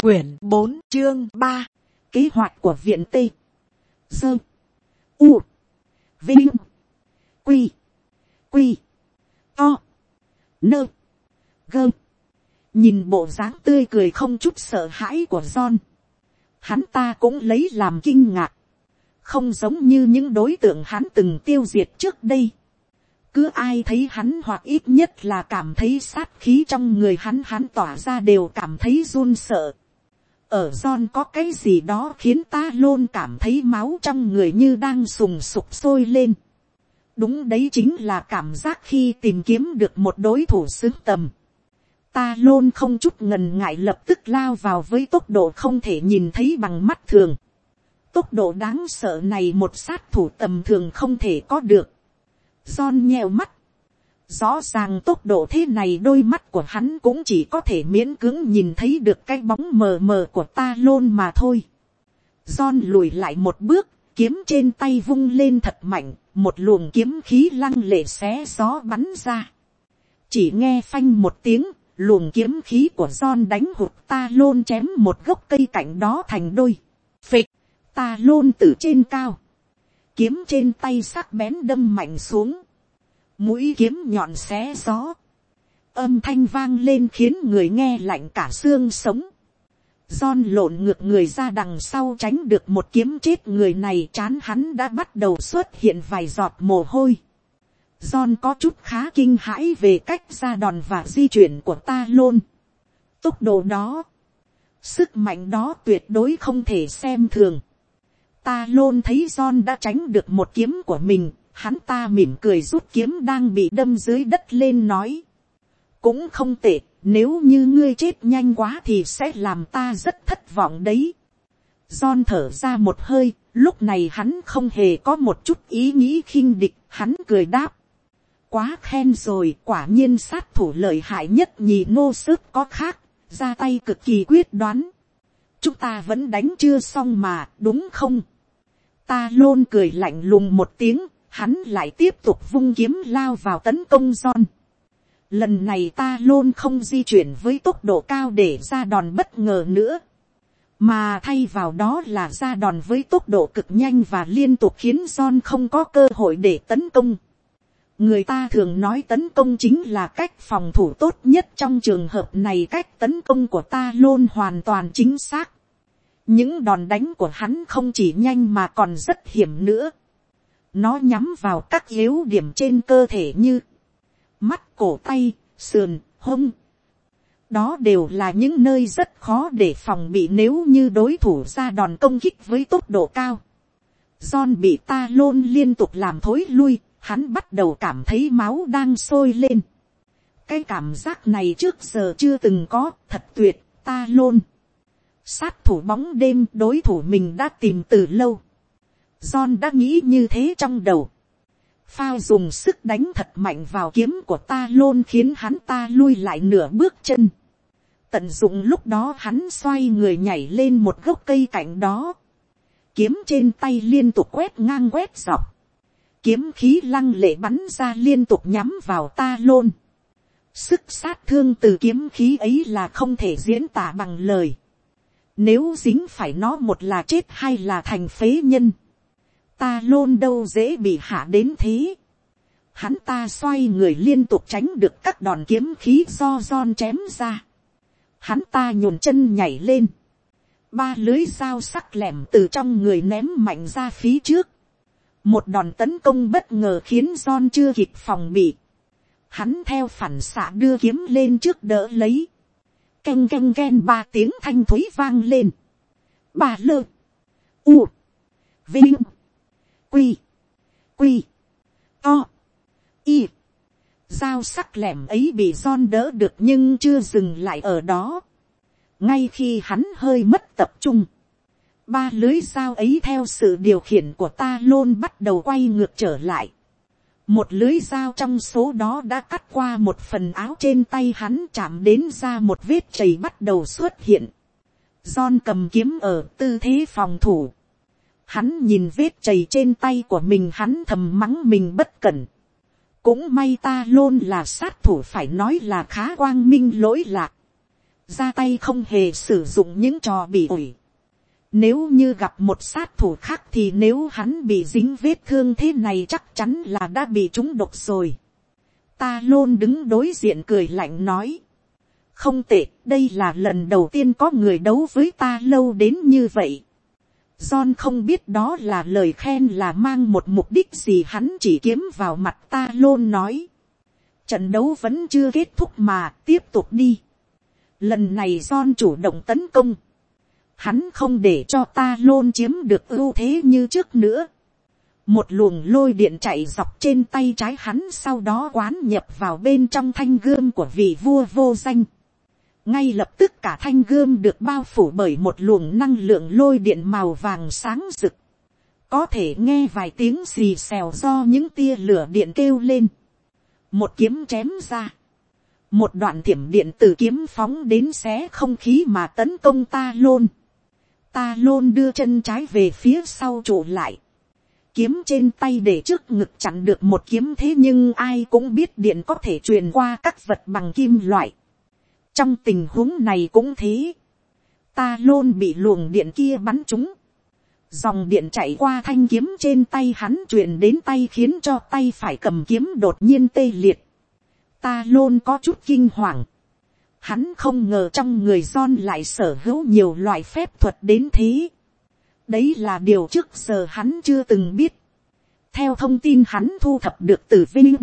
Quyển 4 chương 3. Kế hoạch của viện T. Dơ. U. Vinh. Quy. Quy. To. Nơ. Gơ. Nhìn bộ dáng tươi cười không chút sợ hãi của John, hắn ta cũng lấy làm kinh ngạc. Không giống như những đối tượng hắn từng tiêu diệt trước đây. Cứ ai thấy hắn hoặc ít nhất là cảm thấy sát khí trong người hắn tỏa ra đều cảm thấy run sợ. Ở John có cái gì đó khiến ta luôn cảm thấy máu trong người như đang sùng sục sôi lên. Đúng đấy, chính là cảm giác khi tìm kiếm được một đối thủ xứng tầm. Ta luôn không chút ngần ngại lập tức lao vào với tốc độ không thể nhìn thấy bằng mắt thường. Tốc độ đáng sợ này một sát thủ tầm thường không thể có được. John nheo mắt. Rõ ràng tốc độ thế này đôi mắt của hắn cũng chỉ có thể miễn cưỡng nhìn thấy được cái bóng mờ mờ của ta luôn mà thôi. John lùi lại một bước, kiếm trên tay vung lên thật mạnh, một luồng kiếm khí lăng lệ xé gió bắn ra. Chỉ nghe phanh một tiếng, luồng kiếm khí của John đánh hụt ta lôn chém một gốc cây cạnh đó thành đôi. Phịch, ta lôn từ trên cao. Kiếm trên tay sắc bén đâm mạnh xuống. Mũi kiếm nhọn xé gió. Âm thanh vang lên khiến người nghe lạnh cả xương sống. John lộn ngược người ra đằng sau tránh được một kiếm chết người này, trán hắn đã bắt đầu xuất hiện vài giọt mồ hôi. John có chút khá kinh hãi về cách ra đòn và di chuyển của ta lôn. Tốc độ đó, sức mạnh đó tuyệt đối không thể xem thường. Ta lôn thấy John đã tránh được một kiếm của mình, hắn ta mỉm cười rút kiếm đang bị đâm dưới đất lên nói. Cũng không tệ, nếu như ngươi chết nhanh quá thì sẽ làm ta rất thất vọng đấy. John thở ra một hơi, lúc này hắn không hề có một chút ý nghĩ khinh địch, hắn cười đáp. Quá khen rồi, quả nhiên sát thủ lợi hại nhất nhì nô sức có khác, ra tay cực kỳ quyết đoán. Chúng ta vẫn đánh chưa xong mà, đúng không? Ta lôn cười lạnh lùng một tiếng, hắn lại tiếp tục vung kiếm lao vào tấn công John. Lần này ta lôn không di chuyển với tốc độ cao để ra đòn bất ngờ nữa, mà thay vào đó là ra đòn với tốc độ cực nhanh và liên tục khiến John không có cơ hội để tấn công. Người ta thường nói tấn công chính là cách phòng thủ tốt nhất, trong trường hợp này cách tấn công của ta lôn hoàn toàn chính xác. Những đòn đánh của hắn không chỉ nhanh mà còn rất hiểm nữa. Nó nhắm vào các yếu điểm trên cơ thể như mắt, cổ, tay, sườn, hông. Đó đều là những nơi rất khó để phòng bị nếu như đối thủ ra đòn công kích với tốc độ cao. John bị ta lôn liên tục làm thối lui, hắn bắt đầu cảm thấy máu đang sôi lên. Cái cảm giác này trước giờ chưa từng có, thật tuyệt. Ta lôn, sát thủ bóng đêm, đối thủ mình đã tìm từ lâu. John đã nghĩ như thế trong đầu. Phao dùng sức đánh thật mạnh vào kiếm của ta lôn khiến hắn ta lui lại nửa bước chân. Tận dụng lúc đó hắn xoay người nhảy lên một gốc cây cạnh đó. Kiếm trên tay liên tục quét ngang quét dọc. Kiếm khí lăng lệ bắn ra liên tục nhắm vào ta lôn. Sức sát thương từ kiếm khí ấy là không thể diễn tả bằng lời. Nếu dính phải nó, một là chết hay là thành phế nhân. Ta lôn đâu dễ bị hạ đến thế. Hắn ta xoay người liên tục tránh được các đòn kiếm khí do John chém ra. Hắn ta nhổn chân nhảy lên. 3 lưới dao sắc lẹm từ trong người ném mạnh ra phía trước. Một đòn tấn công bất ngờ khiến John chưa kịp phòng bị. Hắn theo phản xạ đưa kiếm lên trước đỡ lấy. Canh canh ghen 3 tiếng thanh thúy vang lên. Bà lơ. U. Vinh. Quy. Quy. To. Y. Dao sắc lẹm ấy bị John đỡ được nhưng chưa dừng lại ở đó. Ngay khi hắn hơi mất tập trung, 3 lưới dao ấy theo sự điều khiển của ta lôn bắt đầu quay ngược trở lại. Một lưới dao trong số đó đã cắt qua một phần áo trên tay hắn, chạm đến ra một vết chảy bắt đầu xuất hiện. John cầm kiếm ở tư thế phòng thủ. Hắn nhìn vết chảy trên tay của mình, hắn thầm mắng mình bất cẩn. Cũng may ta lôn là sát thủ, phải nói là khá quang minh lỗi lạc. ra tay không hề sử dụng những trò bỉ ổi. Nếu như gặp một sát thủ khác thì nếu hắn bị dính vết thương thế này chắc chắn là đã bị trúng độc rồi. Ta luôn đứng đối diện cười lạnh nói. Không tệ, đây là lần đầu tiên có người đấu với ta lâu đến như vậy. John không biết đó là lời khen là mang một mục đích gì, hắn chỉ kiếm vào mặt ta luôn nói. Trận đấu vẫn chưa kết thúc mà, tiếp tục đi. Lần này John chủ động tấn công. Hắn không để cho ta luôn chiếm được ưu thế như trước nữa. Một luồng lôi điện chạy dọc trên tay trái hắn, sau đó quán nhập vào bên trong thanh gươm của vị vua vô danh. Ngay lập tức cả thanh gươm được bao phủ bởi một luồng năng lượng lôi điện màu vàng sáng rực. Có thể nghe vài tiếng xì xèo do những tia lửa điện kêu lên. Một kiếm chém ra. Một đoạn thiểm điện từ kiếm phóng đến xé không khí mà tấn công ta lôn. Ta lôn đưa chân trái về phía sau trụ lại. Kiếm trên tay để trước ngực chặn được một kiếm, thế nhưng ai cũng biết điện có thể truyền qua các vật bằng kim loại. Trong tình huống này cũng thế. Ta lôn bị luồng điện kia bắn trúng. Dòng điện chạy qua thanh kiếm trên tay hắn truyền đến tay, khiến cho tay phải cầm kiếm đột nhiên tê liệt. Ta lôn có chút kinh hoàng. Hắn không ngờ trong người John lại sở hữu nhiều loại phép thuật đến thế. Đấy là điều trước giờ hắn chưa từng biết. Theo thông tin hắn thu thập được từ Vinh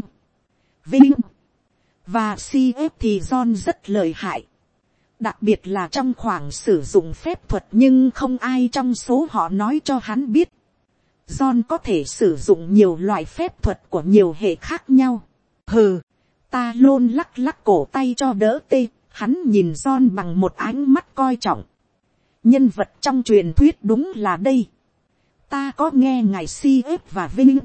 và CF thì John rất lợi hại. Đặc biệt là trong khoảng sử dụng phép thuật, nhưng không ai trong số họ nói cho hắn biết. John có thể sử dụng nhiều loại phép thuật của nhiều hệ khác nhau. Hừ, ta lôn lắc lắc cổ tay cho đỡ tê. Hắn nhìn John bằng một ánh mắt coi trọng. Nhân vật trong truyền thuyết đúng là đây. Ta có nghe ngài CF và Vinh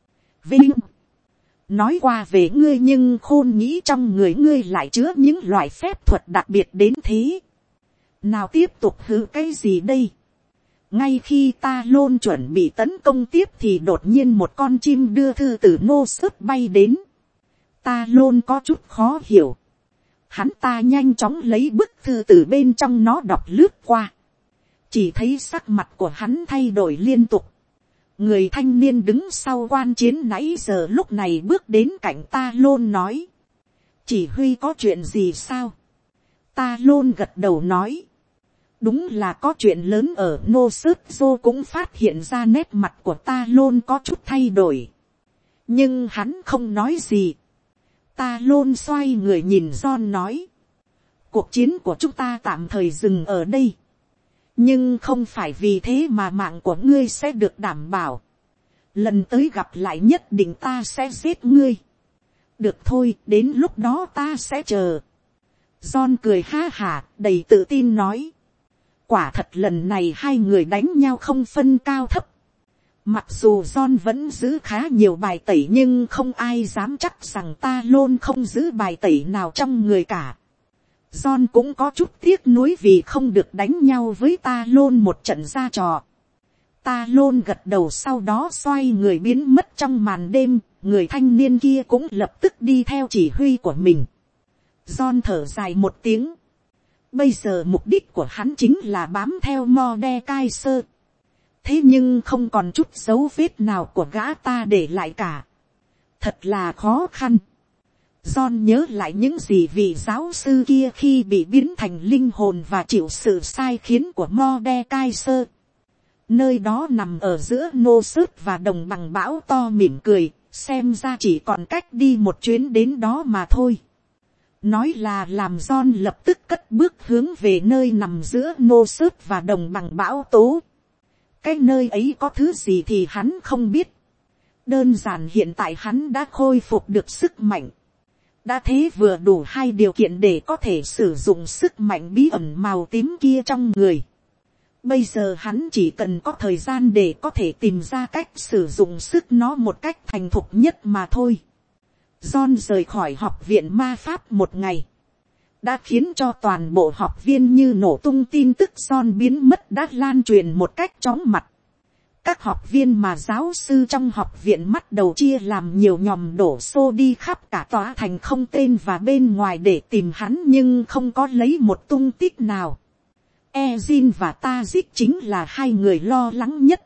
nói qua về ngươi, nhưng khôn nghĩ trong người ngươi lại chứa những loại phép thuật đặc biệt đến thế. Nào tiếp tục hứ cái gì đây? Ngay khi ta lôn chuẩn bị tấn công tiếp thì đột nhiên một con chim đưa thư từ nô sớt bay đến. Ta lôn có chút khó hiểu. Hắn ta nhanh chóng lấy bức thư từ bên trong nó đọc lướt qua. Chỉ thấy sắc mặt của hắn thay đổi liên tục. Người thanh niên đứng sau quan chiến nãy giờ lúc này bước đến cạnh ta lôn nói. Chỉ huy có chuyện gì sao? Ta lôn gật đầu nói. Đúng là có chuyện lớn ở Nô Sớt Dô. Cũng phát hiện ra nét mặt của ta lôn có chút thay đổi. Nhưng hắn không nói gì. Ta lôn xoay người nhìn John nói. Cuộc chiến của chúng ta tạm thời dừng ở đây. Nhưng không phải vì thế mà mạng của ngươi sẽ được đảm bảo. Lần tới gặp lại nhất định ta sẽ giết ngươi. Được thôi, đến lúc đó ta sẽ chờ. John cười ha hả, đầy tự tin nói. Quả thật lần này hai người đánh nhau không phân cao thấp. Mặc dù John vẫn giữ khá nhiều bài tẩy, nhưng không ai dám chắc rằng ta lôn không giữ bài tẩy nào trong người cả. John cũng có chút tiếc nuối vì không được đánh nhau với ta lôn một trận ra trò. Ta lôn gật đầu, sau đó xoay người biến mất trong màn đêm. Người thanh niên kia cũng lập tức đi theo chỉ huy của mình. John thở dài một tiếng. Bây giờ mục đích của hắn chính là bám theo Mordecai. Thế nhưng không còn chút dấu vết nào của gã ta để lại cả. Thật là khó khăn. John nhớ lại những gì vị giáo sư kia khi bị biến thành linh hồn và chịu sự sai khiến của Mordecai. Nơi đó nằm ở giữa Nô Sớt và đồng bằng bão to mỉm cười, xem ra chỉ còn cách đi một chuyến đến đó mà thôi. Nói là làm John lập tức cất bước hướng về nơi nằm giữa Nô Sớt và đồng bằng bão tố. Cái nơi ấy có thứ gì thì hắn không biết. Đơn giản hiện tại hắn đã khôi phục được sức mạnh. Đã thế vừa đủ hai điều kiện để có thể sử dụng sức mạnh bí ẩn màu tím kia trong người. Bây giờ hắn chỉ cần có thời gian để có thể tìm ra cách sử dụng sức nó một cách thành thục nhất mà thôi. John rời khỏi học viện ma pháp một ngày. Đã khiến cho toàn bộ học viên như nổ tung, tin tức John biến mất đã lan truyền một cách chóng mặt. Các học viên mà giáo sư trong học viện bắt đầu chia làm nhiều nhòm đổ xô đi khắp cả tòa thành không tên và bên ngoài để tìm hắn, nhưng không có lấy một tung tích nào. Ezin và Tazik chính là hai người lo lắng nhất.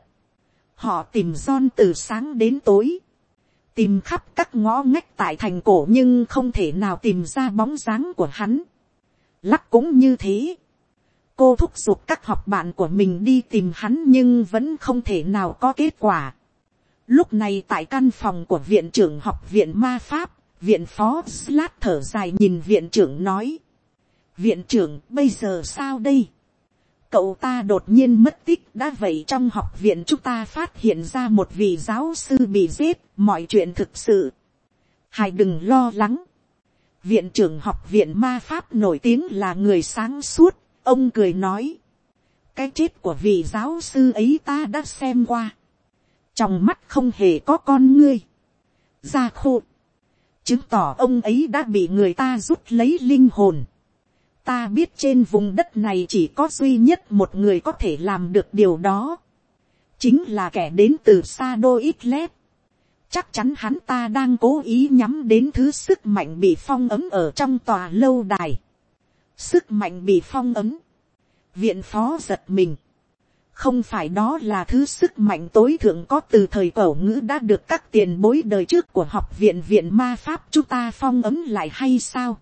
Họ tìm John từ sáng đến tối, tìm khắp các ngõ ngách tại thành cổ nhưng không thể nào tìm ra bóng dáng của hắn. Lắc cũng như thế. Cô thúc giục các học bạn của mình đi tìm hắn nhưng vẫn không thể nào có kết quả. Lúc này tại căn phòng của viện trưởng học viện ma pháp, viện phó Slat thở dài nhìn viện trưởng nói: viện trưởng, bây giờ sao đây? Cậu ta đột nhiên mất tích, đã vậy trong học viện chúng ta phát hiện ra một vị giáo sư bị giết, mọi chuyện thực sự. Hãy đừng lo lắng. Viện trưởng học viện ma pháp nổi tiếng là người sáng suốt, ông cười nói: cái chết của vị giáo sư ấy ta đã xem qua. Trong mắt không hề có con ngươi, da khô, chứng tỏ ông ấy đã bị người ta rút lấy linh hồn. Ta biết trên vùng đất này chỉ có duy nhất một người có thể làm được điều đó. Chính là kẻ đến từ Shadow Islet. Chắc chắn hắn ta đang cố ý nhắm đến thứ sức mạnh bị phong ấn ở trong tòa lâu đài. Sức mạnh bị phong ấn. Viện phó giật mình. Không phải đó là thứ sức mạnh tối thượng có từ thời cổ ngữ đã được các tiền bối đời trước của học viện viện ma pháp chúng ta phong ấn lại hay sao?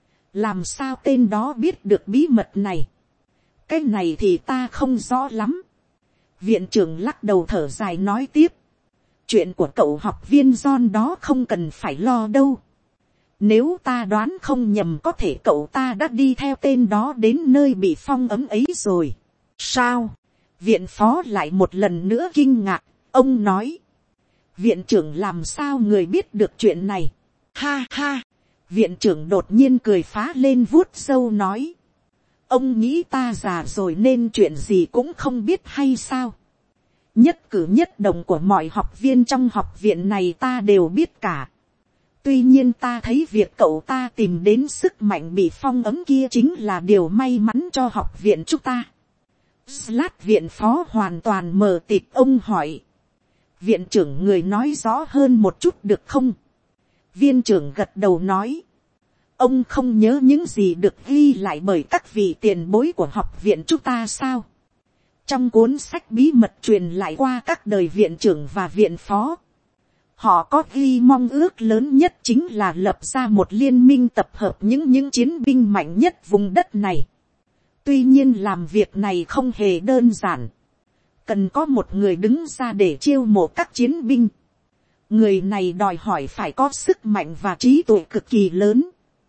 Làm sao tên đó biết được bí mật này? Cái này thì ta không rõ lắm. Viện trưởng lắc đầu thở dài nói tiếp: chuyện của cậu học viên John đó không cần phải lo đâu. Nếu ta đoán không nhầm, có thể cậu ta đã đi theo tên đó đến nơi bị phong ấn ấy rồi. Sao? Viện phó lại một lần nữa kinh ngạc. Ông nói: viện trưởng làm sao người biết được chuyện này? Ha ha. Viện trưởng đột nhiên cười phá lên vuốt râu nói: ông nghĩ ta già rồi nên chuyện gì cũng không biết hay sao? Nhất cử nhất động của mọi học viên trong học viện này ta đều biết cả. Tuy nhiên ta thấy việc cậu ta tìm đến sức mạnh bị phong ấn kia chính là điều may mắn cho học viện chúng ta. Slat viện phó hoàn toàn mờ tịt, ông hỏi: viện trưởng người nói rõ hơn một chút được không? Viên trưởng gật đầu nói: ông không nhớ những gì được ghi lại bởi các vị tiền bối của học viện chúng ta sao? Trong cuốn sách bí mật truyền lại qua các đời viện trưởng và viện phó, họ có ghi mong ước lớn nhất chính là lập ra một liên minh tập hợp những chiến binh mạnh nhất vùng đất này. Tuy nhiên làm việc này không hề đơn giản. Cần có một người đứng ra để chiêu mộ các chiến binh. Người này đòi hỏi phải có sức mạnh và trí tuệ cực kỳ lớn.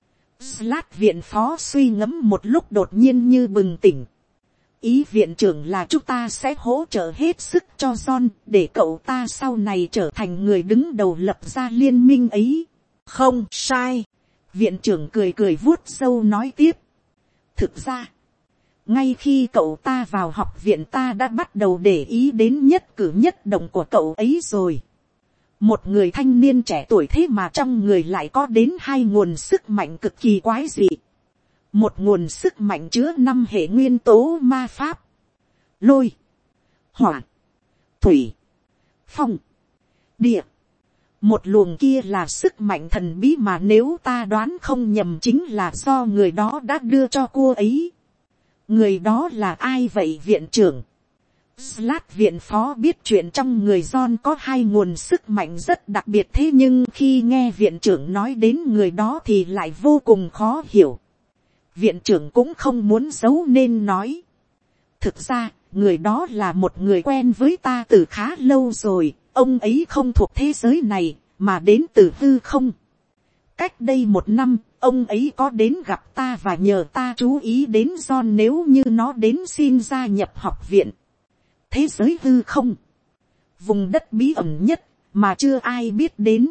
Slat viện phó suy ngẫm một lúc đột nhiên như bừng tỉnh. Ý viện trưởng là chúng ta sẽ hỗ trợ hết sức cho John để cậu ta sau này trở thành người đứng đầu lập ra liên minh ấy. Không sai. Viện trưởng cười cười vuốt râu nói tiếp: thực ra, ngay khi cậu ta vào học viện ta đã bắt đầu để ý đến nhất cử nhất động của cậu ấy rồi. Một người thanh niên trẻ tuổi thế mà trong người lại có đến hai nguồn sức mạnh cực kỳ quái dị. Một nguồn sức mạnh chứa 5 hệ nguyên tố ma pháp: lôi, hỏa, thủy, phong, địa. Một luồng kia là sức mạnh thần bí mà nếu ta đoán không nhầm chính là do người đó đã đưa cho cô ấy. Người đó là ai vậy viện trưởng? Slat viện phó biết chuyện trong người John có hai nguồn sức mạnh rất đặc biệt, thế nhưng khi nghe viện trưởng nói đến người đó thì lại vô cùng khó hiểu. Viện trưởng cũng không muốn giấu nên nói: thực ra, người đó là một người quen với ta từ khá lâu rồi. Ông ấy không thuộc thế giới này, mà đến từ hư không. Cách đây 1 năm, ông ấy có đến gặp ta và nhờ ta chú ý đến John nếu như nó đến xin gia nhập học viện. Thế giới hư không, vùng đất bí ẩn nhất mà chưa ai biết đến.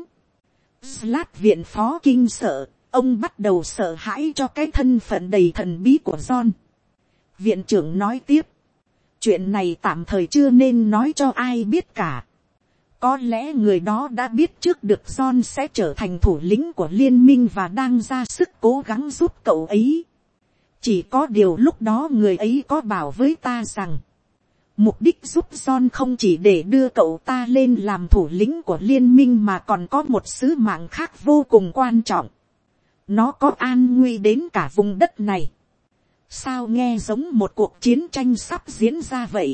Slat viện phó kinh sợ. Ông bắt đầu sợ hãi cho cái thân phận đầy thần bí của John. Viện trưởng nói tiếp: chuyện này tạm thời chưa nên nói cho ai biết cả. Có lẽ người đó đã biết trước được John sẽ trở thành thủ lĩnh của liên minh và đang ra sức cố gắng giúp cậu ấy. Chỉ có điều lúc đó người ấy có bảo với ta rằng, Mục đích giúp John không chỉ để đưa cậu ta lên làm thủ lĩnh của liên minh mà còn có một sứ mạng khác vô cùng quan trọng. Nó có an nguy đến cả vùng đất này. Sao nghe giống một cuộc chiến tranh sắp diễn ra vậy?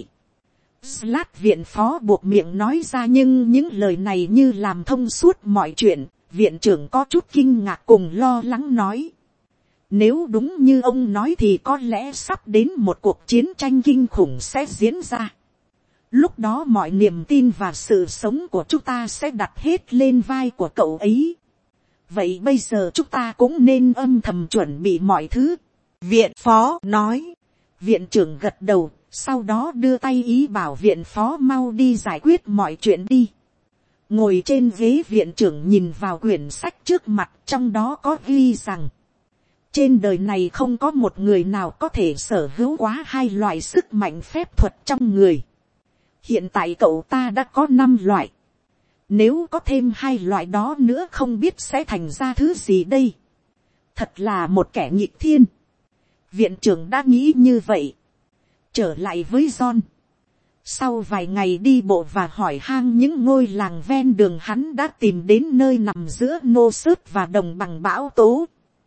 Slat viện phó buộc miệng nói ra, nhưng những lời này như làm thông suốt mọi chuyện. Viện trưởng có chút kinh ngạc cùng lo lắng nói. Nếu đúng như ông nói thì có lẽ sắp đến một cuộc chiến tranh kinh khủng sẽ diễn ra. Lúc đó mọi niềm tin và sự sống của chúng ta sẽ đặt hết lên vai của cậu ấy. Vậy bây giờ chúng ta cũng nên âm thầm chuẩn bị mọi thứ. Viện phó nói. Viện trưởng gật đầu, sau đó đưa tay ý bảo viện phó mau đi giải quyết mọi chuyện đi. Ngồi trên ghế, viện trưởng nhìn vào quyển sách trước mặt, trong đó có ghi rằng trên đời này không có một người nào có thể sở hữu quá hai loại sức mạnh phép thuật trong người. Hiện tại cậu ta đã có 5 loại. Nếu có thêm 2 loại đó nữa không biết sẽ thành ra thứ gì đây. Thật là một kẻ nghịch thiên. Viện trưởng đã nghĩ như vậy. Trở lại với John. Sau vài ngày đi bộ và hỏi han những ngôi làng ven đường, hắn đã tìm đến nơi nằm giữa nô sớt và đồng bằng bão tố.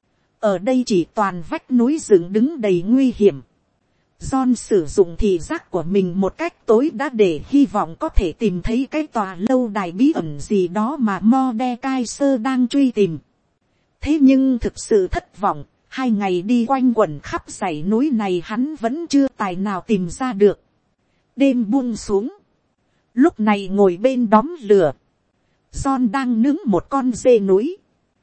Ở đây chỉ toàn vách núi dựng đứng đầy nguy hiểm. John sử dụng thị giác của mình một cách tối đa để hy vọng có thể tìm thấy cái tòa lâu đài bí ẩn gì đó mà Mordecai đang truy tìm. Thế nhưng thực sự thất vọng, 2 ngày đi quanh quẩn khắp dãy núi này hắn vẫn chưa tài nào tìm ra được. Đêm buông xuống. Lúc này ngồi bên đóm lửa, John đang nướng một con dê núi.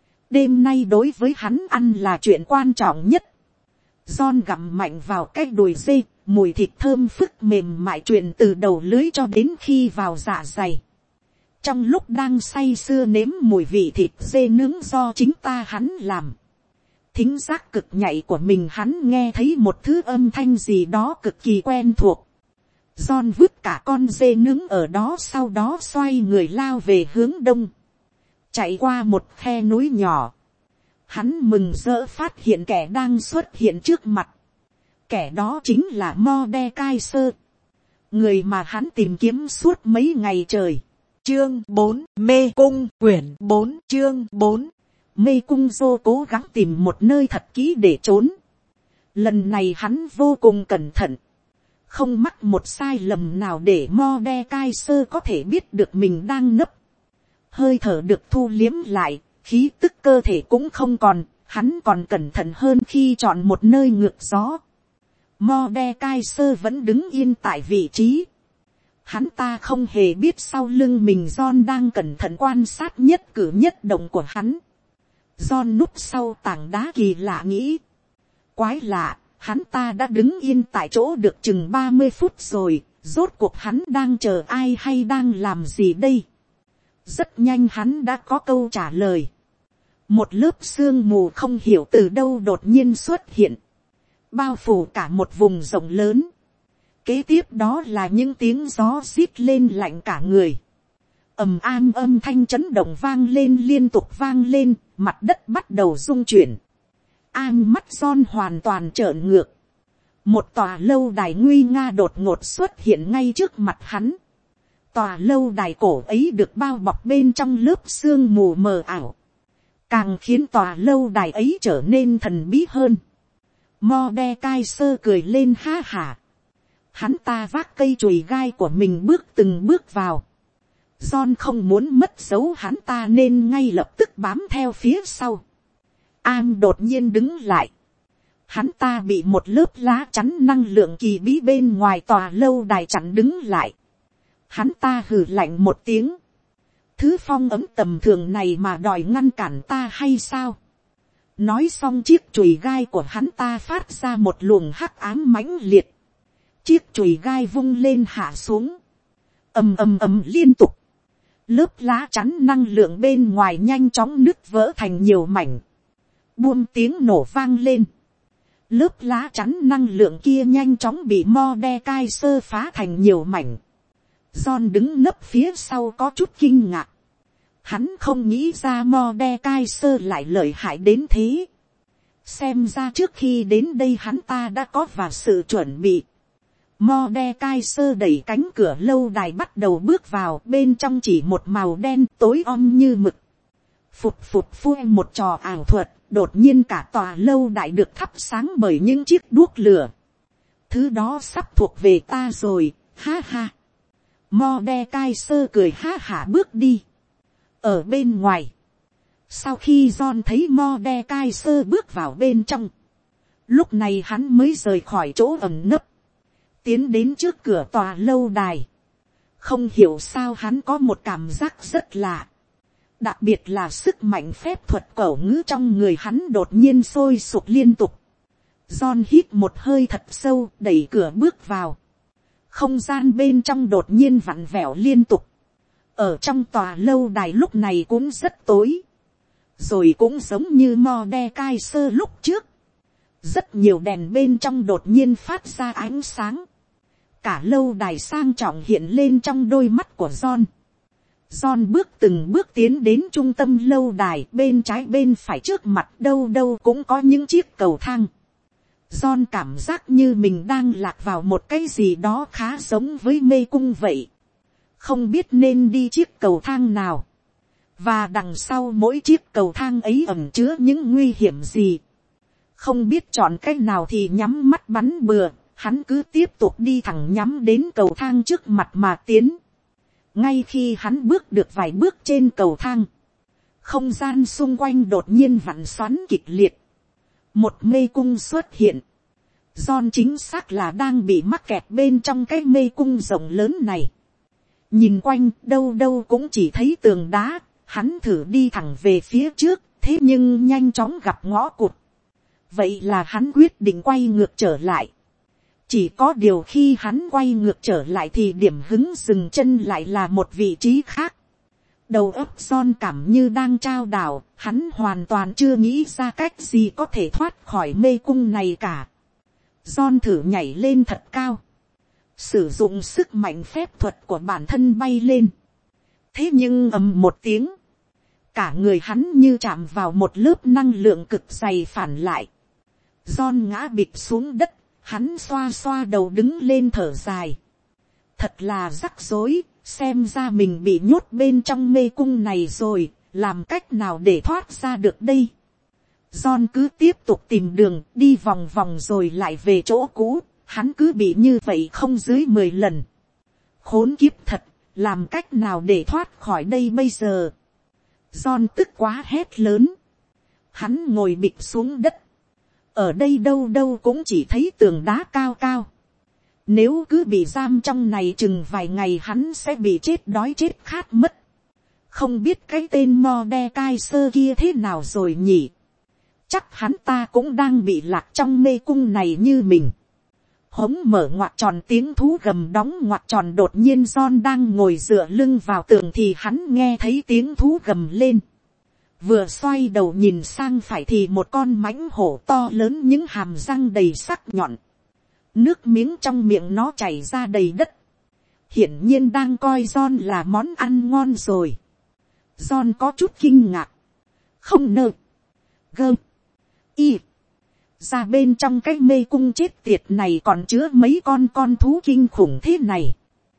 Đêm nay đối với hắn ăn là chuyện quan trọng nhất. John gặm mạnh vào cái đùi dê, mùi thịt thơm phức mềm mại truyền từ đầu lưới cho đến khi vào dạ dày. Trong lúc đang say sưa nếm mùi vị thịt dê nướng do chính hắn làm, thính giác cực nhạy của mình hắn nghe thấy một thứ âm thanh gì đó cực kỳ quen thuộc. John vứt cả con dê nướng ở đó, sau đó xoay người lao về hướng đông. Chạy qua một khe núi nhỏ. Hắn mừng rỡ phát hiện kẻ đang xuất hiện trước mặt. Kẻ đó chính là Mordecai, người mà hắn tìm kiếm suốt mấy ngày trời. Chương 4, Mê Cung, quyển 4, chương 4. Mê Cung. Dô cố gắng tìm một nơi thật kỹ để trốn. Lần này hắn vô cùng cẩn thận, không mắc một sai lầm nào để Mordecai có thể biết được mình đang nấp. Hơi thở được thu liếm lại, khí tức cơ thể cũng không còn, hắn còn cẩn thận hơn khi chọn một nơi ngược gió. Mordecai vẫn đứng yên tại vị trí. Hắn ta không hề biết sau lưng mình John đang cẩn thận quan sát nhất cử nhất động của hắn. John núp sau tảng đá kỳ lạ nghĩ. Quái lạ, hắn ta đã đứng yên tại chỗ được chừng 30 phút rồi, rốt cuộc hắn đang chờ ai hay đang làm gì đây? Rất nhanh hắn đã có câu trả lời. Một lớp sương mù không hiểu từ đâu đột nhiên xuất hiện, bao phủ cả một vùng rộng lớn. Kế tiếp đó là những tiếng gió rít lên lạnh cả người. Ầm am âm thanh chấn động vang lên liên tục vang lên, mặt đất bắt đầu rung chuyển. Mắt John hoàn toàn trợn ngược. Một tòa lâu đài nguy nga đột ngột xuất hiện ngay trước mặt hắn. Tòa lâu đài cổ ấy được bao bọc bên trong lớp sương mù mờ ảo, càng khiến tòa lâu đài ấy trở nên thần bí hơn. Mordecai cười lên ha hả. Hắn ta vác cây chùy gai của mình bước từng bước vào. John không muốn mất dấu hắn ta nên ngay lập tức bám theo phía sau. Đột nhiên đứng lại. Hắn ta bị một lớp lá chắn năng lượng kỳ bí bên ngoài tòa lâu đài chắn đứng lại. Hắn ta hừ lạnh một tiếng. Thứ phong ấm tầm thường này mà đòi ngăn cản ta hay sao? Nói xong chiếc chùy gai của hắn ta phát ra một luồng hắc ám mãnh liệt. Chiếc chùy gai vung lên hạ xuống. Ầm ầm ầm liên tục. Lớp lá chắn năng lượng bên ngoài nhanh chóng nứt vỡ thành nhiều mảnh. Buông tiếng nổ vang lên. Lớp lá chắn năng lượng kia nhanh chóng bị Mordecai phá thành nhiều mảnh. John đứng nấp phía sau có chút kinh ngạc. Hắn không nghĩ ra Mordecai lại lợi hại đến thế. Xem ra trước khi đến đây hắn ta đã có và sự chuẩn bị. Mordecai đẩy cánh cửa lâu đài bắt đầu bước vào, bên trong chỉ một màu đen tối om như mực. Phụt phụt phue một trò ảo thuật, đột nhiên cả tòa lâu đài được thắp sáng bởi những chiếc đuốc lửa. Thứ đó sắp thuộc về ta rồi, ha ha. Mordecai cười ha hả bước đi. Ở bên ngoài, sau khi John thấy Mordecai bước vào bên trong, lúc này hắn mới rời khỏi chỗ ẩn nấp, tiến đến trước cửa tòa lâu đài. Không hiểu sao hắn có một cảm giác rất lạ, đặc biệt là sức mạnh phép thuật cẩu ngữ trong người hắn đột nhiên sôi sục liên tục. John hít một hơi thật sâu, đẩy cửa bước vào. Không gian bên trong đột nhiên vặn vẹo liên tục. Ở trong tòa lâu đài lúc này cũng rất tối, rồi cũng giống như Mordecai lúc trước, rất nhiều đèn bên trong đột nhiên phát ra ánh sáng. Cả lâu đài sang trọng hiện lên trong đôi mắt của John. John bước từng bước tiến đến trung tâm lâu đài, bên trái bên phải trước mặt đâu đâu cũng có những chiếc cầu thang. John cảm giác như mình đang lạc vào một cái gì đó khá giống với mê cung vậy. Không biết nên đi chiếc cầu thang nào, và đằng sau mỗi chiếc cầu thang ấy ẩn chứa những nguy hiểm gì. Không biết chọn cái nào thì nhắm mắt bắn bừa, hắn cứ tiếp tục đi thẳng nhắm đến cầu thang trước mặt mà tiến. Ngay khi hắn bước được vài bước trên cầu thang, không gian xung quanh đột nhiên vặn xoắn kịch liệt. Một mê cung xuất hiện. John chính xác là đang bị mắc kẹt bên trong cái mê cung rộng lớn này. Nhìn quanh đâu đâu cũng chỉ thấy tường đá. Hắn thử đi thẳng về phía trước, thế nhưng nhanh chóng gặp ngõ cụt. Vậy là hắn quyết định quay ngược trở lại. Chỉ có điều khi hắn quay ngược trở lại thì điểm hứng dừng chân lại là một vị trí khác. Đầu óc John cảm như đang trao đảo, hắn hoàn toàn chưa nghĩ ra cách gì có thể thoát khỏi mê cung này cả. John thử nhảy lên thật cao, sử dụng sức mạnh phép thuật của bản thân bay lên. Thế nhưng ầm một tiếng, cả người hắn như chạm vào một lớp năng lượng cực dày phản lại. John ngã bịch xuống đất, hắn xoa xoa đầu đứng lên thở dài. Thật là rắc rối, xem ra mình bị nhốt bên trong mê cung này rồi, làm cách nào để thoát ra được đây. John cứ tiếp tục tìm đường, đi vòng vòng rồi lại về chỗ cũ, hắn cứ bị như vậy không dưới 10 lần. Khốn kiếp thật, làm cách nào để thoát khỏi đây bây giờ. John tức quá hét lớn. Hắn ngồi bịch xuống đất. Ở đây đâu đâu cũng chỉ thấy tường đá cao cao. Nếu cứ bị giam trong này chừng vài ngày hắn sẽ bị chết đói chết khát mất. Không biết cái tên Mordecai kia thế nào rồi nhỉ. Chắc hắn ta cũng đang bị lạc trong mê cung này như mình. Hống mở ngoặc tròn, tiếng thú gầm đóng ngoặc tròn. Đột nhiên John đang ngồi dựa lưng vào tường thì hắn nghe thấy tiếng thú gầm lên. Vừa xoay đầu nhìn sang phải thì một con mãnh hổ to lớn, những hàm răng đầy sắc nhọn. Nước miếng trong miệng nó chảy ra đầy đất. Hiển nhiên đang coi John là món ăn ngon rồi. John có chút kinh ngạc. Không nơ. Gơ. Y. Ra bên trong cái mê cung chết tiệt này còn chứa mấy con thú kinh khủng thế này.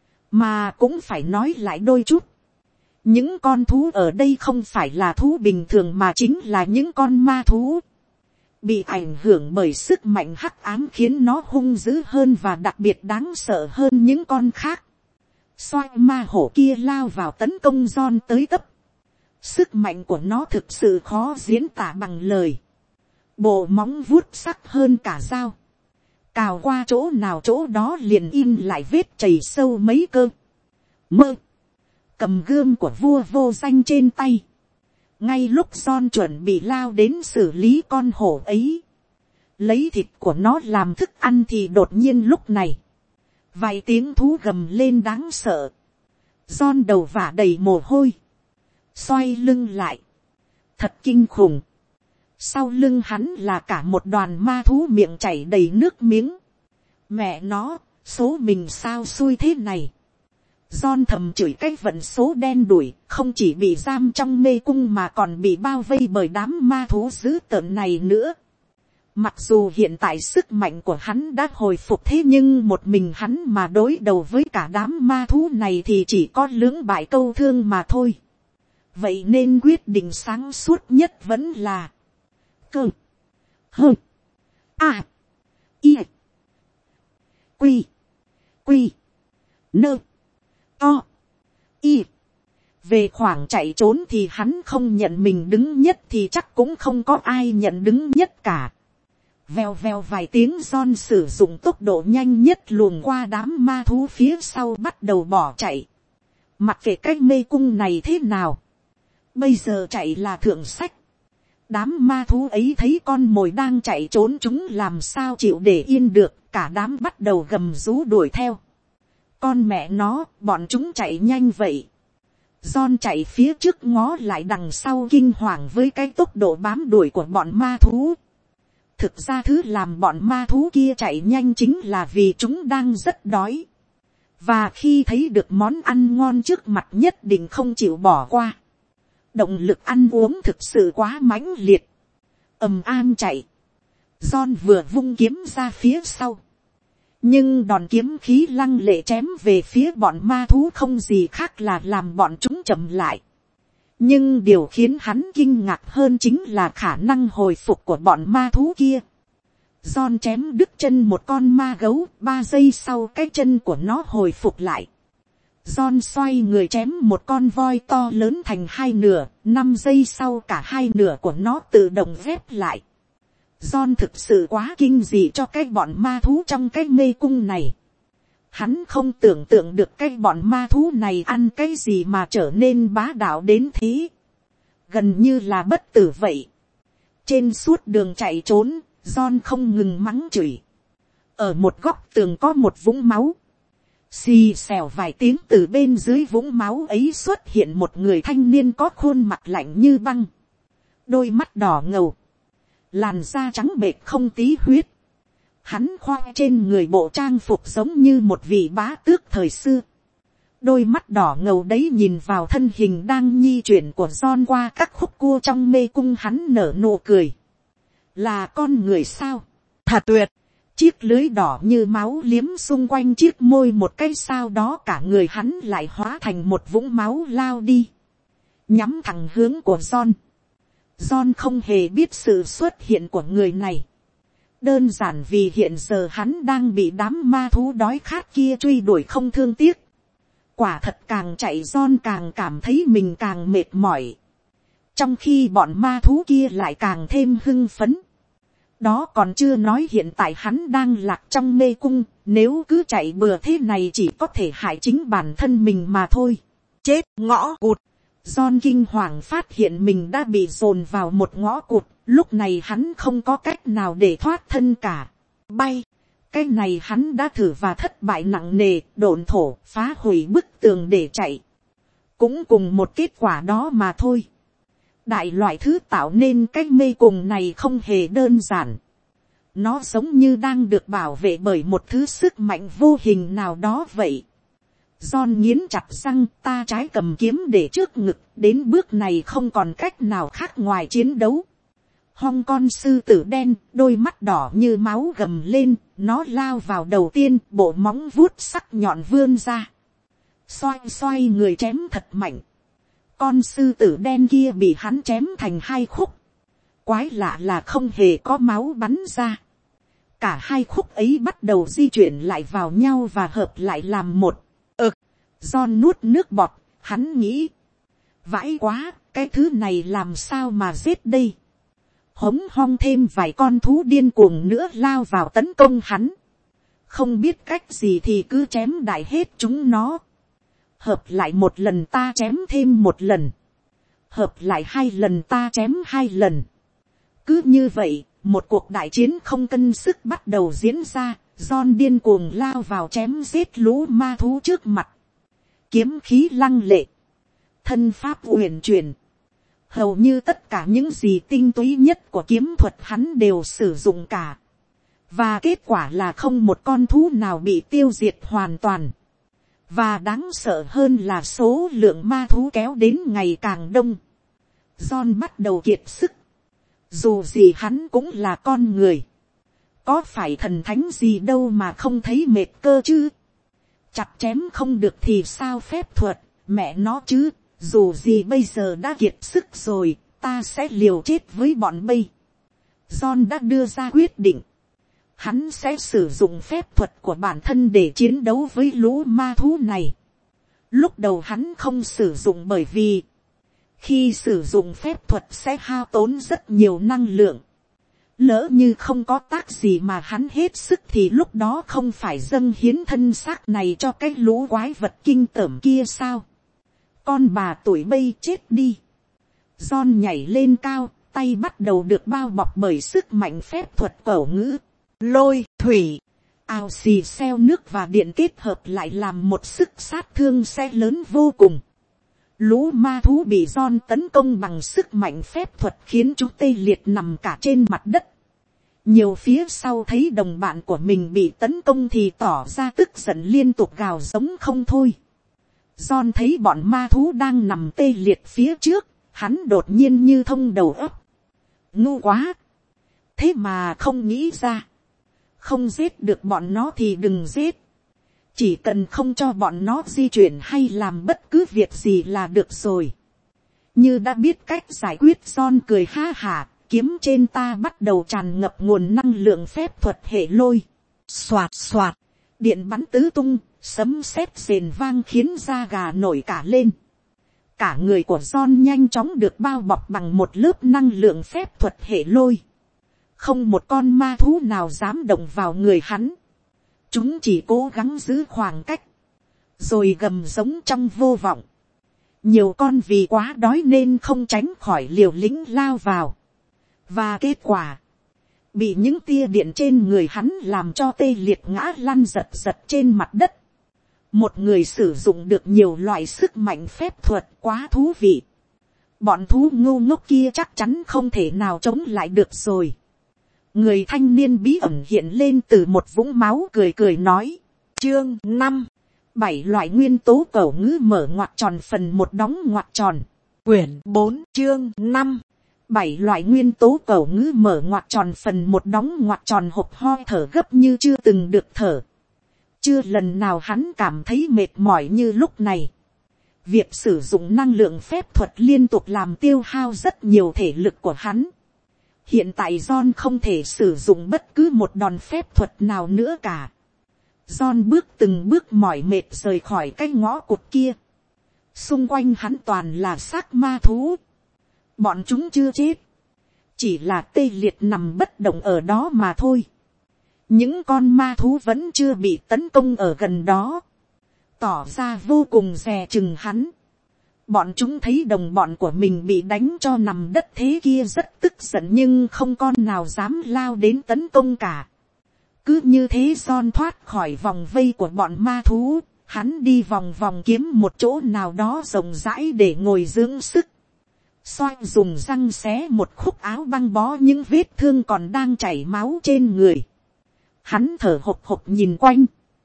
Mà cũng phải nói lại đôi chút. Những con thú ở đây không phải là thú bình thường mà chính là những con ma thú. Bị ảnh hưởng bởi sức mạnh hắc ám khiến nó hung dữ hơn và đặc biệt đáng sợ hơn những con khác. Xoay ma hổ kia lao vào tấn công John tới tấp. Sức mạnh của nó thực sự khó diễn tả bằng lời. Bộ móng vuốt sắc hơn cả dao. Cào qua chỗ nào chỗ đó liền in lại vết chảy sâu mấy cơ. Mơ. Cầm gươm của vua vô danh trên tay. Ngay lúc John chuẩn bị lao đến xử lý con hổ ấy, lấy thịt của nó làm thức ăn thì đột nhiên lúc này, vài tiếng thú gầm lên đáng sợ. John đầu vả đầy mồ hôi, xoay lưng lại, thật kinh khủng. Sau lưng hắn là cả một đoàn ma thú miệng chảy đầy nước miếng. Mẹ nó, số mình sao xui thế này. John thầm chửi cái vận số đen đủi, không chỉ bị giam trong mê cung mà còn bị bao vây bởi đám ma thú dữ tợn này nữa. Mặc dù hiện tại sức mạnh của hắn đã hồi phục, thế nhưng một mình hắn mà đối đầu với cả đám ma thú này thì chỉ có lưỡng bại câu thương mà thôi. Vậy nên quyết định sáng suốt nhất vẫn là cơ, hơ, a, i, quy, quy, nơ, to, y. Về khoảng chạy trốn thì hắn không nhận mình đứng nhất thì chắc cũng không có ai nhận đứng nhất cả. Vèo vèo vài tiếng, John sử dụng tốc độ nhanh nhất luồng qua đám ma thú phía sau bắt đầu bỏ chạy. Mặc kệ cái mê cung này thế nào, bây giờ chạy là thượng sách. Đám ma thú ấy thấy con mồi đang chạy trốn, chúng làm sao chịu để yên được, cả đám bắt đầu gầm rú đuổi theo. Con mẹ nó, bọn chúng chạy nhanh vậy. John chạy phía trước ngó lại đằng sau kinh hoàng với cái tốc độ bám đuổi của bọn ma thú. Thực ra thứ làm bọn ma thú kia chạy nhanh chính là vì chúng đang rất đói. Và khi thấy được món ăn ngon trước mặt nhất định không chịu bỏ qua. Động lực ăn uống thực sự quá mãnh liệt. Ầm am chạy. John vừa vung kiếm ra phía sau. Nhưng đòn kiếm khí lăng lệ chém về phía bọn ma thú không gì khác là làm bọn chúng chậm lại. Nhưng điều khiến hắn kinh ngạc hơn chính là khả năng hồi phục của bọn ma thú kia. John chém đứt chân một con ma gấu, 3 giây sau cái chân của nó hồi phục lại. John xoay người chém một con voi to lớn thành 2 nửa, 5 giây sau cả 2 nửa của nó tự động ghép lại. John thực sự quá kinh dị cho cái bọn ma thú trong cái mê cung này. Hắn không tưởng tượng được cái bọn ma thú này ăn cái gì mà trở nên bá đạo đến thế. Gần như là bất tử vậy. Trên suốt đường chạy trốn, John không ngừng mắng chửi. Ở một góc tường có một vũng máu. Xì xèo vài tiếng, từ bên dưới vũng máu ấy xuất hiện một người thanh niên có khuôn mặt lạnh như băng. Đôi mắt đỏ ngầu. Làn da trắng bệch không tí huyết. Hắn khoe trên người bộ trang phục giống như một vị bá tước thời xưa. Đôi mắt đỏ ngầu đấy nhìn vào thân hình đang di chuyển của John qua các khúc cua trong mê cung, hắn nở nụ cười. Là con người sao? Thật tuyệt! Chiếc lưới đỏ như máu liếm xung quanh chiếc môi một cái, sau đó cả người hắn lại hóa thành một vũng máu lao đi. Nhắm thẳng hướng của John. John không hề biết sự xuất hiện của người này. Đơn giản vì hiện giờ hắn đang bị đám ma thú đói khát kia truy đuổi không thương tiếc. Quả thật càng chạy John càng cảm thấy mình càng mệt mỏi. Trong khi bọn ma thú kia lại càng thêm hưng phấn. Đó còn chưa nói hiện tại hắn đang lạc trong mê cung. Nếu cứ chạy bừa thế này chỉ có thể hại chính bản thân mình mà thôi. Chết ngõ cụt. John kinh hoàng phát hiện mình đã bị dồn vào một ngõ cụt. Lúc này hắn không có cách nào để thoát thân cả. Bay. Cái này hắn đã thử và thất bại nặng nề, độn thổ, phá hủy bức tường để chạy. Cũng cùng một kết quả đó mà thôi. Đại loại thứ tạo nên cái mê cung này không hề đơn giản. Nó giống như đang được bảo vệ bởi một thứ sức mạnh vô hình nào đó vậy. John nghiến chặt răng, ta trái cầm kiếm để trước ngực, đến bước này không còn cách nào khác ngoài chiến đấu. Hong con sư tử đen, đôi mắt đỏ như máu gầm lên, nó lao vào đầu tiên, bộ móng vuốt sắc nhọn vươn ra. Xoay xoay người chém thật mạnh. Con sư tử đen kia bị hắn chém thành 2 khúc. Quái lạ là không hề có máu bắn ra. Cả 2 khúc ấy bắt đầu di chuyển lại vào nhau và hợp lại làm một. John nuốt nước bọt, hắn nghĩ. Vãi quá, cái thứ này làm sao mà giết đây. Hống hong thêm vài con thú điên cuồng nữa lao vào tấn công hắn. Không biết cách gì thì cứ chém đại hết chúng nó. Hợp lại 1 lần ta chém thêm 1 lần. Hợp lại 2 lần ta chém 2 lần. Cứ như vậy, một cuộc đại chiến không cân sức bắt đầu diễn ra. John điên cuồng lao vào chém giết lũ ma thú trước mặt. Kiếm khí lăng lệ. Thân pháp uyển chuyển. Hầu như tất cả những gì tinh túy nhất của kiếm thuật hắn đều sử dụng cả. Và kết quả là không một con thú nào bị tiêu diệt hoàn toàn. Và đáng sợ hơn là số lượng ma thú kéo đến ngày càng đông. John bắt đầu kiệt sức. Dù gì hắn cũng là con người. có phải thần thánh gì đâu mà không thấy mệt cơ chứ. Chặt chém không được thì sao phép thuật, mẹ nó chứ, dù gì bây giờ đã kiệt sức rồi, ta sẽ liều chết với bọn bây. John đã đưa ra quyết định, hắn sẽ sử dụng phép thuật của bản thân để chiến đấu với lũ ma thú này. Lúc đầu hắn không sử dụng bởi vì khi sử dụng phép thuật sẽ hao tốn rất nhiều năng lượng. Lỡ như không có tác gì mà hắn hết sức thì lúc đó không phải dâng hiến thân xác này cho cái lũ quái vật kinh tởm kia sao. Con bà tuổi bây chết đi. John nhảy lên cao, tay bắt đầu được bao bọc bởi sức mạnh phép thuật cẩu ngữ. Lôi, thủy, ào xì xeo nước và điện kết hợp lại làm một sức sát thương xe lớn vô cùng. Lũ ma thú bị John tấn công bằng sức mạnh phép thuật khiến chúng tê liệt nằm cả trên mặt đất. Nhiều phía sau thấy đồng bạn của mình bị tấn công thì tỏ ra tức giận liên tục gào giống không thôi. John thấy bọn ma thú đang nằm tê liệt phía trước, hắn đột nhiên như thông đầu óc. Ngu quá! Thế mà không nghĩ ra. Không giết được bọn nó thì đừng giết. Chỉ cần không cho bọn nó di chuyển hay làm bất cứ việc gì là được rồi. Như đã biết cách giải quyết, John cười ha hả, kiếm trên ta bắt đầu tràn ngập nguồn năng lượng phép thuật hệ lôi. Xoạt xoạt, điện bắn tứ tung, sấm sét rền vang khiến da gà nổi cả lên. Cả người của John nhanh chóng được bao bọc bằng một lớp năng lượng phép thuật hệ lôi. Không một con ma thú nào dám động vào người hắn. Chúng chỉ cố gắng giữ khoảng cách, rồi gầm giống trong vô vọng. Nhiều con vì quá đói nên không tránh khỏi liều lĩnh lao vào. Và kết quả, bị những tia điện trên người hắn làm cho tê liệt ngã lăn giật giật trên mặt đất. Một người sử dụng được nhiều loại sức mạnh phép thuật quá thú vị. Bọn thú ngu ngốc kia chắc chắn không thể nào chống lại được rồi. Người thanh niên bí ẩn hiện lên từ một vũng máu, cười cười nói. Chương 5. 7 loại nguyên tố cẩu ngữ mở ngoặc tròn phần 1 đóng ngoặc tròn. Quyển 4 chương 5. 7 loại nguyên tố cẩu ngữ mở ngoặc tròn phần 1 đóng ngoặc tròn, hộc hoi thở gấp như chưa từng được thở. Chưa lần nào hắn cảm thấy mệt mỏi như lúc này. Việc sử dụng năng lượng phép thuật liên tục làm tiêu hao rất nhiều thể lực của hắn. Hiện tại John không thể sử dụng bất cứ một đòn phép thuật nào nữa cả. John bước từng bước mỏi mệt rời khỏi cái ngõ cụt kia. Xung quanh hắn toàn là xác ma thú. Bọn chúng chưa chết, chỉ là tê liệt nằm bất động ở đó mà thôi. Những con ma thú vẫn chưa bị tấn công ở gần đó, tỏ ra vô cùng dè chừng hắn. Bọn chúng thấy đồng bọn của mình bị đánh cho nằm đất thế kia rất tức giận, nhưng không con nào dám lao đến tấn công cả. Cứ như thế John thoát khỏi vòng vây của bọn ma thú, hắn đi vòng vòng kiếm một chỗ nào đó rộng rãi để ngồi dưỡng sức. Xoay dùng răng xé một khúc áo băng bó những vết thương còn đang chảy máu trên người. Hắn thở hộc hộc nhìn quanh.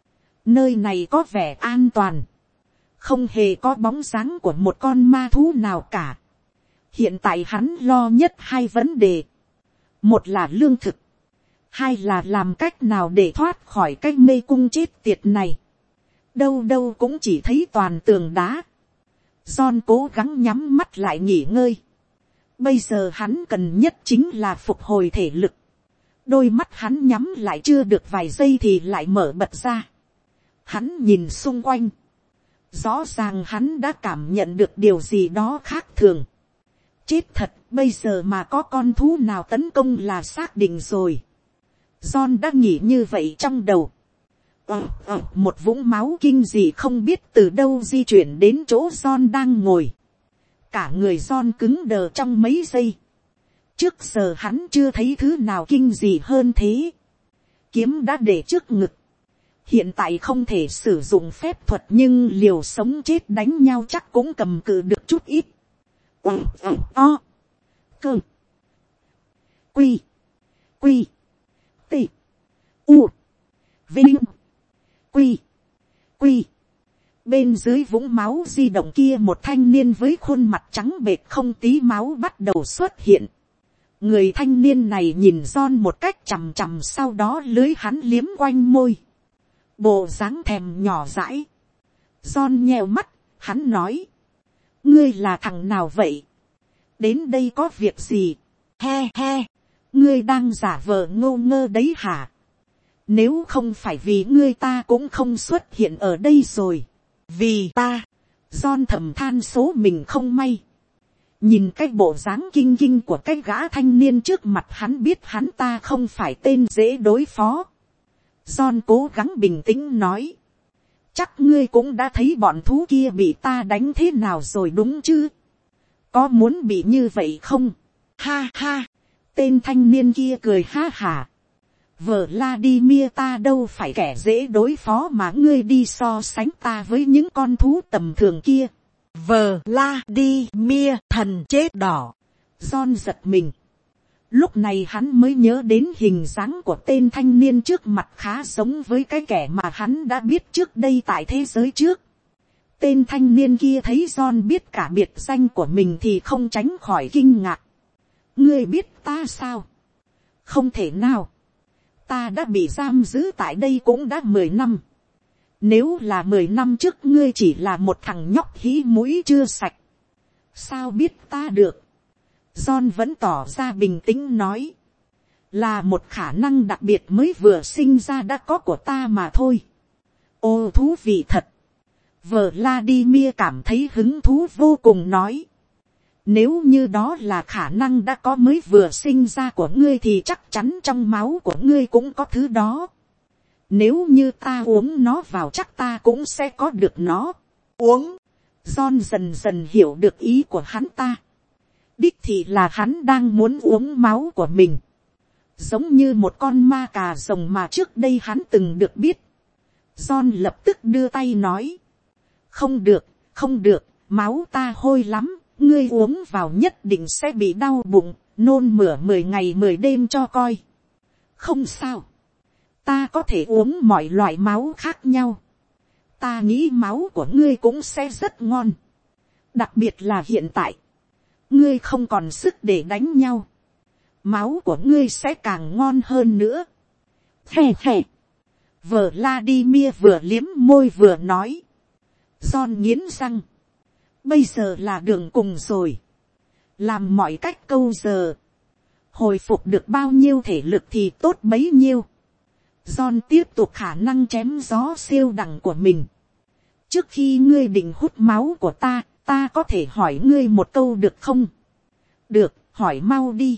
Nơi này có vẻ an toàn. Không hề có bóng dáng của một con ma thú nào cả. Hiện tại hắn lo nhất hai vấn đề. Một là lương thực. Hai là làm cách nào để thoát khỏi cái mê cung chết tiệt này. Đâu đâu cũng chỉ thấy toàn tường đá. John cố gắng nhắm mắt lại nghỉ ngơi. Bây giờ hắn cần nhất chính là phục hồi thể lực. Đôi mắt hắn nhắm lại chưa được vài giây thì lại mở bật ra. Hắn nhìn xung quanh. Rõ ràng hắn đã cảm nhận được điều gì đó khác thường. Chết thật, bây giờ mà có con thú nào tấn công là xác định rồi. John đã nghĩ như vậy trong đầu. Một vũng máu kinh dị không biết từ đâu di chuyển đến chỗ John đang ngồi. Cả người John cứng đờ trong mấy giây. Trước giờ hắn chưa thấy thứ nào kinh dị hơn thế. Kiếm đã để trước ngực. Hiện tại không thể sử dụng phép thuật, nhưng liều sống chết đánh nhau chắc cũng cầm cự được chút ít. O. Cơ. Quy. Quy. T. U. Vinh. Quy. Quy. Bên dưới vũng máu di động kia, một thanh niên với khuôn mặt trắng bệch không tí máu bắt đầu xuất hiện. Người thanh niên này nhìn John một cách chằm chằm, sau đó lưới hắn liếm quanh môi. Bộ dáng thèm nhỏ dãi. John nheo mắt, hắn nói. Ngươi là thằng nào vậy? Đến đây có việc gì? He he, ngươi đang giả vờ ngô ngơ đấy hả? Nếu không phải vì ngươi ta cũng không xuất hiện ở đây rồi. Vì ta, John thầm than số mình không may. Nhìn cái bộ dáng kinh kinh của cái gã thanh niên trước mặt, hắn biết hắn ta không phải tên dễ đối phó. John cố gắng bình tĩnh nói. Chắc ngươi cũng đã thấy bọn thú kia bị ta đánh thế nào rồi đúng chứ? Có muốn bị như vậy không? Ha ha, tên thanh niên kia cười ha hả. Vladimir, ta đâu phải kẻ dễ đối phó mà ngươi đi so sánh ta với những con thú tầm thường kia. Vladimir, thần chết đỏ. John giật mình. Lúc này hắn mới nhớ đến hình dáng của tên thanh niên trước mặt khá giống với cái kẻ mà hắn đã biết trước đây tại thế giới trước. Tên thanh niên kia thấy John biết cả biệt danh của mình thì không tránh khỏi kinh ngạc. Ngươi biết ta sao? Không thể nào. Ta đã bị giam giữ tại đây cũng đã 10 năm. Nếu là 10 năm trước ngươi chỉ là một thằng nhóc hí mũi chưa sạch, sao biết ta được? John vẫn tỏ ra bình tĩnh nói. Là một khả năng đặc biệt mới vừa sinh ra đã có của ta mà thôi. Ô, thú vị thật. Vladimir cảm thấy hứng thú vô cùng nói. Nếu như đó là khả năng đã có mới vừa sinh ra của ngươi thì chắc chắn trong máu của ngươi cũng có thứ đó. Nếu như ta uống nó vào chắc ta cũng sẽ có được nó. Uống. John dần dần hiểu được ý của hắn ta. Đích thị là hắn đang muốn uống máu của mình. Giống như một con ma cà rồng mà trước đây hắn từng được biết. John lập tức đưa tay nói. Không được, không được, máu ta hôi lắm. Ngươi uống vào nhất định sẽ bị đau bụng, nôn mửa 10 ngày 10 đêm cho coi. Không sao. Ta có thể uống mọi loại máu khác nhau. Ta nghĩ máu của ngươi cũng sẽ rất ngon. Đặc biệt là hiện tại. Ngươi không còn sức để đánh nhau. Máu của ngươi sẽ càng ngon hơn nữa. He he. Vladimir vừa liếm môi vừa nói. John nghiến răng. Bây giờ là đường cùng rồi. Làm mọi cách câu giờ. Hồi phục được bao nhiêu thể lực thì tốt bấy nhiêu. John tiếp tục khả năng chém gió siêu đẳng của mình. Trước khi ngươi định hút máu của ta, ta có thể hỏi ngươi một câu được không? Được, hỏi mau đi.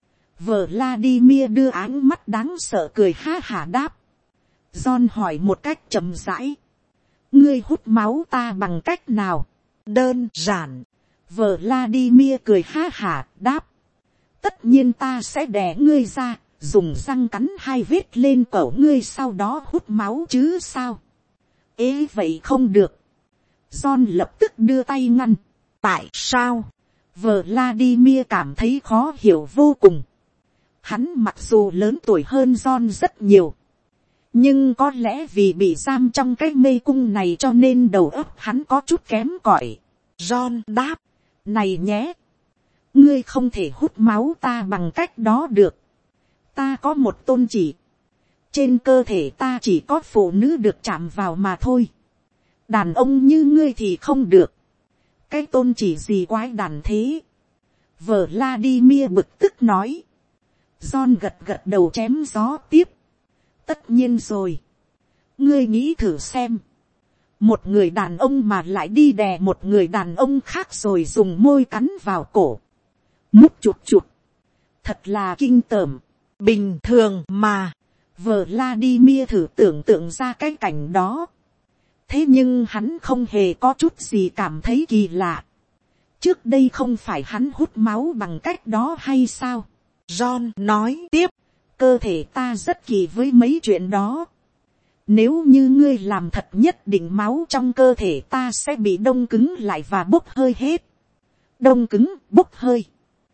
Vladimir đưa ánh mắt đáng sợ cười ha hả đáp. John hỏi một cách chậm rãi. Ngươi hút máu ta bằng cách nào? Đơn giản. Vladimir cười ha hả đáp. Tất nhiên ta sẽ đè ngươi ra, dùng răng cắn 2 vết lên cổ ngươi, sau đó hút máu chứ sao? Ê, vậy không được. John lập tức đưa tay ngăn. Tại sao? Vladimir cảm thấy khó hiểu vô cùng. Hắn mặc dù lớn tuổi hơn John rất nhiều. Nhưng có lẽ vì bị giam trong cái mê cung này cho nên đầu óc hắn có chút kém cỏi. John đáp. Này nhé. Ngươi không thể hút máu ta bằng cách đó được. Ta có một tôn chỉ. Trên cơ thể ta chỉ có phụ nữ được chạm vào mà thôi. Đàn ông như ngươi thì không được. Cái tôn chỉ gì quái đản thế? Vladimir bực tức nói. John gật gật đầu chém gió tiếp. Tất nhiên rồi. Ngươi nghĩ thử xem. Một người đàn ông mà lại đi đè một người đàn ông khác rồi dùng môi cắn vào cổ. Mút chụt chụt. Thật là kinh tởm. Bình thường mà. Vladimir thử tưởng tượng ra cái cảnh đó. Thế nhưng hắn không hề có chút gì cảm thấy kỳ lạ. Trước đây không phải hắn hút máu bằng cách đó hay sao? John nói tiếp. Cơ thể ta rất kỳ với mấy chuyện đó. Nếu như ngươi làm thật nhất định máu trong cơ thể ta sẽ bị đông cứng lại và bốc hơi hết. Đông cứng, bốc hơi.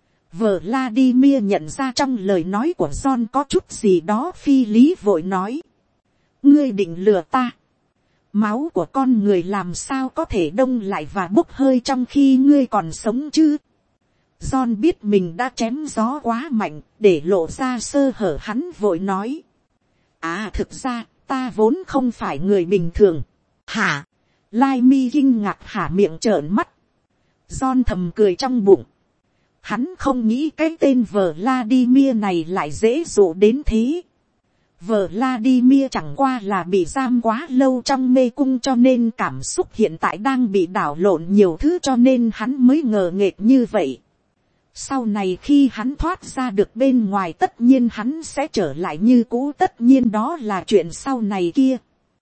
Vladimir nhận ra trong lời nói của John có chút gì đó phi lý, vội nói. Ngươi định lừa ta. Máu của con người làm sao có thể đông lại và bốc hơi trong khi ngươi còn sống chứ? John biết mình đã chém gió quá mạnh, để lộ ra sơ hở, hắn vội nói. Thực ra, ta vốn không phải người bình thường. Hả? Lai Mi kinh ngạc hả miệng trợn mắt. John thầm cười trong bụng. Hắn không nghĩ cái tên Vladimir này lại dễ dụ đến thế. Vladimir chẳng qua là bị giam quá lâu trong mê cung, cho nên cảm xúc hiện tại đang bị đảo lộn nhiều thứ, cho nên hắn mới ngờ nghệch như vậy. Sau này khi hắn thoát ra được bên ngoài, tất nhiên hắn sẽ trở lại như cũ, tất nhiên đó là chuyện sau này kia.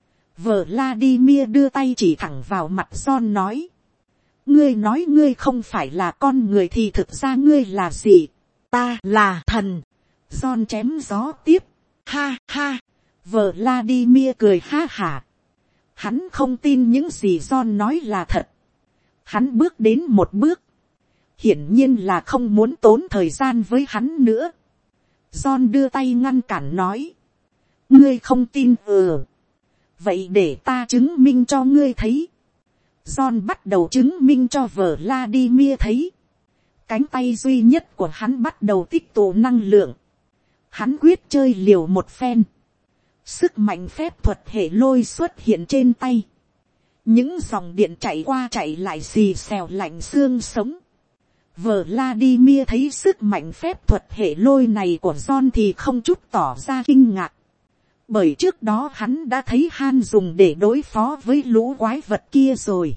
Vladimir đưa tay chỉ thẳng vào mặt John nói. Ngươi nói ngươi không phải là con người thì thực ra ngươi là gì? Ta là thần. John chém gió tiếp. Ha ha. Vladimir cười ha hả. Hắn không tin những gì John nói là thật. Hắn bước đến một bước. Hiển nhiên là không muốn tốn thời gian với hắn nữa. John đưa tay ngăn cản nói. Ngươi không tin? Vậy để ta chứng minh cho ngươi thấy. John bắt đầu chứng minh cho Vladimir thấy. Cánh tay duy nhất của hắn bắt đầu tích tụ năng lượng. Hắn quyết chơi liều một phen. Sức mạnh phép thuật hệ lôi xuất hiện trên tay. Những dòng điện chạy qua chạy lại xì xèo lạnh xương sống. Vladimir thấy sức mạnh phép thuật hệ lôi này của John thì không chút tỏ ra kinh ngạc. Bởi trước đó hắn đã thấy Han dùng để đối phó với lũ quái vật kia rồi.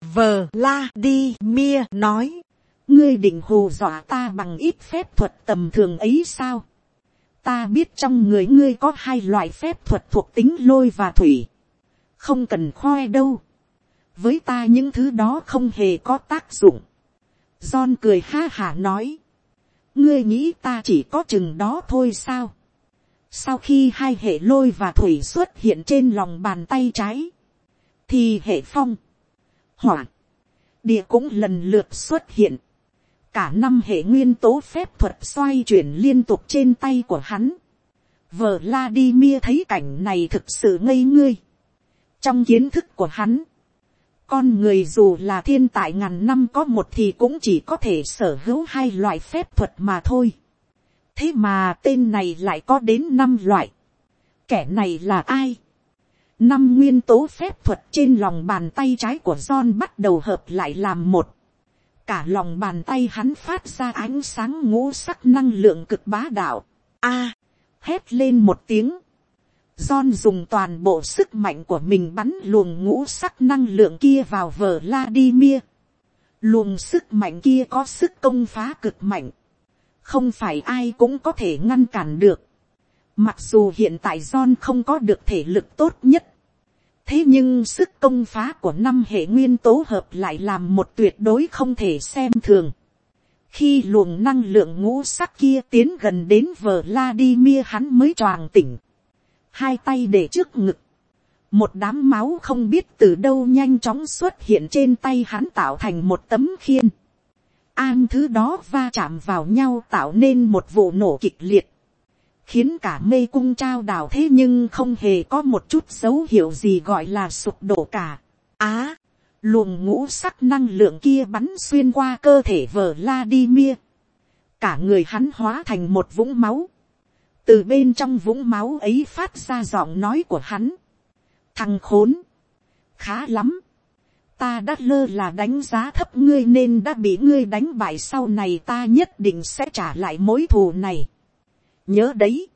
Vladimir nói. Ngươi định hù dọa ta bằng ít phép thuật tầm thường ấy sao? Ta biết trong người ngươi có hai loại phép thuật thuộc tính lôi và thủy. Không cần khoe đâu. Với ta những thứ đó không hề có tác dụng. John cười ha hả nói. Ngươi nghĩ ta chỉ có chừng đó thôi sao? Sau khi hai hệ lôi và thủy xuất hiện trên lòng bàn tay trái, thì hệ phong, hỏa, địa cũng lần lượt xuất hiện. Cả 5 hệ nguyên tố phép thuật xoay chuyển liên tục trên tay của hắn. Vladimir thấy cảnh này thực sự ngây ngươi. Trong kiến thức của hắn, con người dù là thiên tài ngàn năm có một thì cũng chỉ có thể sở hữu 2 loại phép thuật mà thôi. Thế mà tên này lại có đến 5 loại. Kẻ này là ai? 5 nguyên tố phép thuật trên lòng bàn tay trái của John bắt đầu hợp lại làm một. Cả lòng bàn tay hắn phát ra ánh sáng ngũ sắc năng lượng cực bá đạo. Hét lên một tiếng. John dùng toàn bộ sức mạnh của mình bắn luồng ngũ sắc năng lượng kia vào Vladimir. Luồng sức mạnh kia có sức công phá cực mạnh. Không phải ai cũng có thể ngăn cản được. Mặc dù hiện tại John không có được thể lực tốt nhất. Thế nhưng sức công phá của 5 hệ nguyên tố hợp lại làm một tuyệt đối không thể xem thường. Khi luồng năng lượng ngũ sắc kia tiến gần đến Vladimir, hắn mới choàng tỉnh. 2 tay để trước ngực. Một đám máu không biết từ đâu nhanh chóng xuất hiện trên tay hắn, tạo thành một tấm khiên. Thứ đó va chạm vào nhau tạo nên một vụ nổ kịch liệt. Khiến cả mê cung trao đảo, thế nhưng không hề có một chút dấu hiệu gì gọi là sụp đổ cả. Luồng ngũ sắc năng lượng kia bắn xuyên qua cơ thể Vladimir. Cả người hắn hóa thành một vũng máu. Từ bên trong vũng máu ấy phát ra giọng nói của hắn. Thằng khốn! Khá lắm! Ta đã lơ là đánh giá thấp ngươi nên đã bị ngươi đánh bại, sau này ta nhất định sẽ trả lại mối thù này. Nhớ đấy!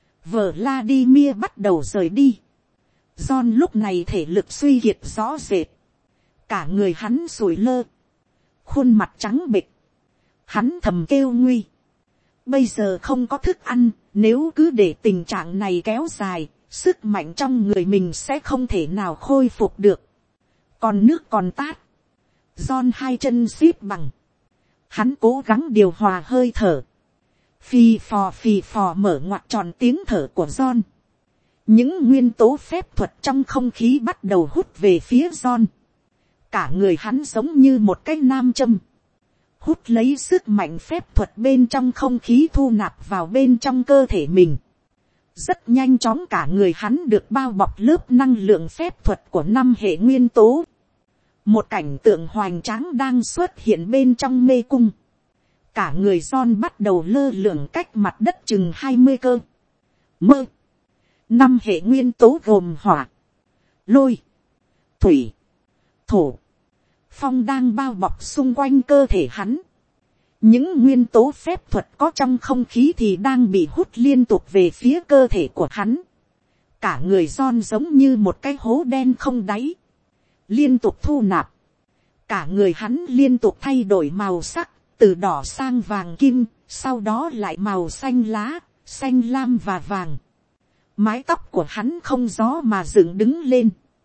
Vladimir bắt đầu rời đi. John lúc này thể lực suy kiệt rõ rệt. Cả người hắn sùi lơ. Khuôn mặt trắng bệch. Hắn thầm kêu nguy. Bây giờ không có thức ăn, nếu cứ để tình trạng này kéo dài, sức mạnh trong người mình sẽ không thể nào khôi phục được. Còn nước còn tát. John 2 chân xếp bằng. Hắn cố gắng điều hòa hơi thở. Phì phò mở ngoặt tròn tiếng thở của John. Những nguyên tố phép thuật trong không khí bắt đầu hút về phía John. Cả người hắn giống như một cái nam châm. Hút lấy sức mạnh phép thuật bên trong không khí, thu nạp vào bên trong cơ thể mình. Rất nhanh chóng cả người hắn được bao bọc lớp năng lượng phép thuật của 5 hệ nguyên tố. Một cảnh tượng hoành tráng đang xuất hiện bên trong mê cung. cả người John bắt đầu lơ lửng cách mặt đất chừng 20 cơ. Mơ. 5 hệ nguyên tố gồm hỏa, lôi, thủy, thổ, phong đang bao bọc xung quanh cơ thể hắn. Những nguyên tố phép thuật có trong không khí thì đang bị hút liên tục về phía cơ thể của hắn. Cả người John giống như một cái hố đen không đáy, liên tục thu nạp. Cả người hắn liên tục thay đổi màu sắc, từ đỏ sang vàng kim, sau đó lại màu xanh lá, xanh lam và vàng. Mái tóc của hắn không gió mà dựng đứng lên.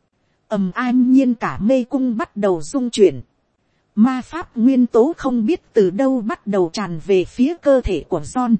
An nhiên cả mê cung bắt đầu rung chuyển. Ma pháp nguyên tố không biết từ đâu bắt đầu tràn về phía cơ thể của John.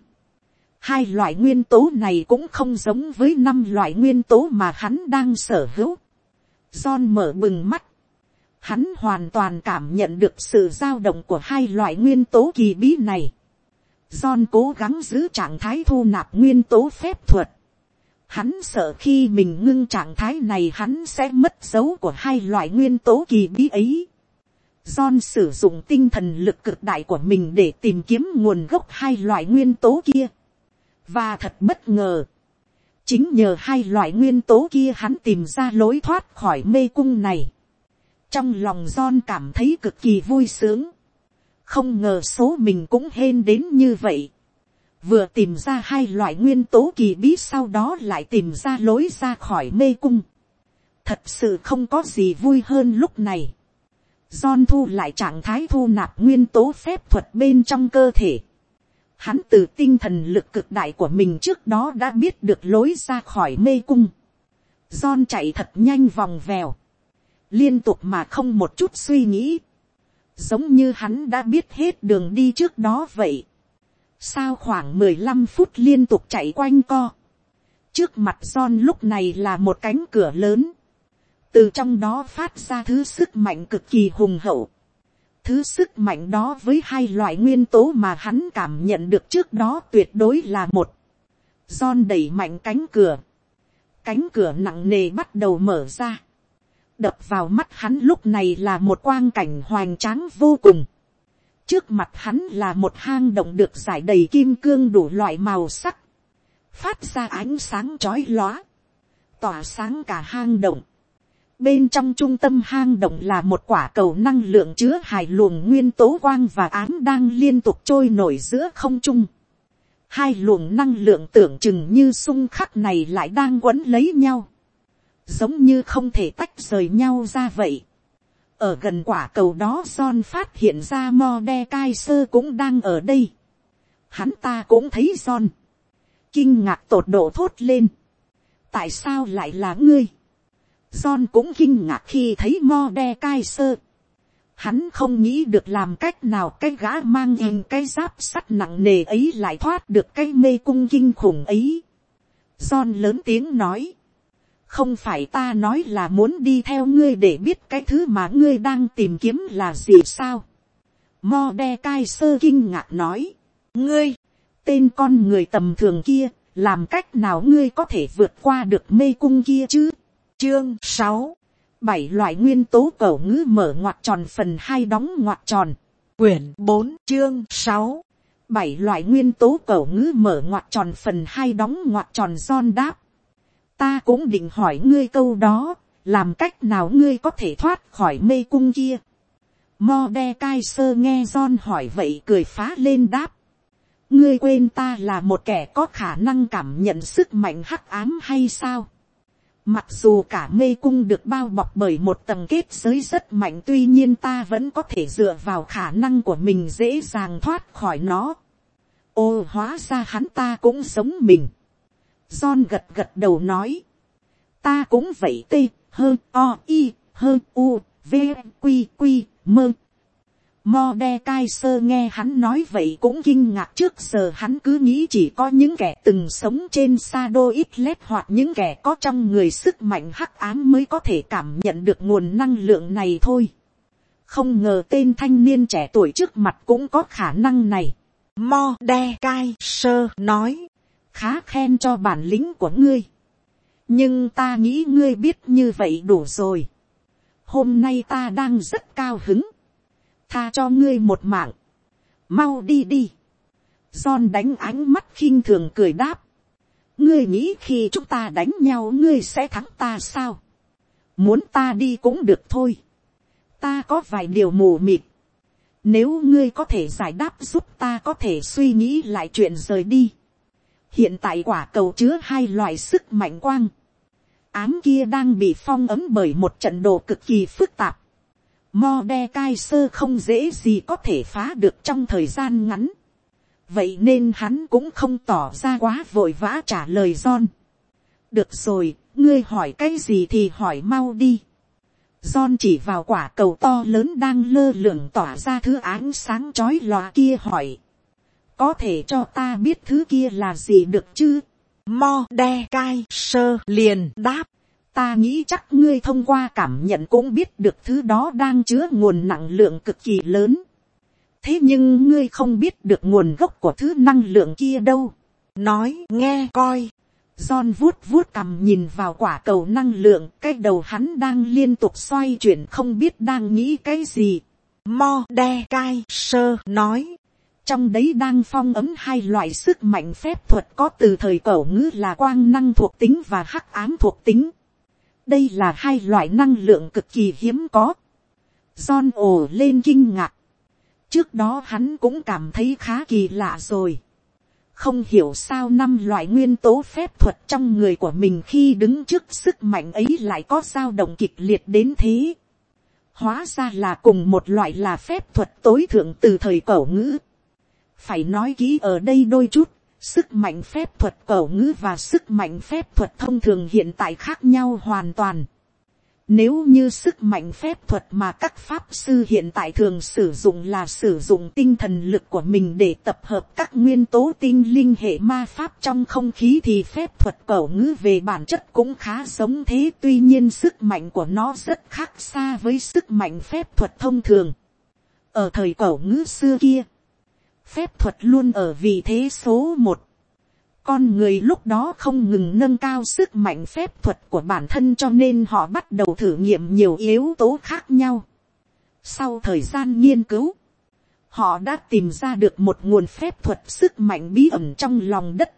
2 loại nguyên tố này cũng không giống với 5 loại nguyên tố mà hắn đang sở hữu. John mở bừng mắt. Hắn hoàn toàn cảm nhận được sự dao động của 2 loại nguyên tố kỳ bí này. John cố gắng giữ trạng thái thu nạp nguyên tố phép thuật. Hắn sợ khi mình ngưng trạng thái này hắn sẽ mất dấu của 2 loại nguyên tố kỳ bí ấy. John sử dụng tinh thần lực cực đại của mình để tìm kiếm nguồn gốc 2 loại nguyên tố kia. Và thật bất ngờ. Chính nhờ 2 loại nguyên tố kia hắn tìm ra lối thoát khỏi mê cung này. Trong lòng John cảm thấy cực kỳ vui sướng. Không ngờ số mình cũng hên đến như vậy. Vừa tìm ra 2 loại nguyên tố kỳ bí sau đó lại tìm ra lối ra khỏi mê cung. Thật sự không có gì vui hơn lúc này. John thu lại trạng thái thu nạp nguyên tố phép thuật bên trong cơ thể. Hắn từ tinh thần lực cực đại của mình trước đó đã biết được lối ra khỏi mê cung. John chạy thật nhanh vòng vèo. Liên tục mà không một chút suy nghĩ. Giống như hắn đã biết hết đường đi trước đó vậy. Sau khoảng 15 phút liên tục chạy quanh co. Trước mặt John lúc này là một cánh cửa lớn. Từ trong đó phát ra thứ sức mạnh cực kỳ hùng hậu. Thứ sức mạnh đó với 2 loại nguyên tố mà hắn cảm nhận được trước đó tuyệt đối là một. John đẩy mạnh cánh cửa. Cánh cửa nặng nề bắt đầu mở ra. Đập vào mắt hắn lúc này là một quang cảnh hoành tráng vô cùng. Trước mặt hắn là một hang động được rải đầy kim cương đủ loại màu sắc. Phát ra ánh sáng chói lóa. Tỏa sáng cả hang động. Bên trong trung tâm hang động là một quả cầu năng lượng chứa 2 luồng nguyên tố quang và ám đang liên tục trôi nổi giữa không trung. 2 luồng năng lượng tưởng chừng như xung khắc này lại đang quấn lấy nhau. Giống như không thể tách rời nhau ra vậy. Ở gần quả cầu đó John phát hiện ra Mordecai cũng đang ở đây. Hắn ta cũng thấy John. Kinh ngạc tột độ thốt lên. Tại sao lại là ngươi? John cũng kinh ngạc khi thấy Mordecai. Hắn không nghĩ được làm cách nào cái gã mang hình cái giáp sắt nặng nề ấy lại thoát được cái mê cung kinh khủng ấy. John lớn tiếng nói. Không phải ta nói là muốn đi theo ngươi để biết cái thứ mà ngươi đang tìm kiếm là gì sao? Mordecai kinh ngạc nói. Ngươi, tên con người tầm thường kia, làm cách nào ngươi có thể vượt qua được mê cung kia chứ? Chương 6. 7 loại nguyên tố cẩu ngữ mở ngoặc tròn phần 2 đóng ngoặc tròn. Quyển 4 chương 6. 7 loại nguyên tố cẩu ngữ mở ngoặc tròn phần 2 đóng ngoặc tròn. John đáp. Ta cũng định hỏi ngươi câu đó, làm cách nào ngươi có thể thoát khỏi mê cung kia? Mordecai nghe John hỏi vậy cười phá lên đáp. Ngươi quên ta là một kẻ có khả năng cảm nhận sức mạnh hắc ám hay sao? Mặc dù cả mê cung được bao bọc bởi một tầng kết giới rất mạnh, tuy nhiên ta vẫn có thể dựa vào khả năng của mình dễ dàng thoát khỏi nó. Ồ, hóa ra hắn ta cũng giống mình. John gật gật đầu nói. Ta cũng vậy mơ. Mordecai nghe hắn nói vậy cũng kinh ngạc, trước giờ hắn cứ nghĩ chỉ có những kẻ từng sống trên Shadow Isles hoặc những kẻ có trong người sức mạnh hắc ám mới có thể cảm nhận được nguồn năng lượng này thôi. Không ngờ tên thanh niên trẻ tuổi trước mặt cũng có khả năng này. Mordecai nói. Khá khen cho bản lĩnh của ngươi. Nhưng ta nghĩ ngươi biết như vậy đủ rồi. Hôm nay ta đang rất cao hứng. Tha cho ngươi một mạng. Mau đi đi. John đánh ánh mắt khinh thường cười đáp. Ngươi nghĩ khi chúng ta đánh nhau ngươi sẽ thắng ta sao? Muốn ta đi cũng được thôi. Ta có vài điều mù mịt. Nếu ngươi có thể giải đáp giúp ta có thể suy nghĩ lại chuyện rời đi. Hiện tại quả cầu chứa hai loại sức mạnh quang. Ám kia đang bị phong ấm bởi một trận đồ cực kỳ phức tạp. Mordecai không dễ gì có thể phá được trong thời gian ngắn. Vậy nên hắn cũng không tỏ ra quá vội vã trả lời John. Được rồi, ngươi hỏi cái gì thì hỏi mau đi. John chỉ vào quả cầu to lớn đang lơ lửng tỏa ra thứ ánh sáng chói lòa kia hỏi. Có thể cho ta biết thứ kia là gì được chứ? Mordecai liền đáp. Ta nghĩ chắc ngươi thông qua cảm nhận cũng biết được thứ đó đang chứa nguồn năng lượng cực kỳ lớn. Thế nhưng ngươi không biết được nguồn gốc của thứ năng lượng kia đâu. Nói nghe coi. John vuốt vuốt cằm nhìn vào quả cầu năng lượng. Cái đầu hắn đang liên tục xoay chuyển không biết đang nghĩ cái gì. Mordecai nói. Trong đấy đang phong ấm hai loại sức mạnh phép thuật có từ thời cổ ngữ là quang năng thuộc tính và hắc ám thuộc tính. Đây là hai loại năng lượng cực kỳ hiếm có. John ồ lên kinh ngạc. Trước đó hắn cũng cảm thấy khá kỳ lạ rồi. Không hiểu sao 5 loại nguyên tố phép thuật trong người của mình khi đứng trước sức mạnh ấy lại có dao động kịch liệt đến thế. Hóa ra là cùng một loại là phép thuật tối thượng từ thời cổ ngữ. Phải nói kỹ ở đây đôi chút. Sức mạnh phép thuật cổ ngữ và sức mạnh phép thuật thông thường hiện tại khác nhau hoàn toàn. Nếu như sức mạnh phép thuật mà các pháp sư hiện tại thường sử dụng là sử dụng tinh thần lực của mình để tập hợp các nguyên tố tinh linh hệ ma pháp trong không khí thì phép thuật cổ ngữ về bản chất cũng khá giống thế. Tuy nhiên sức mạnh của nó rất khác xa với sức mạnh phép thuật thông thường. Ở thời cổ ngữ xưa kia, phép thuật luôn ở vị thế số 1. Con người lúc đó không ngừng nâng cao sức mạnh phép thuật của bản thân cho nên họ bắt đầu thử nghiệm nhiều yếu tố khác nhau. Sau thời gian nghiên cứu, họ đã tìm ra được một nguồn phép thuật sức mạnh bí ẩn trong lòng đất.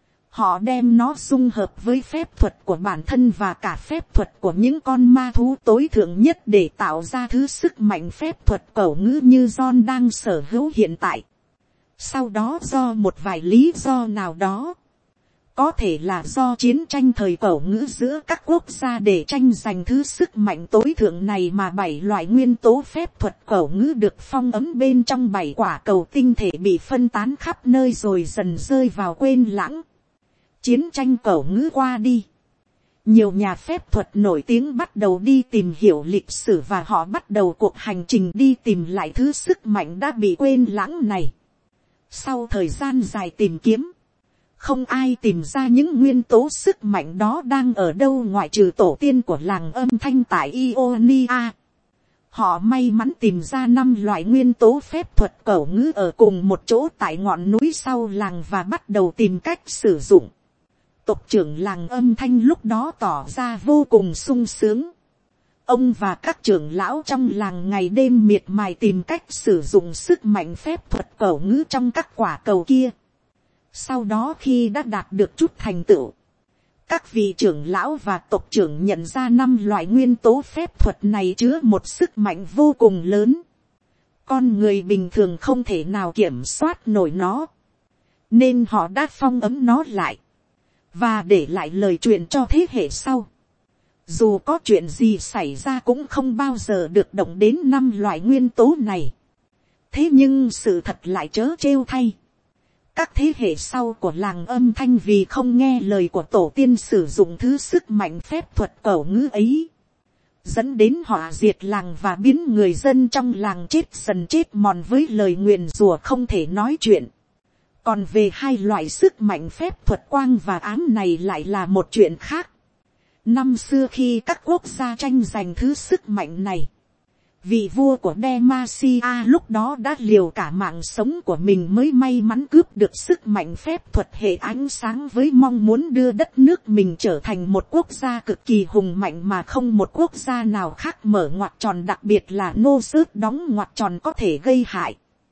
Họ đem nó dung hợp với phép thuật của bản thân và cả phép thuật của những con ma thú tối thượng nhất để tạo ra thứ sức mạnh phép thuật cổ ngữ như John đang sở hữu hiện tại. Sau đó do một vài lý do nào đó, có thể là do chiến tranh thời cổ ngữ giữa các quốc gia để tranh giành thứ sức mạnh tối thượng này mà 7 loại nguyên tố phép thuật cổ ngữ được phong ấm bên trong 7 quả cầu tinh thể bị phân tán khắp nơi rồi dần rơi vào quên lãng. Chiến tranh cổ ngữ qua đi, nhiều nhà phép thuật nổi tiếng bắt đầu đi tìm hiểu lịch sử và họ bắt đầu cuộc hành trình đi tìm lại thứ sức mạnh đã bị quên lãng này. Sau thời gian dài tìm kiếm, không ai tìm ra những nguyên tố sức mạnh đó đang ở đâu ngoại trừ tổ tiên của làng âm thanh tại Ionia. Họ may mắn tìm ra 5 loại nguyên tố phép thuật cổ ngữ ở cùng một chỗ tại ngọn núi sau làng và bắt đầu tìm cách sử dụng. Tộc trưởng làng âm thanh lúc đó tỏ ra vô cùng sung sướng. Ông và các trưởng lão trong làng ngày đêm miệt mài tìm cách sử dụng sức mạnh phép thuật cổ ngữ trong các quả cầu kia. Sau đó khi đã đạt được chút thành tựu, các vị trưởng lão và tộc trưởng nhận ra 5 loại nguyên tố phép thuật này chứa một sức mạnh vô cùng lớn. Con người bình thường không thể nào kiểm soát nổi nó, nên họ đã phong ấm nó lại và để lại lời truyền cho thế hệ sau. Dù có chuyện gì xảy ra cũng không bao giờ được động đến 5 loại nguyên tố này. Thế nhưng sự thật lại trớ trêu thay. Các thế hệ sau của làng âm thanh vì không nghe lời của tổ tiên sử dụng thứ sức mạnh phép thuật cổ ngữ ấy, dẫn đến họ diệt làng và biến người dân trong làng chết dần chết mòn với lời nguyền rủa không thể nói chuyện. Còn về 2 loại sức mạnh phép thuật quang và ám này lại là một chuyện khác. Năm xưa khi các quốc gia tranh giành thứ sức mạnh này, vị vua của Demacia lúc đó đã liều cả mạng sống của mình mới may mắn cướp được sức mạnh phép thuật hệ ánh sáng với mong muốn đưa đất nước mình trở thành một quốc gia cực kỳ hùng mạnh mà không một quốc gia nào khác mở ngoặc tròn, đặc biệt là nô sớt đóng ngoặc tròn có thể gây hại.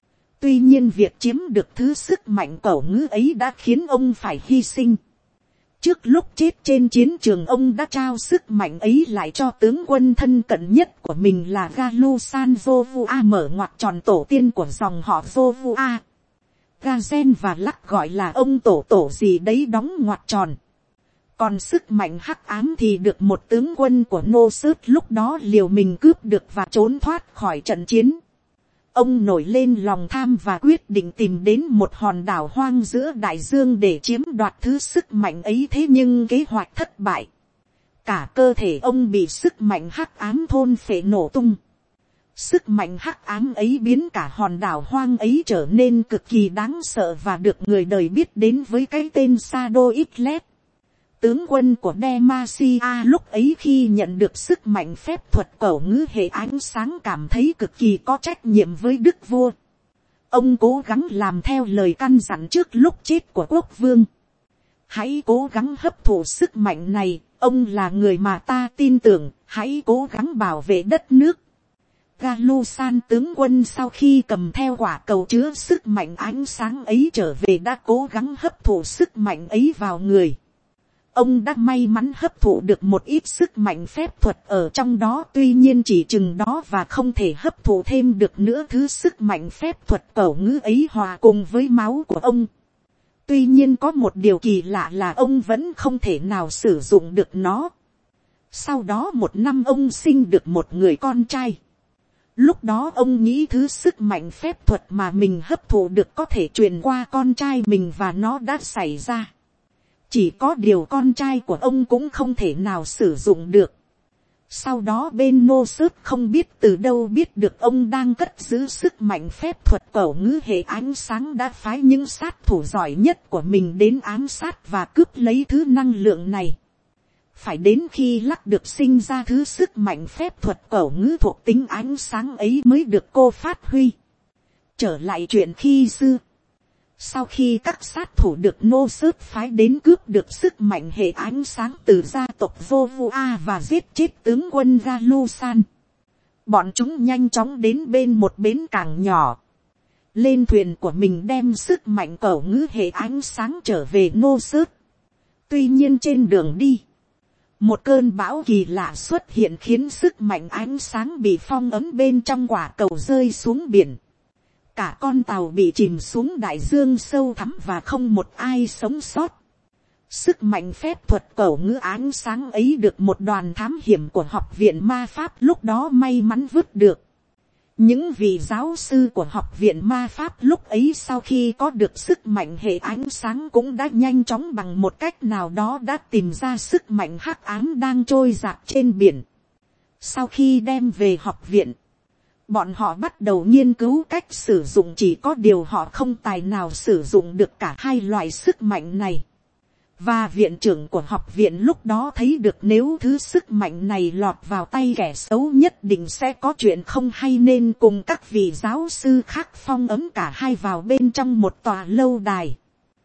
Tuy nhiên việc chiếm được thứ sức mạnh cẩu ngữ ấy đã khiến ông phải hy sinh. Trước lúc chết trên chiến trường ông đã trao sức mạnh ấy lại cho tướng quân thân cận nhất của mình là Galusan Jovua, mở ngoặc tròn tổ tiên của dòng họ Jovua. Gazen và Lắc gọi là ông tổ gì đấy đóng ngoặc tròn. Còn sức mạnh hắc ám thì được một tướng quân của Nô Sớt lúc đó liều mình cướp được và trốn thoát khỏi trận chiến. Ông nổi lên lòng tham và quyết định tìm đến một hòn đảo hoang giữa đại dương để chiếm đoạt thứ sức mạnh ấy, thế nhưng kế hoạch thất bại. Cả cơ thể ông bị sức mạnh hắc ám thôn phệ nổ tung. Sức mạnh hắc ám ấy biến cả hòn đảo hoang ấy trở nên cực kỳ đáng sợ và được người đời biết đến với cái tên Shadow Islet. Tướng quân của Demacia lúc ấy khi nhận được sức mạnh phép thuật cẩu ngữ hệ ánh sáng cảm thấy cực kỳ có trách nhiệm với đức vua. Ông cố gắng làm theo lời căn dặn trước lúc chết của quốc vương. Hãy cố gắng hấp thụ sức mạnh này, ông là người mà ta tin tưởng, hãy cố gắng bảo vệ đất nước. Galusan tướng quân sau khi cầm theo quả cầu chứa sức mạnh ánh sáng ấy trở về đã cố gắng hấp thụ sức mạnh ấy vào người. Ông đã may mắn hấp thụ được một ít sức mạnh phép thuật ở trong đó, tuy nhiên chỉ chừng đó và không thể hấp thụ thêm được nữa thứ sức mạnh phép thuật cẩu ngữ ấy hòa cùng với máu của ông. Tuy nhiên có một điều kỳ lạ là ông vẫn không thể nào sử dụng được nó. Sau đó một năm ông sinh được một người con trai. Lúc đó ông nghĩ thứ sức mạnh phép thuật mà mình hấp thụ được có thể truyền qua con trai mình và nó đã xảy ra. Chỉ có điều con trai của ông cũng không thể nào sử dụng được. Sau đó bên Nô Sớt không biết từ đâu biết được ông đang cất giữ sức mạnh phép thuật cẩu ngữ hệ ánh sáng, đã phái những sát thủ giỏi nhất của mình đến ám sát và cướp lấy thứ năng lượng này. Phải đến khi Lắc được sinh ra thứ sức mạnh phép thuật cẩu ngữ thuộc tính ánh sáng ấy mới được cô phát huy. Trở lại chuyện khi xưa. Sau khi các sát thủ được Nô Sớt phái đến cướp được sức mạnh hệ ánh sáng từ gia tộc Jovua và giết chết tướng quân Galusan, bọn chúng nhanh chóng đến bên một bến cảng nhỏ. Lên thuyền của mình đem sức mạnh cẩu ngữ hệ ánh sáng trở về Nô Sớt. Tuy nhiên trên đường đi, một cơn bão kỳ lạ xuất hiện khiến sức mạnh ánh sáng bị phong ấn bên trong quả cầu rơi xuống biển. Cả con tàu bị chìm xuống đại dương sâu thẳm và không một ai sống sót. Sức mạnh phép thuật cẩu ngữ ánh sáng ấy được một đoàn thám hiểm của học viện ma pháp lúc đó may mắn vứt được. Những vị giáo sư của học viện ma pháp lúc ấy sau khi có được sức mạnh hệ ánh sáng cũng đã nhanh chóng bằng một cách nào đó đã tìm ra sức mạnh hắc ám đang trôi dạt trên biển. Sau khi đem về học viện, bọn họ bắt đầu nghiên cứu cách sử dụng, chỉ có điều họ không tài nào sử dụng được cả hai loại sức mạnh này. Và viện trưởng của học viện lúc đó thấy được nếu thứ sức mạnh này lọt vào tay kẻ xấu nhất định sẽ có chuyện không hay, nên cùng các vị giáo sư khác phong ấn cả hai vào bên trong một tòa lâu đài.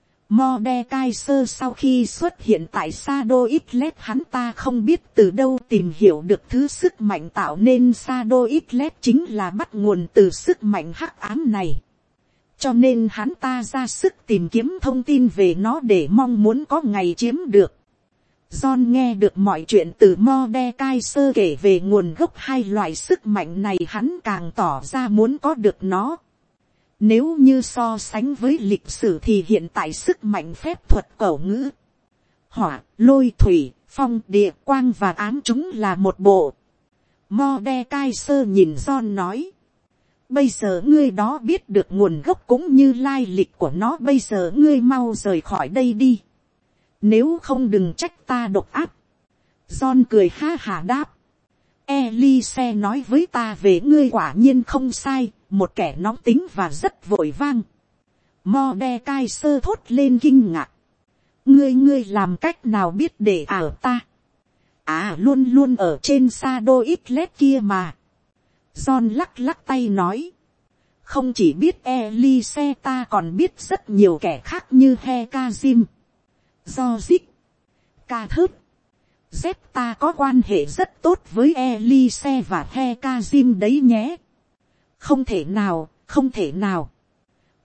Mordecai sau khi xuất hiện tại Shadow Islet, hắn ta không biết từ đâu tìm hiểu được thứ sức mạnh tạo nên Shadow Islet chính là bắt nguồn từ sức mạnh hắc ám này. Cho nên hắn ta ra sức tìm kiếm thông tin về nó để mong muốn có ngày chiếm được. John nghe được mọi chuyện từ Mordecai kể về nguồn gốc hai loại sức mạnh này, hắn càng tỏ ra muốn có được nó. Nếu như so sánh với lịch sử thì hiện tại sức mạnh phép thuật cẩu ngữ, hỏa, lôi, thủy, phong, địa, quang và ám chúng là một bộ. Mordecai nhìn John nói. Bây giờ ngươi đó biết được nguồn gốc cũng như lai lịch của nó, bây giờ ngươi mau rời khỏi đây đi. Nếu không đừng trách ta độc ác. John cười ha hả đáp. Elise nói với ta về ngươi quả nhiên không sai, một kẻ nóng tính và rất vội vang. Mordecai thốt lên kinh ngạc. Ngươi làm cách nào biết để ở ta? À, luôn luôn ở trên Shadow Islet kia mà. John lắc lắc tay nói. Không chỉ biết Elise, ta còn biết rất nhiều kẻ khác như Hekazim, George, Cathert, Z. Ta có quan hệ rất tốt với Elise và Hekazim đấy nhé. Không thể nào, không thể nào.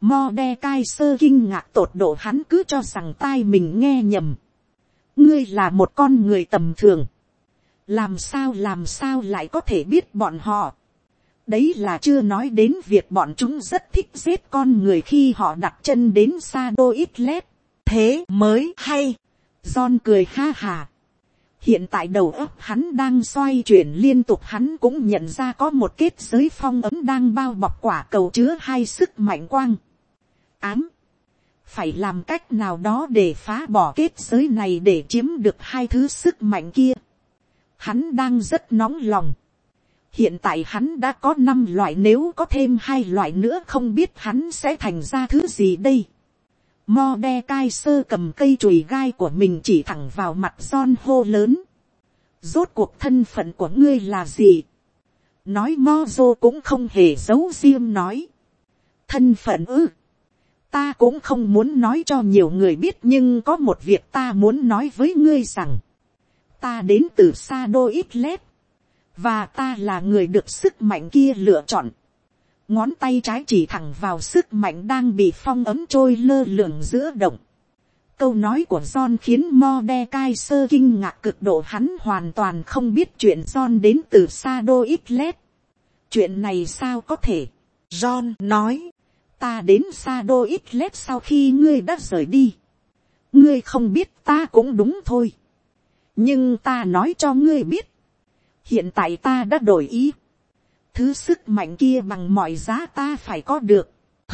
Mordecai kinh ngạc tột độ, hắn cứ cho rằng tai mình nghe nhầm. Ngươi là một con người tầm thường. Làm sao lại có thể biết bọn họ. Đấy là chưa nói đến việc bọn chúng rất thích giết con người khi họ đặt chân đến Sado Islet. Thế mới hay. John cười ha hà. Hiện tại đầu óc hắn đang xoay chuyển liên tục, hắn cũng nhận ra có một kết giới phong ấm đang bao bọc quả cầu chứa hai sức mạnh quang ám. Phải làm cách nào đó để phá bỏ kết giới này để chiếm được hai thứ sức mạnh kia. Hắn đang rất nóng lòng. Hiện tại hắn đã có 5 loại, nếu có thêm 2 loại nữa không biết hắn sẽ thành ra thứ gì đây. Mordecai cầm cây chùy gai của mình chỉ thẳng vào mặt John hô lớn. Rốt cuộc thân phận của ngươi là gì? Nói Mojo cũng không hề giấu riêng nói. Thân phận ư? Ta cũng không muốn nói cho nhiều người biết, nhưng có một việc ta muốn nói với ngươi rằng. Ta đến từ Sado Islet. Và ta là người được sức mạnh kia lựa chọn. Ngón tay trái chỉ thẳng vào sức mạnh đang bị phong ấm trôi lơ lửng giữa động. Câu nói của John khiến Mordecai kinh ngạc cực độ, hắn hoàn toàn không biết chuyện John đến từ Sado Islet. Chuyện này sao có thể? John nói, ta đến Sado Islet sau khi ngươi đã rời đi. Ngươi không biết ta cũng đúng thôi. Nhưng ta nói cho ngươi biết. Hiện tại ta đã đổi ý. Thứ sức mạnh kia bằng mọi giá ta phải có được.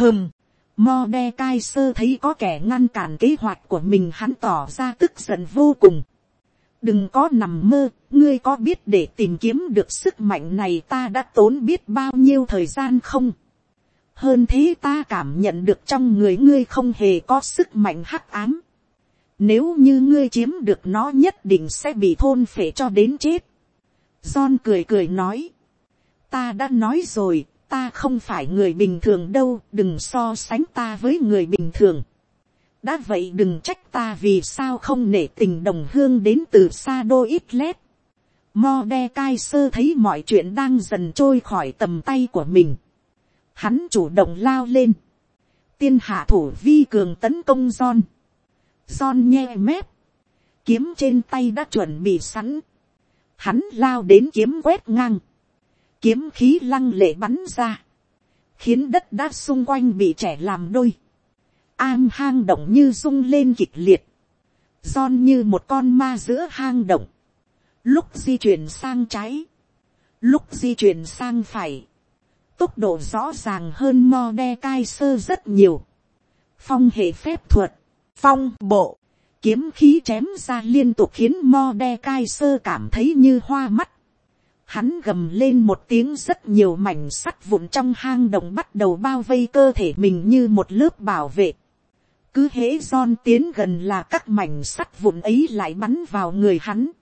Mordecai thấy có kẻ ngăn cản kế hoạch của mình, hắn tỏ ra tức giận vô cùng. Đừng có nằm mơ, ngươi có biết để tìm kiếm được sức mạnh này ta đã tốn biết bao nhiêu thời gian không? Hơn thế ta cảm nhận được trong người ngươi không hề có sức mạnh hắc ám. Nếu như ngươi chiếm được nó nhất định sẽ bị thôn phệ cho đến chết. John cười nói. Ta đã nói rồi, ta không phải người bình thường đâu, đừng so sánh ta với người bình thường. Đã vậy đừng trách ta vì sao không nể tình đồng hương đến từ Sado Islet. Mordecai thấy mọi chuyện đang dần trôi khỏi tầm tay của mình. Hắn chủ động lao lên. Tiên hạ thủ vi cường tấn công John. John nhe mép. Kiếm trên tay đã chuẩn bị sẵn. Hắn lao đến kiếm quét ngang. Kiếm khí lăng lệ bắn ra. Khiến đất đá xung quanh bị chẻ làm đôi. Am hang động như rung lên kịch liệt. John như một con ma giữa hang động. Lúc di chuyển sang trái. Lúc di chuyển sang phải. Tốc độ rõ ràng hơn Mordecai rất nhiều. Phong hệ phép thuật. Phong bộ. Kiếm khí chém ra liên tục khiến Mordecai cảm thấy như hoa mắt. Hắn gầm lên một tiếng, rất nhiều mảnh sắt vụn trong hang động bắt đầu bao vây cơ thể mình như một lớp bảo vệ. Cứ hễ John tiến gần là các mảnh sắt vụn ấy lại bắn vào người hắn.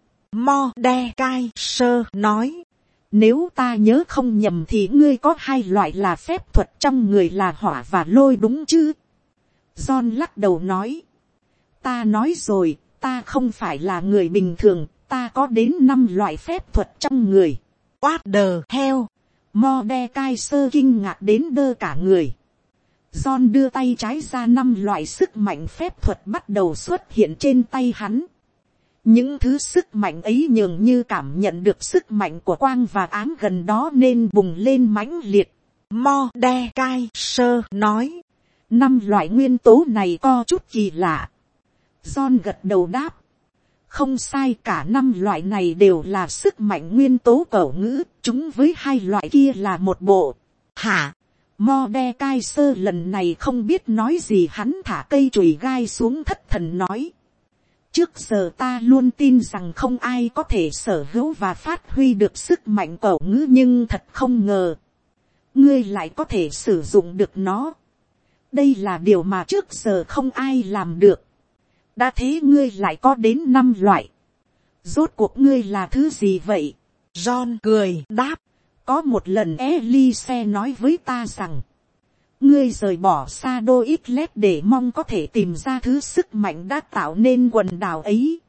Mordecai nói. Nếu ta nhớ không nhầm thì ngươi có 2 loại là phép thuật trong người là hỏa và lôi đúng chứ? John lắc đầu nói. Ta nói rồi, ta không phải là người bình thường, ta có đến 5 loại phép thuật trong người. What the hell? Mordecai kinh ngạc đến đơ cả người. John đưa tay trái ra, 5 loại sức mạnh phép thuật bắt đầu xuất hiện trên tay hắn. Những thứ sức mạnh ấy nhường như cảm nhận được sức mạnh của quang và ám gần đó nên bùng lên mãnh liệt. Mordecai nói. 5 loại nguyên tố này có chút kỳ lạ. John gật đầu đáp. Không sai, cả 5 loại này đều là sức mạnh nguyên tố cẩu ngữ, chúng với 2 loại kia là một bộ. Hả? Mordecai lần này không biết nói gì, hắn thả cây chùy gai xuống, thất thần nói. Trước giờ ta luôn tin rằng không ai có thể sở hữu và phát huy được sức mạnh cẩu ngữ, nhưng thật không ngờ. Ngươi lại có thể sử dụng được nó. Đây là điều mà trước giờ không ai làm được. Đã thế ngươi lại có đến 5 loại. Rốt cuộc ngươi là thứ gì vậy? John cười đáp. Có một lần Elise nói với ta rằng. Ngươi rời bỏ Sado Islet để mong có thể tìm ra thứ sức mạnh đã tạo nên quần đảo ấy.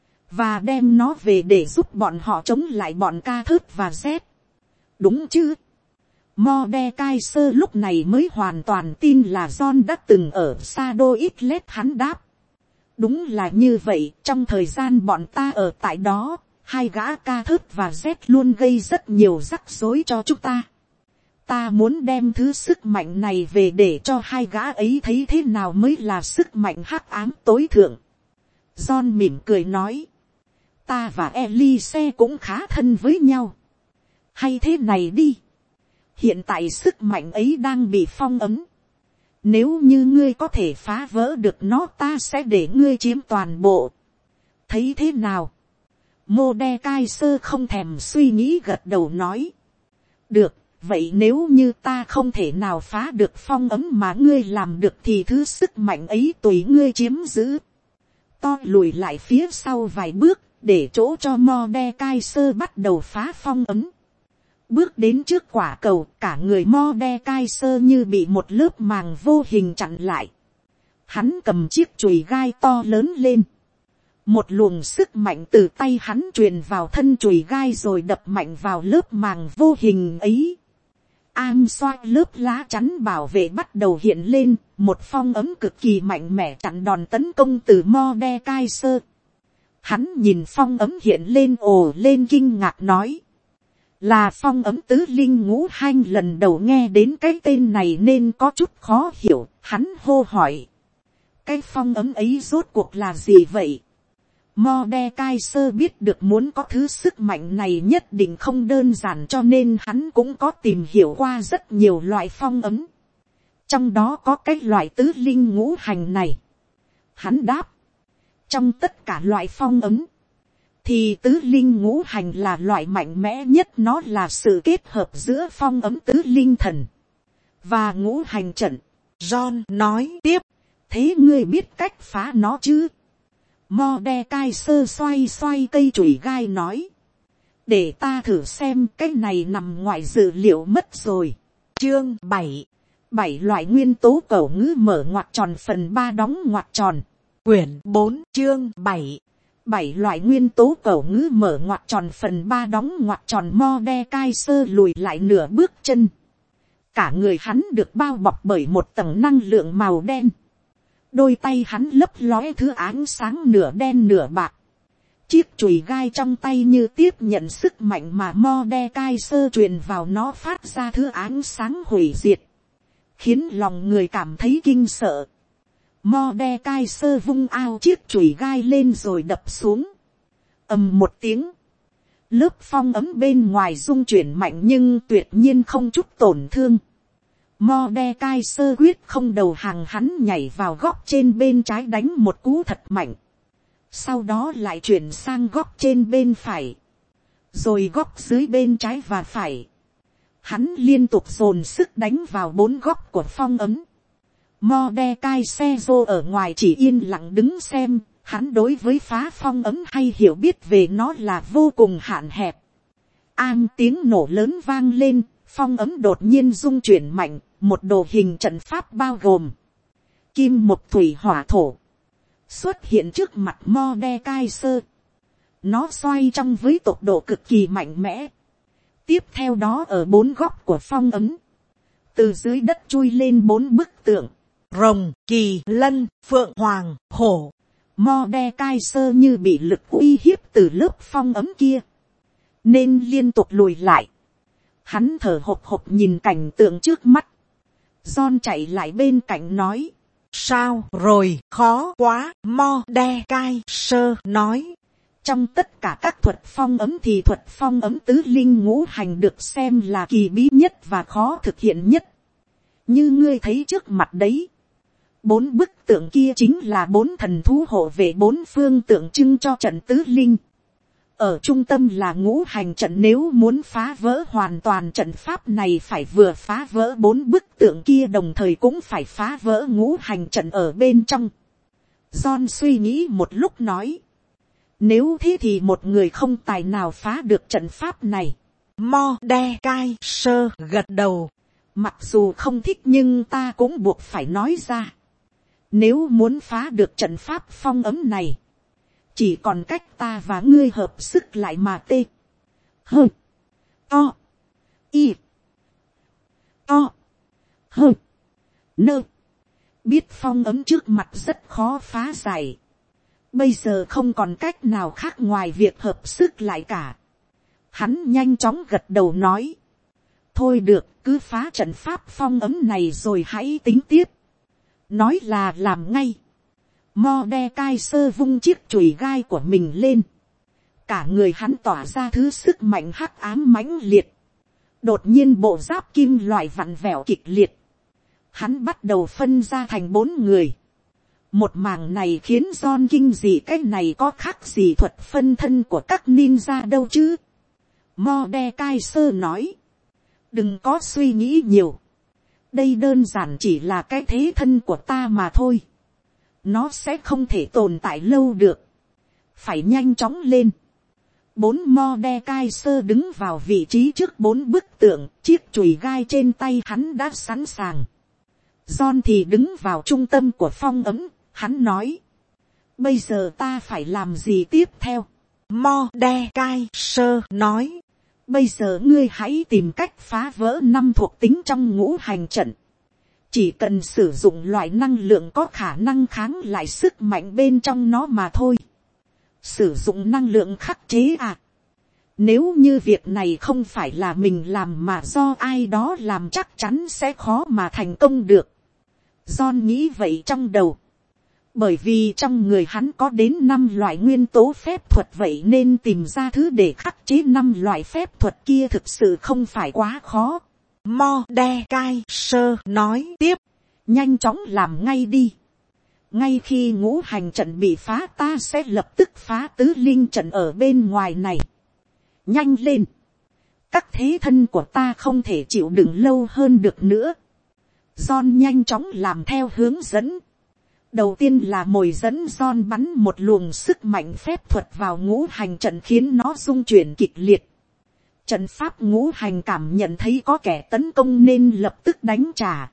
Và đem nó về để giúp bọn họ chống lại bọn Ca Thớt và Z. Đúng chứ? Mordecai lúc này mới hoàn toàn tin là John đã từng ở Sadoislet. Hắn đáp, đúng là như vậy, trong thời gian bọn ta ở tại đó, hai gã ca thớt và Z luôn gây rất nhiều rắc rối cho chúng ta. Ta muốn đem thứ sức mạnh này về để cho hai gã ấy thấy thế nào mới là sức mạnh hắc ám tối thượng. John mỉm cười nói, ta và Elise cũng khá thân với nhau. Hay thế này đi, hiện tại sức mạnh ấy đang bị phong ấn. Nếu như ngươi có thể phá vỡ được nó, ta sẽ để ngươi chiếm toàn bộ. Thấy thế nào? Mordecai không thèm suy nghĩ gật đầu nói, được, vậy nếu như ta không thể nào phá được phong ấn mà ngươi làm được thì thứ sức mạnh ấy tùy ngươi chiếm giữ. To lùi lại phía sau vài bước, để chỗ cho Mordecai bắt đầu phá phong ấn. Bước đến trước quả cầu, cả người Mordecai như bị một lớp màng vô hình chặn lại. Hắn cầm chiếc chùy gai to lớn lên. Một luồng sức mạnh từ tay hắn truyền vào thân chùy gai rồi đập mạnh vào lớp màng vô hình ấy. Am xoa lớp lá chắn bảo vệ bắt đầu hiện lên, một phong ấm cực kỳ mạnh mẽ chặn đòn tấn công từ Mordecai. Hắn nhìn phong ấm hiện lên ồ lên kinh ngạc nói, là phong ấm tứ linh ngũ hành. Lần đầu nghe đến cái tên này nên có chút khó hiểu. Hắn hô hỏi, cái phong ấm ấy rốt cuộc là gì vậy? Mordecai biết được muốn có thứ sức mạnh này nhất định không đơn giản, cho nên hắn cũng có tìm hiểu qua rất nhiều loại phong ấm. Trong đó có cái loại tứ linh ngũ hành này. Hắn đáp, trong tất cả loại phong ấm, thì tứ linh ngũ hành là loại mạnh mẽ nhất. Nó là sự kết hợp giữa phong ấm tứ linh thần và ngũ hành trận. John nói tiếp, thế ngươi biết cách phá nó chứ? Mordecai xoay xoay cây chùy gai nói, để ta thử xem, cái này nằm ngoài dự liệu mất rồi. Chương 7, 7 loại nguyên tố cẩu ngữ mở ngoặc tròn phần 3 đóng ngoặc tròn. Quyển 4 chương 7, 7 loại nguyên tố cẩu ngữ mở ngoặc tròn phần 3 đóng ngoặc tròn. Mordecai lùi lại nửa bước chân. Cả người hắn được bao bọc bởi một tầng năng lượng màu đen. Đôi tay hắn lấp lóe thứ ánh sáng nửa đen nửa bạc. Chiếc chùy gai trong tay như tiếp nhận sức mạnh mà Mordecai truyền vào, nó phát ra thứ ánh sáng hủy diệt, khiến lòng người cảm thấy kinh sợ. Mordecai vung ao chiếc chùy gai lên rồi đập xuống. Ầm một tiếng, lớp phong ấm bên ngoài rung chuyển mạnh nhưng tuyệt nhiên không chút tổn thương. Mordecai quyết không đầu hàng, hắn nhảy vào góc trên bên trái đánh một cú thật mạnh. Sau đó lại chuyển sang góc trên bên phải, rồi góc dưới bên trái và phải. Hắn liên tục dồn sức đánh vào 4 góc của phong ấm. Mordecai ở ngoài chỉ yên lặng đứng xem. Hắn đối với phá phong ấm hay hiểu biết về nó là vô cùng hạn hẹp. Tiếng nổ lớn vang lên, phong ấm đột nhiên rung chuyển mạnh. Một đồ hình trận pháp bao gồm kim mộc thủy hỏa thổ xuất hiện trước mặt Mordecai. Nó xoay trong với tốc độ cực kỳ mạnh mẽ. Tiếp theo đó ở 4 góc của phong ấm, từ dưới đất chui lên 4 bức tượng rồng, kỳ lân, phượng hoàng, hổ. Mordecai như bị lực uy hiếp từ lớp phong ấm kia, nên liên tục lùi lại. Hắn thở hộc hộc nhìn cảnh tượng trước mắt. John chạy lại bên cạnh nói, sao rồi, khó quá. Mordecai nói, trong tất cả các thuật phong ấm thì thuật phong ấm tứ linh ngũ hành được xem là kỳ bí nhất và khó thực hiện nhất. Như ngươi thấy trước mặt đấy, 4 bức tượng kia chính là 4 thần thú hộ vệ 4 phương tượng trưng cho trận tứ linh. Ở trung tâm là ngũ hành trận, nếu muốn phá vỡ hoàn toàn trận pháp này phải vừa phá vỡ 4 bức tượng kia, đồng thời cũng phải phá vỡ ngũ hành trận ở bên trong. John suy nghĩ một lúc nói, nếu thế thì một người không tài nào phá được trận pháp này. Mordecai gật đầu, mặc dù không thích nhưng ta cũng buộc phải nói ra. Nếu muốn phá được trận pháp phong ấm này, chỉ còn cách ta và ngươi hợp sức lại mà tê. Hơ. To. Y. Nơ. Biết phong ấm trước mặt rất khó phá giải. Bây giờ không còn cách nào khác ngoài việc hợp sức lại cả. Hắn nhanh chóng gật đầu nói. Thôi được, cứ phá trận pháp phong ấm này rồi hãy tính tiếp. Nói là làm ngay. Mordecai vung chiếc chùy gai của mình lên. Cả người hắn tỏa ra thứ sức mạnh hắc ám mãnh liệt. Đột nhiên bộ giáp kim loại vặn vẹo kịch liệt. Hắn bắt đầu phân ra thành 4 người. Một mảng này khiến John kinh dị, cái này có khác gì thuật phân thân của các ninja đâu chứ. Mordecai nói. Đừng có suy nghĩ nhiều. Đây đơn giản chỉ là cái thế thân của ta mà thôi. Nó sẽ không thể tồn tại lâu được. Phải nhanh chóng lên. 4 Mordecai đứng vào vị trí trước 4 bức tượng. Chiếc chùy gai trên tay hắn đã sẵn sàng. John thì đứng vào trung tâm của phong ấm. Hắn nói. Bây giờ ta phải làm gì tiếp theo? Mordecai nói. Bây giờ ngươi hãy tìm cách phá vỡ 5 thuộc tính trong ngũ hành trận. Chỉ cần sử dụng loại năng lượng có khả năng kháng lại sức mạnh bên trong nó mà thôi. Sử dụng năng lượng khắc chế à? Nếu như việc này không phải là mình làm mà do ai đó làm, chắc chắn sẽ khó mà thành công được. John nghĩ vậy trong đầu. Bởi vì trong người hắn có đến 5 loại nguyên tố phép thuật, vậy nên tìm ra thứ để khắc chế 5 loại phép thuật kia thực sự không phải quá khó. Mordecai nói tiếp. Nhanh chóng làm ngay đi. Ngay khi ngũ hành trận bị phá, ta sẽ lập tức phá tứ linh trận ở bên ngoài này. Nhanh lên. Các thế thân của ta không thể chịu đựng lâu hơn được nữa. John nhanh chóng làm theo hướng dẫn. Đầu tiên là mồi dẫn John bắn một luồng sức mạnh phép thuật vào ngũ hành trận khiến nó rung chuyển kịch liệt. Trận pháp ngũ hành cảm nhận thấy có kẻ tấn công nên lập tức đánh trả.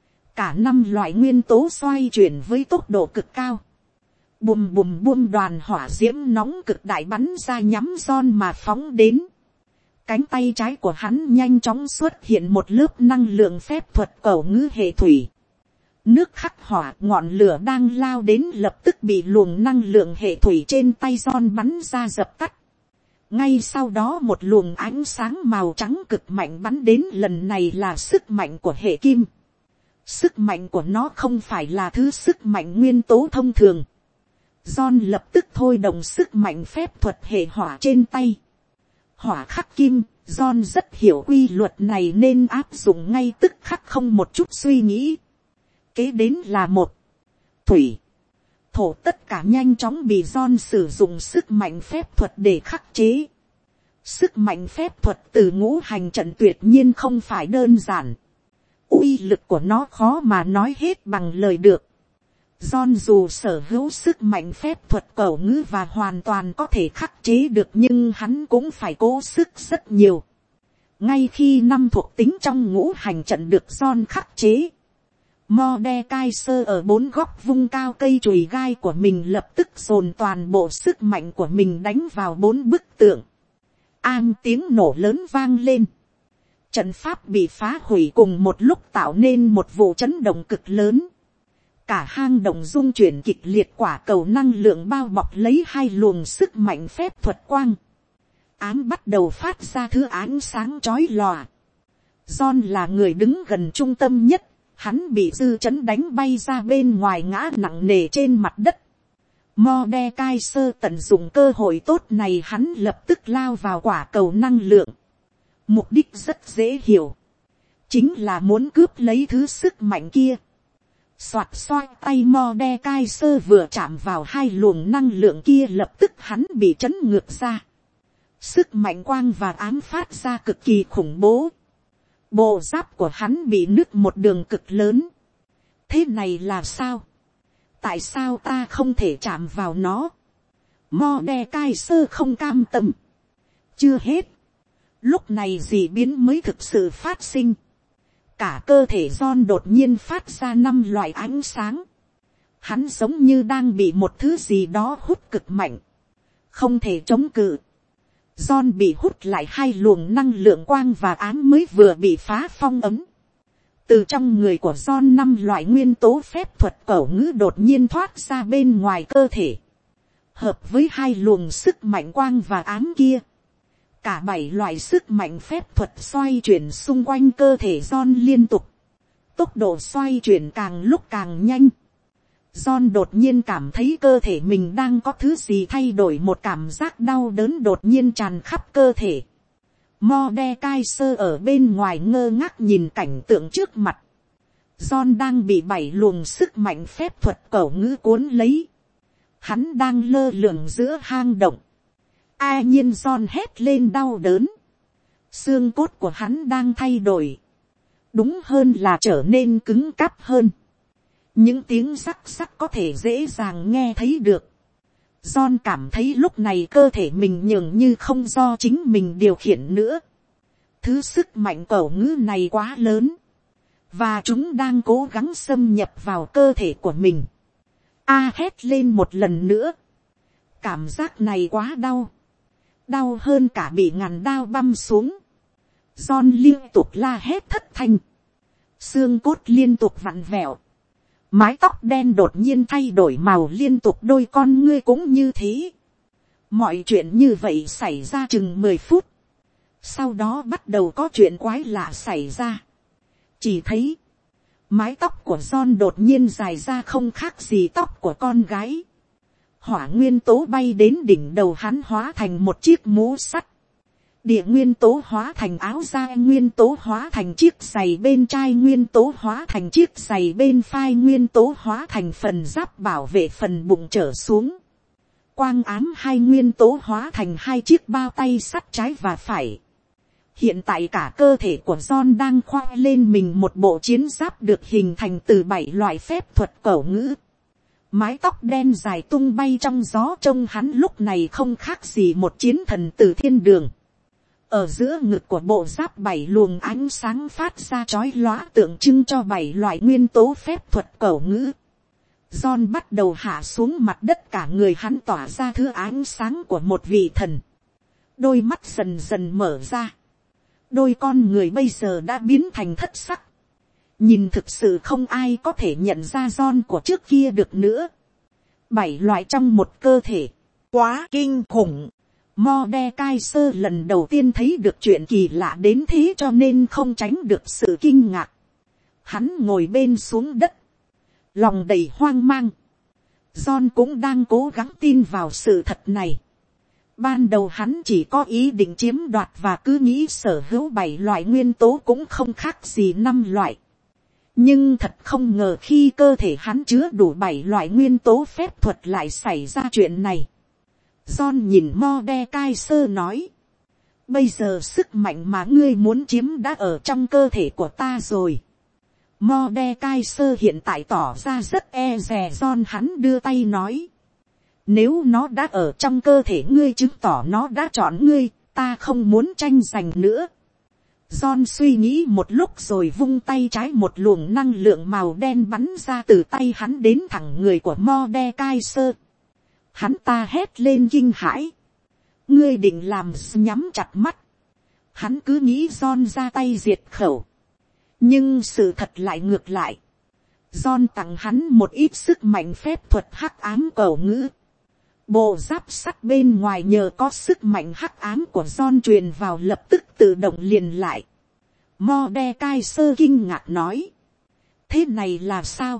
Cả 5 loại nguyên tố xoay chuyển với tốc độ cực cao. Bùm bùm bùm, đoàn hỏa diễm nóng cực đại bắn ra nhắm John mà phóng đến. Cánh tay trái của hắn nhanh chóng xuất hiện một lớp năng lượng phép thuật cẩu ngữ hệ thủy. Nước khắc hỏa, ngọn lửa đang lao đến lập tức bị luồng năng lượng hệ thủy trên tay John bắn ra dập tắt. Ngay sau đó một luồng ánh sáng màu trắng cực mạnh bắn đến, lần này là sức mạnh của hệ kim. Sức mạnh của nó không phải là thứ sức mạnh nguyên tố thông thường. John lập tức thôi động sức mạnh phép thuật hệ hỏa trên tay. Hỏa khắc kim, John rất hiểu quy luật này nên áp dụng ngay tức khắc không một chút suy nghĩ. Kế đến là một thủy, thổ, tất cả nhanh chóng bị John sử dụng sức mạnh phép thuật để khắc chế. Sức mạnh phép thuật từ ngũ hành trận tuyệt nhiên không phải đơn giản. Uy lực của nó khó mà nói hết bằng lời được. John dù sở hữu sức mạnh phép thuật cẩu ngữ và hoàn toàn có thể khắc chế được, nhưng hắn cũng phải cố sức rất nhiều. Ngay khi 5 thuộc tính trong ngũ hành trận được John khắc chế, Mordecai ở 4 góc vung cao cây chùy gai của mình, lập tức dồn toàn bộ sức mạnh của mình đánh vào 4 bức tượng. Tiếng nổ lớn vang lên. Trận pháp bị phá hủy cùng một lúc, tạo nên một vụ chấn động cực lớn. Cả hang động rung chuyển kịch liệt, quả cầu năng lượng bao bọc lấy 2 luồng sức mạnh phép thuật quang ám bắt đầu phát ra thứ ánh sáng chói lòa. John là người đứng gần trung tâm nhất. Hắn bị dư chấn đánh bay ra bên ngoài, ngã nặng nề trên mặt đất. Mordecai tận dụng cơ hội tốt này, hắn lập tức lao vào quả cầu năng lượng. Mục đích rất dễ hiểu. Chính là muốn cướp lấy thứ sức mạnh kia. Soạt xoay tay Mordecai vừa chạm vào 2 luồng năng lượng kia, lập tức hắn bị chấn ngược ra. Sức mạnh quang và ám phát ra cực kỳ khủng bố. Bộ giáp của hắn bị nứt một đường cực lớn. Thế này là sao? Tại sao ta không thể chạm vào nó? Mordecai không cam tâm. Chưa hết. Lúc này dị biến mới thực sự phát sinh. Cả cơ thể John đột nhiên phát ra 5 loại ánh sáng. Hắn giống như đang bị một thứ gì đó hút cực mạnh. Không thể chống cự. John bị hút lại 2 luồng năng lượng quang và ám mới vừa bị phá phong ấm. Từ trong người của John 5 loại nguyên tố phép thuật cẩu ngữ đột nhiên thoát ra bên ngoài cơ thể. Hợp với 2 luồng sức mạnh quang và ám kia. Cả 7 loại sức mạnh phép thuật xoay chuyển xung quanh cơ thể John liên tục. Tốc độ xoay chuyển càng lúc càng nhanh. John đột nhiên cảm thấy cơ thể mình đang có thứ gì thay đổi, một cảm giác đau đớn đột nhiên tràn khắp cơ thể. Mordecai ở bên ngoài ngơ ngác nhìn cảnh tượng trước mặt. John đang bị 7 luồng sức mạnh phép thuật cẩu ngữ cuốn lấy. Hắn đang lơ lửng giữa hang động. Ai nhiên John hét lên đau đớn. Xương cốt của hắn đang thay đổi. Đúng hơn là trở nên cứng cáp hơn. Những tiếng rắc rắc có thể dễ dàng nghe thấy được. John cảm thấy lúc này cơ thể mình nhường như không do chính mình điều khiển nữa. Thứ sức mạnh cẩu ngữ này quá lớn. Và chúng đang cố gắng xâm nhập vào cơ thể của mình. Hét lên một lần nữa. Cảm giác này quá đau. Đau hơn cả bị ngàn đao băm xuống. John liên tục la hét thất thanh. Xương cốt liên tục vặn vẹo. Mái tóc đen đột nhiên thay đổi màu liên tục, đôi con ngươi cũng như thế. Mọi chuyện như vậy xảy ra chừng 10 phút. Sau đó bắt đầu có chuyện quái lạ xảy ra. Chỉ thấy mái tóc của John đột nhiên dài ra không khác gì tóc của con gái. Hỏa nguyên tố bay đến đỉnh đầu hắn hóa thành một chiếc mũ sắt. Địa nguyên tố hóa thành áo da, nguyên tố hóa thành chiếc giày bên trai, nguyên tố hóa thành chiếc giày bên phai, nguyên tố hóa thành phần giáp bảo vệ phần bụng trở xuống. Quang ám 2 nguyên tố hóa thành 2 chiếc bao tay sắt trái và phải. Hiện tại cả cơ thể của John đang khoác lên mình một bộ chiến giáp được hình thành từ 7 loại phép thuật cẩu ngữ. Mái tóc đen dài tung bay trong gió, trông hắn lúc này không khác gì một chiến thần từ thiên đường. Ở giữa ngực của bộ giáp 7 luồng ánh sáng phát ra chói lóa, tượng trưng cho 7 loại nguyên tố phép thuật cẩu ngữ. John bắt đầu hạ xuống mặt đất, cả người hắn tỏa ra thứ ánh sáng của một vị thần. Đôi mắt dần dần mở ra. Đôi con người bây giờ đã biến thành thất sắc. Nhìn thực sự không ai có thể nhận ra John của trước kia được nữa. 7 loại trong một cơ thể. Quá kinh khủng. Mordecai lần đầu tiên thấy được chuyện kỳ lạ đến thế, cho nên không tránh được sự kinh ngạc. Hắn ngồi bên xuống đất. Lòng đầy hoang mang. John cũng đang cố gắng tin vào sự thật này. Ban đầu hắn chỉ có ý định chiếm đoạt và cứ nghĩ sở hữu 7 loại nguyên tố cũng không khác gì 5 loại. Nhưng thật không ngờ khi cơ thể hắn chứa đủ 7 loại nguyên tố phép thuật lại xảy ra chuyện này. John nhìn Mordecai nói. Bây giờ sức mạnh mà ngươi muốn chiếm đã ở trong cơ thể của ta rồi. Mordecai hiện tại tỏ ra rất e dè John, hắn đưa tay nói. Nếu nó đã ở trong cơ thể ngươi chứng tỏ nó đã chọn ngươi, ta không muốn tranh giành nữa. John suy nghĩ một lúc rồi vung tay trái, một luồng năng lượng màu đen bắn ra từ tay hắn đến thẳng người của Mordecai. Hắn ta hét lên kinh hãi. Ngươi định làm nhắm chặt mắt. Hắn cứ nghĩ John ra tay diệt khẩu. Nhưng sự thật lại ngược lại. John tặng hắn một ít sức mạnh phép thuật hắc ám cẩu ngữ. Bộ giáp sắt bên ngoài nhờ có sức mạnh hắc ám của John truyền vào lập tức tự động liền lại. Mordecai kinh ngạc nói. Thế này là sao?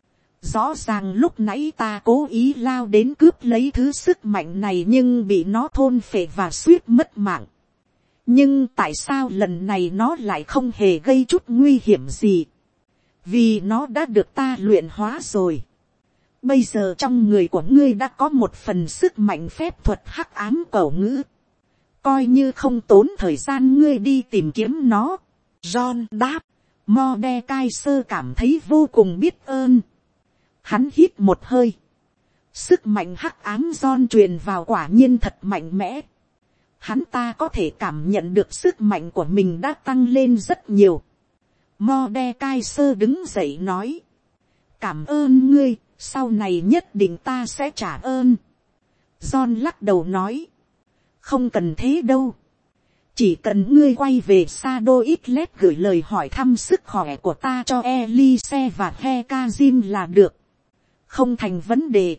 Rõ ràng lúc nãy ta cố ý lao đến cướp lấy thứ sức mạnh này nhưng bị nó thôn phệ và suýt mất mạng. Nhưng tại sao lần này nó lại không hề gây chút nguy hiểm gì? Vì nó đã được ta luyện hóa rồi. Bây giờ trong người của ngươi đã có một phần sức mạnh phép thuật hắc ám cẩu ngữ. Coi như không tốn thời gian ngươi đi tìm kiếm nó. John đáp. Mordecai cảm thấy vô cùng biết ơn. Hắn hít một hơi. Sức mạnh hắc ám John truyền vào quả nhiên thật mạnh mẽ. Hắn ta có thể cảm nhận được sức mạnh của mình đã tăng lên rất nhiều. Mordecai đứng dậy nói. Cảm ơn ngươi, sau này nhất định ta sẽ trả ơn. John lắc đầu nói. Không cần thế đâu. Chỉ cần ngươi quay về Sa Đô Ít Lét gửi lời hỏi thăm sức khỏe của ta cho Elise và Hekazim là được. Không thành vấn đề.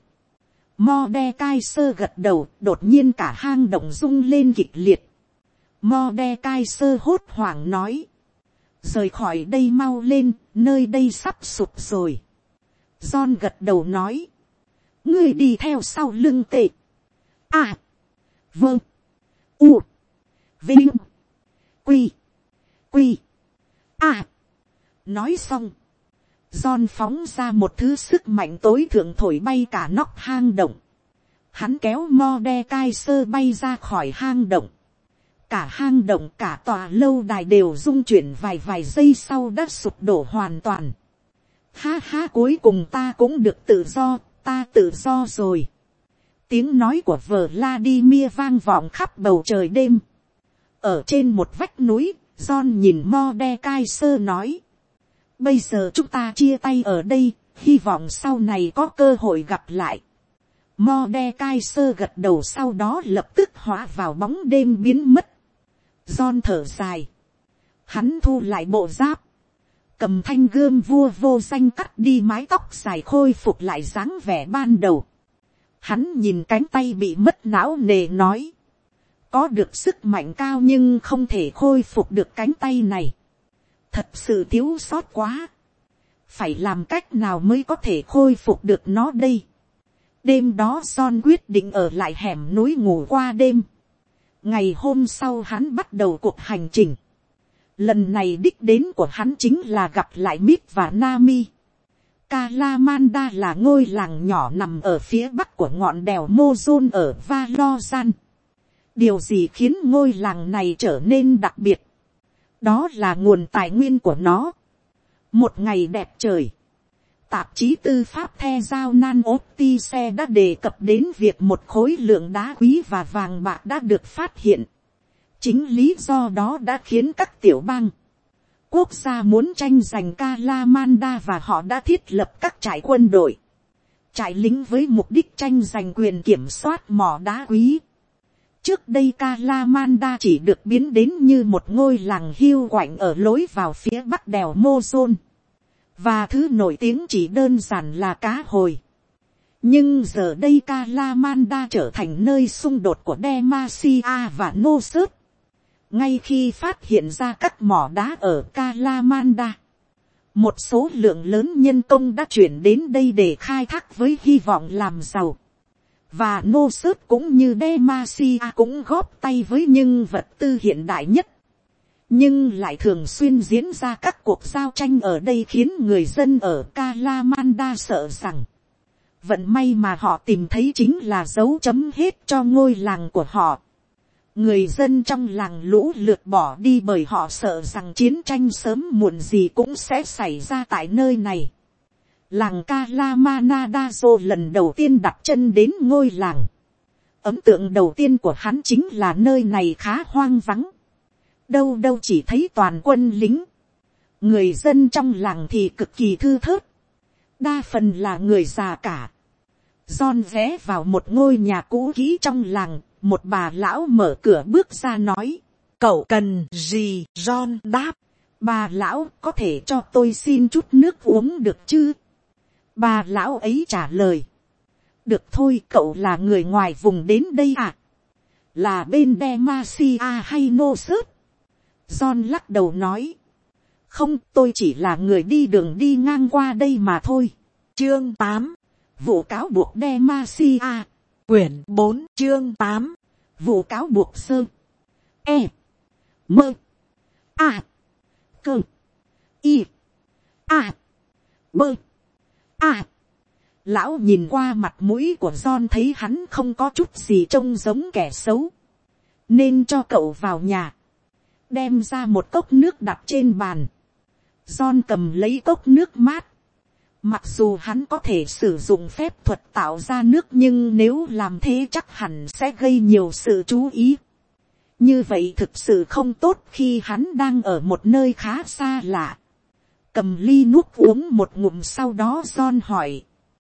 Mordecai gật đầu, đột nhiên cả hang động rung lên kịch liệt. Mordecai hốt hoảng nói. Rời khỏi đây mau lên, nơi đây sắp sụp rồi. John gật đầu nói. Ngươi đi theo sau lưng tệ. À. Vâng. U. Vinh. Quy. Quy. À. Nói xong. John phóng ra một thứ sức mạnh tối thượng thổi bay cả nóc hang động. Hắn kéo Mordecai bay ra khỏi hang động. Cả hang động cả tòa lâu đài đều rung chuyển vài giây sau đã sụp đổ hoàn toàn. Ha ha, cuối cùng ta cũng được tự do, ta tự do rồi. Tiếng nói của Vladimir vang vọng khắp bầu trời đêm. Ở trên một vách núi, John nhìn Mordecai nói. Bây giờ chúng ta chia tay ở đây, hy vọng sau này có cơ hội gặp lại. Mordecai gật đầu, sau đó lập tức hóa vào bóng đêm biến mất. John thở dài. Hắn thu lại bộ giáp. Cầm thanh gươm vua vô danh cắt đi mái tóc dài, khôi phục lại dáng vẻ ban đầu. Hắn nhìn cánh tay bị mất não nề nói. Có được sức mạnh cao nhưng không thể khôi phục được cánh tay này. Thật sự thiếu sót quá. Phải làm cách nào mới có thể khôi phục được nó đây. Đêm đó John quyết định ở lại hẻm núi ngủ qua đêm. Ngày hôm sau hắn bắt đầu cuộc hành trình. Lần này đích đến của hắn chính là gặp lại Mít và Nami. Kalamanda là ngôi làng nhỏ nằm ở phía bắc của ngọn đèo Mozon ở Valozan. Điều gì khiến ngôi làng này trở nên đặc biệt? Đó là nguồn tài nguyên của nó. Một ngày đẹp trời, tạp chí tư pháp The Giao Nan Optice đã đề cập đến việc một khối lượng đá quý và vàng bạc đã được phát hiện. Chính lý do đó đã khiến các tiểu bang, quốc gia muốn tranh giành Kalamanda và họ đã thiết lập các trại quân đội, trại lính với mục đích tranh giành quyền kiểm soát mỏ đá quý. Trước đây Kalamanda chỉ được biến đến như một ngôi làng hiu quạnh ở lối vào phía bắc đèo Mozon. Và thứ nổi tiếng chỉ đơn giản là cá hồi. Nhưng giờ đây Kalamanda trở thành nơi xung đột của Demacia và Nossos. Ngay khi phát hiện ra các mỏ đá ở Kalamanda, một số lượng lớn nhân công đã chuyển đến đây để khai thác với hy vọng làm giàu. Và Nossos cũng như Demacia cũng góp tay với những vật tư hiện đại nhất. Nhưng lại thường xuyên diễn ra các cuộc giao tranh ở đây khiến người dân ở Kalamanda sợ rằng vận may mà họ tìm thấy chính là dấu chấm hết cho ngôi làng của họ. Người dân trong làng lũ lượt bỏ đi bởi họ sợ rằng chiến tranh sớm muộn gì cũng sẽ xảy ra tại nơi này. Làng Kalamanadazo lần đầu tiên đặt chân đến ngôi làng. Ấn tượng đầu tiên của hắn chính là nơi này khá hoang vắng. Đâu đâu chỉ thấy toàn quân lính. Người dân trong làng thì cực kỳ thưa thớt. Đa phần là người già cả. John ghé vào một ngôi nhà cũ kỹ trong làng. Một bà lão mở cửa bước ra nói. Cậu cần gì? John đáp. Bà lão, có thể cho tôi xin chút nước uống được chứ? Bà lão ấy trả lời. Được thôi, cậu là người ngoài vùng đến đây à? Là bên Demacia hay Nossos? John lắc đầu nói. Không, tôi chỉ là người đi đường đi ngang qua đây mà thôi. Chương 8. Vụ cáo buộc Demacia. Quyển 4 chương 8. Vụ cáo buộc sơ. E. Mơ. A. Cơ. Y. A. Bơ. A. Lão nhìn qua mặt mũi của John thấy hắn không có chút gì trông giống kẻ xấu. Nên cho cậu vào nhà. Đem ra một cốc nước đặt trên bàn. John cầm lấy cốc nước mát. Mặc dù hắn có thể sử dụng phép thuật tạo ra nước nhưng nếu làm thế chắc hẳn sẽ gây nhiều sự chú ý. Như vậy thực sự không tốt khi hắn đang ở một nơi khá xa lạ. Cầm ly nuốt uống một ngụm sau đó John hỏi.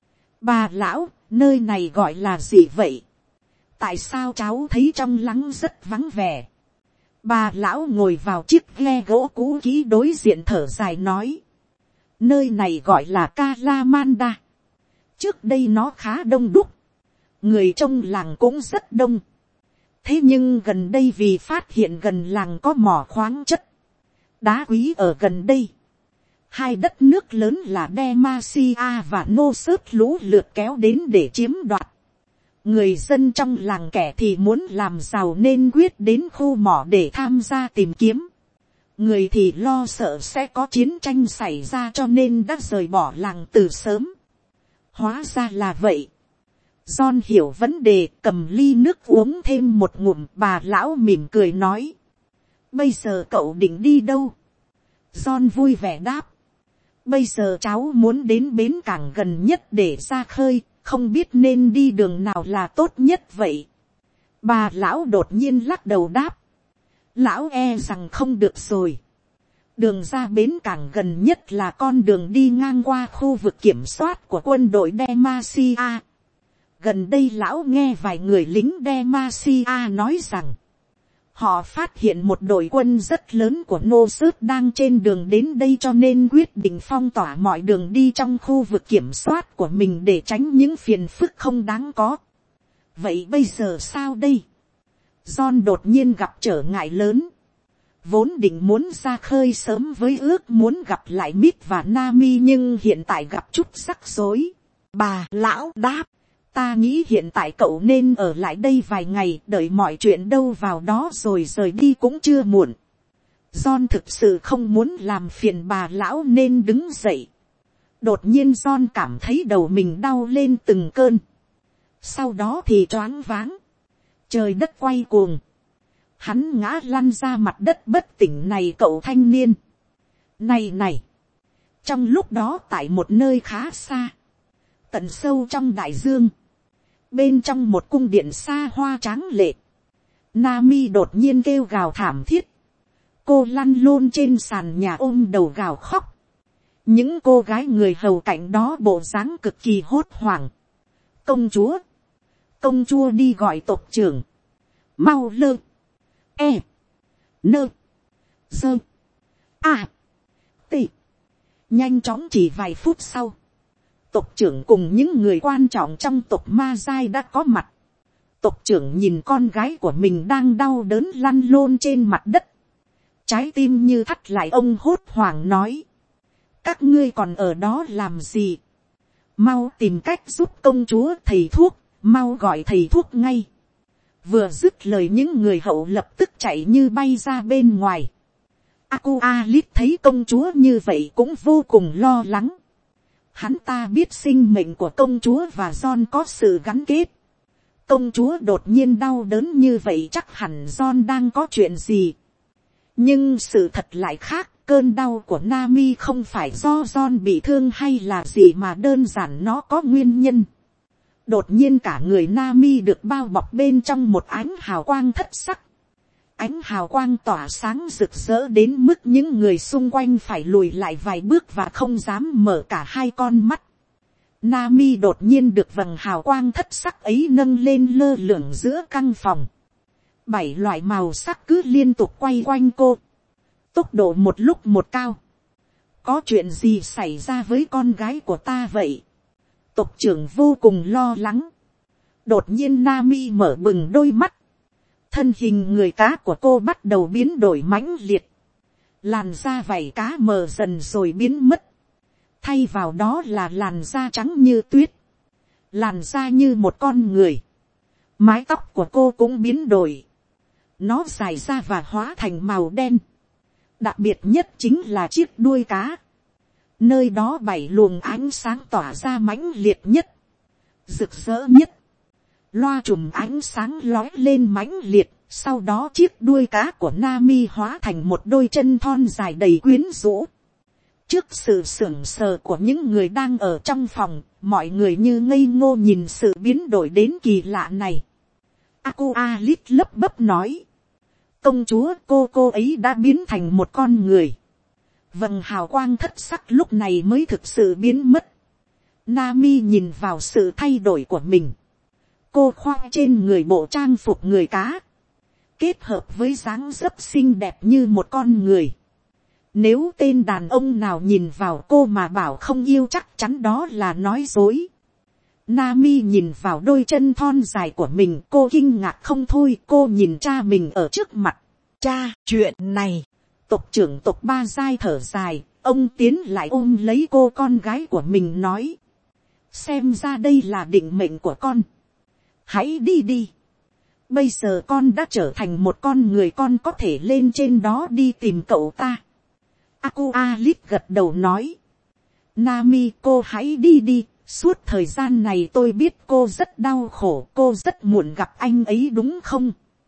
Bà lão, nơi này gọi là gì vậy? Tại sao cháu thấy trong lắng rất vắng vẻ? Bà lão ngồi vào chiếc ghe gỗ cũ kỹ đối diện thở dài nói. Nơi này gọi là Calamanda. Trước đây nó khá đông đúc. Người trong làng cũng rất đông. Thế nhưng gần đây vì phát hiện gần làng có mỏ khoáng chất. Đá quý ở gần đây. Hai đất nước lớn là Demacia và Nossos lũ lượt kéo đến để chiếm đoạt. Người dân trong làng kẻ thì muốn làm giàu nên quyết đến khu mỏ để tham gia tìm kiếm. Người thì lo sợ sẽ có chiến tranh xảy ra cho nên đã rời bỏ làng từ sớm. Hóa ra là vậy. John hiểu vấn đề, cầm ly nước uống thêm một ngụm. Bà lão mỉm cười nói. Bây giờ cậu định đi đâu? John vui vẻ đáp. Bây giờ cháu muốn đến bến cảng gần nhất để ra khơi, không biết nên đi đường nào là tốt nhất vậy. Bà lão đột nhiên lắc đầu đáp. Lão e rằng không được rồi. Đường ra bến cảng gần nhất là con đường đi ngang qua khu vực kiểm soát của quân đội Demacia. Gần đây lão nghe vài người lính Demacia nói rằng họ phát hiện một đội quân rất lớn của Nossos đang trên đường đến đây, cho nên quyết định phong tỏa mọi đường đi trong khu vực kiểm soát của mình để tránh những phiền phức không đáng có. Vậy bây giờ sao đây? John đột nhiên gặp trở ngại lớn. Vốn định muốn ra khơi sớm với ước muốn gặp lại Mít và Nami, nhưng hiện tại gặp chút rắc rối. Bà lão đáp. Ta nghĩ hiện tại cậu nên ở lại đây vài ngày, đợi mọi chuyện đâu vào đó rồi rời đi cũng chưa muộn. John thực sự không muốn làm phiền bà lão nên đứng dậy. Đột nhiên John cảm thấy đầu mình đau lên từng cơn. Sau đó thì choáng váng. Trời đất quay cuồng. Hắn ngã lăn ra mặt đất bất tỉnh. Này cậu thanh niên. Này. Trong lúc đó tại một nơi khá xa. Tận sâu trong đại dương. Bên trong một cung điện xa hoa tráng lệ. Nami đột nhiên kêu gào thảm thiết. Cô lăn lôn trên sàn nhà ôm đầu gào khóc. Những cô gái người hầu cạnh đó bộ dáng cực kỳ hốt hoảng. Công chúa đi gọi tộc trưởng. Mau lơ. E. Nơ. Dơ. A. T. Nhanh chóng chỉ vài phút sau. Tộc trưởng cùng những người quan trọng trong tộc Ma Giai đã có mặt. Tộc trưởng nhìn con gái của mình đang đau đớn lăn lôn trên mặt đất. Trái tim như thắt lại, ông hốt hoảng nói. Các ngươi còn ở đó làm gì? Mau tìm cách giúp công chúa. Thầy thuốc, mau gọi thầy thuốc ngay. Vừa dứt lời những người hậu lập tức chạy như bay ra bên ngoài. Aqualit thấy công chúa như vậy cũng vô cùng lo lắng. Hắn ta biết sinh mệnh của công chúa và John có sự gắn kết. Công chúa đột nhiên đau đớn như vậy chắc hẳn John đang có chuyện gì. Nhưng sự thật lại khác. Cơn đau của Nami không phải do John bị thương hay là gì, mà đơn giản nó có nguyên nhân. Đột nhiên cả người Nami được bao bọc bên trong một ánh hào quang thất sắc. Ánh hào quang tỏa sáng rực rỡ đến mức những người xung quanh phải lùi lại vài bước và không dám mở cả hai con mắt. Nami đột nhiên được vầng hào quang thất sắc ấy nâng lên lơ lửng giữa căn phòng. 7 loại màu sắc cứ liên tục quay quanh cô. Tốc độ một lúc một cao. Có chuyện gì xảy ra với con gái của ta vậy? Tộc trưởng vô cùng lo lắng. Đột nhiên Nami mở bừng đôi mắt. Thân hình người cá của cô bắt đầu biến đổi mãnh liệt. Làn da vảy cá mờ dần rồi biến mất. Thay vào đó là làn da trắng như tuyết. Làn da như một con người. Mái tóc của cô cũng biến đổi. Nó dài ra và hóa thành màu đen. Đặc biệt nhất chính là chiếc đuôi cá. Nơi đó 7 luồng ánh sáng tỏa ra mãnh liệt nhất. Rực rỡ nhất. Loa trùm ánh sáng lói lên mãnh liệt. Sau đó chiếc đuôi cá của Nami hóa thành một đôi chân thon dài đầy quyến rũ. Trước sự sững sờ của những người đang ở trong phòng, mọi người như ngây ngô nhìn sự biến đổi đến kỳ lạ này. Aqualit lấp bấp nói. Công chúa, cô ấy đã biến thành một con người. Vầng hào quang thất sắc lúc này mới thực sự biến mất. Nami nhìn vào sự thay đổi của mình. Cô khoác trên người bộ trang phục người cá. kết hợp với dáng dấp xinh đẹp như một con người. Nếu tên đàn ông nào nhìn vào cô mà bảo không yêu chắc chắn đó là nói dối. Nami nhìn vào đôi chân thon dài của mình, cô kinh ngạc không thôi. Cô nhìn cha mình ở trước mặt. Cha, chuyện này. Tộc trưởng tộc Ba Giai thở dài, ông tiến lại ôm lấy cô con gái của mình nói. Xem ra đây là định mệnh của con. Hãy đi đi. Bây giờ con đã trở thành một con người, con có thể lên trên đó đi tìm cậu ta. Aqualit gật đầu nói. Nami, cô hãy đi đi. Suốt thời gian này tôi biết cô rất đau khổ, cô rất muốn gặp anh ấy đúng không?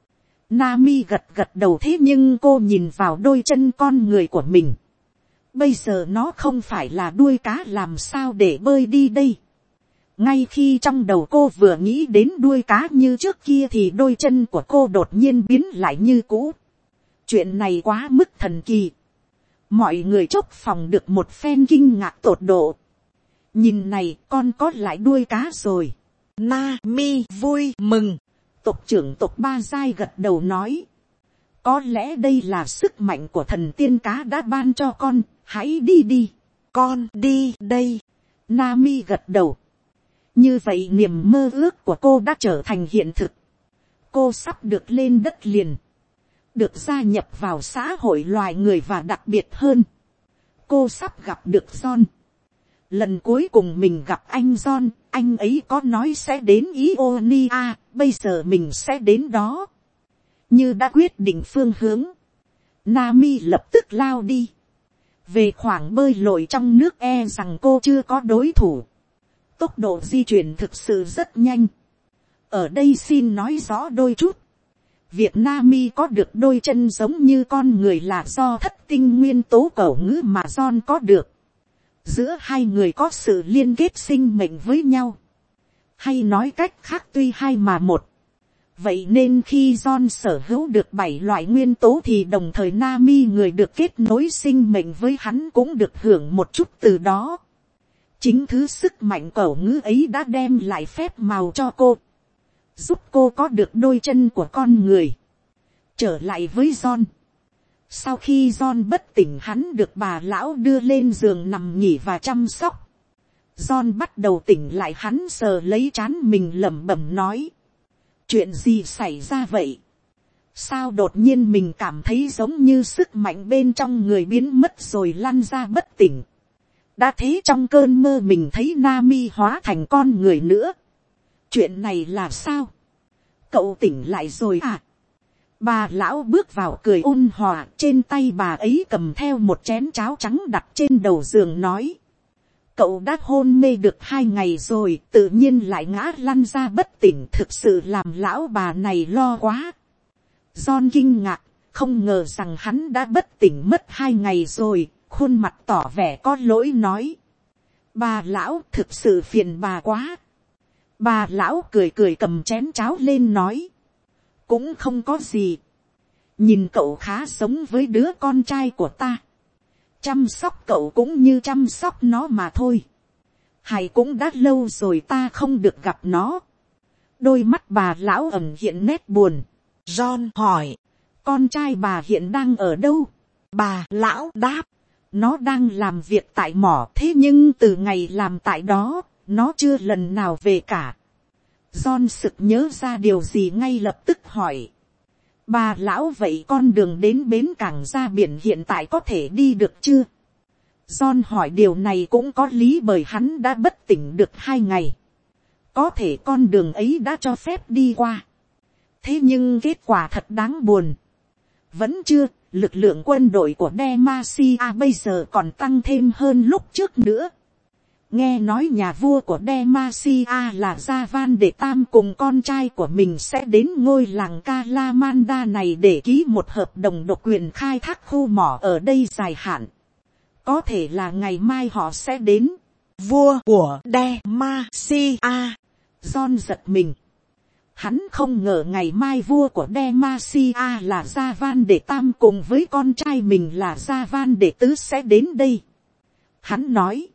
Nami gật gật đầu, thế nhưng cô nhìn vào đôi chân con người của mình. Bây giờ nó không phải là đuôi cá, làm sao để bơi đi đây? Ngay khi trong đầu cô vừa nghĩ đến đuôi cá như trước kia thì đôi chân của cô đột nhiên biến lại như cũ. Chuyện này quá mức thần kỳ. Mọi người chốc phòng được một phen kinh ngạc tột độ. Nhìn này, con có lại đuôi cá rồi. Nami vui mừng. Tộc trưởng tộc Ba Giai gật đầu nói. Có lẽ đây là sức mạnh của thần tiên cá đã ban cho con. Hãy đi đi. Con đi đây. Nami gật đầu. Như vậy niềm mơ ước của cô đã trở thành hiện thực. Cô sắp được lên đất liền. Được gia nhập vào xã hội loài người, và đặc biệt hơn. Cô sắp gặp được John. Lần cuối cùng mình gặp anh John, anh ấy có nói sẽ đến Ionia, bây giờ mình sẽ đến đó. Như đã quyết định phương hướng, Nami lập tức lao đi. Về khoảng bơi lội trong nước e rằng cô chưa có đối thủ. Tốc độ di chuyển thực sự rất nhanh. Ở đây xin nói rõ đôi chút. Việc Nami có được đôi chân giống như con người là do thất tinh nguyên tố cẩu ngữ mà John có được. Giữa hai người có sự liên kết sinh mệnh với nhau. Hay nói cách khác, tuy hai mà một. Vậy nên khi John sở hữu được 7 loại nguyên tố thì đồng thời Nami, người được kết nối sinh mệnh với hắn, cũng được hưởng một chút từ đó. Chính thứ sức mạnh cẩu ngữ ấy đã đem lại phép màu cho cô. Giúp cô có được đôi chân của con người. Trở lại với John. Sau khi John bất tỉnh, hắn được bà lão đưa lên giường nằm nghỉ và chăm sóc. John bắt đầu tỉnh lại, hắn sờ lấy trán mình lẩm bẩm nói. Chuyện gì xảy ra vậy? Sao đột nhiên mình cảm thấy giống như sức mạnh bên trong người biến mất rồi lăn ra bất tỉnh. Đã thế trong cơn mơ mình thấy Nami hóa thành con người nữa. Chuyện này là sao? Cậu tỉnh lại rồi à? Bà lão bước vào cười ôn hòa, trên tay bà ấy cầm theo một chén cháo trắng đặt trên đầu giường nói. Cậu đã hôn mê được 2 ngày rồi, tự nhiên lại ngã lăn ra bất tỉnh, thực sự làm lão bà này lo quá. John kinh ngạc, không ngờ rằng hắn đã bất tỉnh mất 2 ngày rồi, khuôn mặt tỏ vẻ có lỗi nói. Bà lão, thực sự phiền bà quá. Bà lão cười cười cầm chén cháo lên nói. Cũng không có gì. Nhìn cậu khá giống với đứa con trai của ta. Chăm sóc cậu cũng như chăm sóc nó mà thôi. Hay cũng đã lâu rồi ta không được gặp nó. Đôi mắt bà lão ẩn hiện nét buồn. John hỏi. Con trai bà hiện đang ở đâu? Bà lão đáp. Nó đang làm việc tại mỏ, thế nhưng từ ngày làm tại đó, nó chưa lần nào về cả. John sực nhớ ra điều gì ngay lập tức hỏi. Bà lão, vậy con đường đến bến cảng ra biển hiện tại có thể đi được chưa? John hỏi điều này cũng có lý, bởi hắn đã bất tỉnh được 2 ngày. Có thể con đường ấy đã cho phép đi qua. Thế nhưng kết quả thật đáng buồn. Vẫn chưa, lực lượng quân đội của Demacia bây giờ còn tăng thêm hơn lúc trước nữa. Nghe nói nhà vua của Demacia là Gia Van Đệ Tam cùng con trai của mình sẽ đến ngôi làng Calamanda này để ký một hợp đồng độc quyền khai thác khu mỏ ở đây dài hạn. Có thể là ngày mai họ sẽ đến. Vua của Demacia. John giật mình. Hắn không ngờ ngày mai vua của Demacia là Gia Van Đệ Tam cùng với con trai mình là Gia Van Đệ Tứ sẽ đến đây. Hắn nói.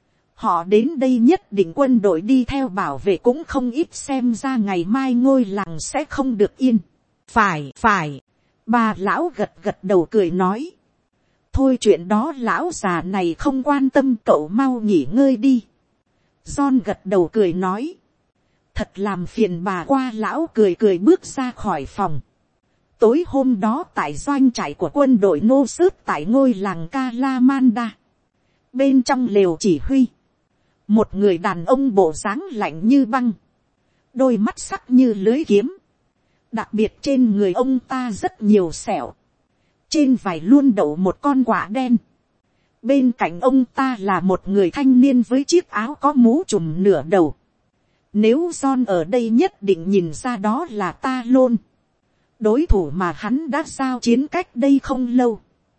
Họ đến đây nhất định quân đội đi theo bảo vệ cũng không ít, xem ra ngày mai ngôi làng sẽ không được yên. phải. Bà lão gật gật đầu cười nói. Thôi chuyện đó lão già này không quan tâm, cậu mau nghỉ ngơi đi. John gật đầu cười nói. Thật làm phiền bà qua, lão cười cười bước ra khỏi phòng. Tối hôm đó tại doanh trại của quân đội nô sớt tại ngôi làng Kalamanda. Bên trong lều chỉ huy. Một người đàn ông bộ dáng lạnh như băng. Đôi mắt sắc như lưới kiếm. Đặc biệt trên người ông ta rất nhiều sẹo. Trên vai luôn đậu một con quạ đen. Bên cạnh ông ta là một người thanh niên với chiếc áo có mũ trùm nửa đầu. Nếu John ở đây nhất định nhìn ra đó là Talon. Đối thủ mà hắn đã giao chiến cách đây không lâu.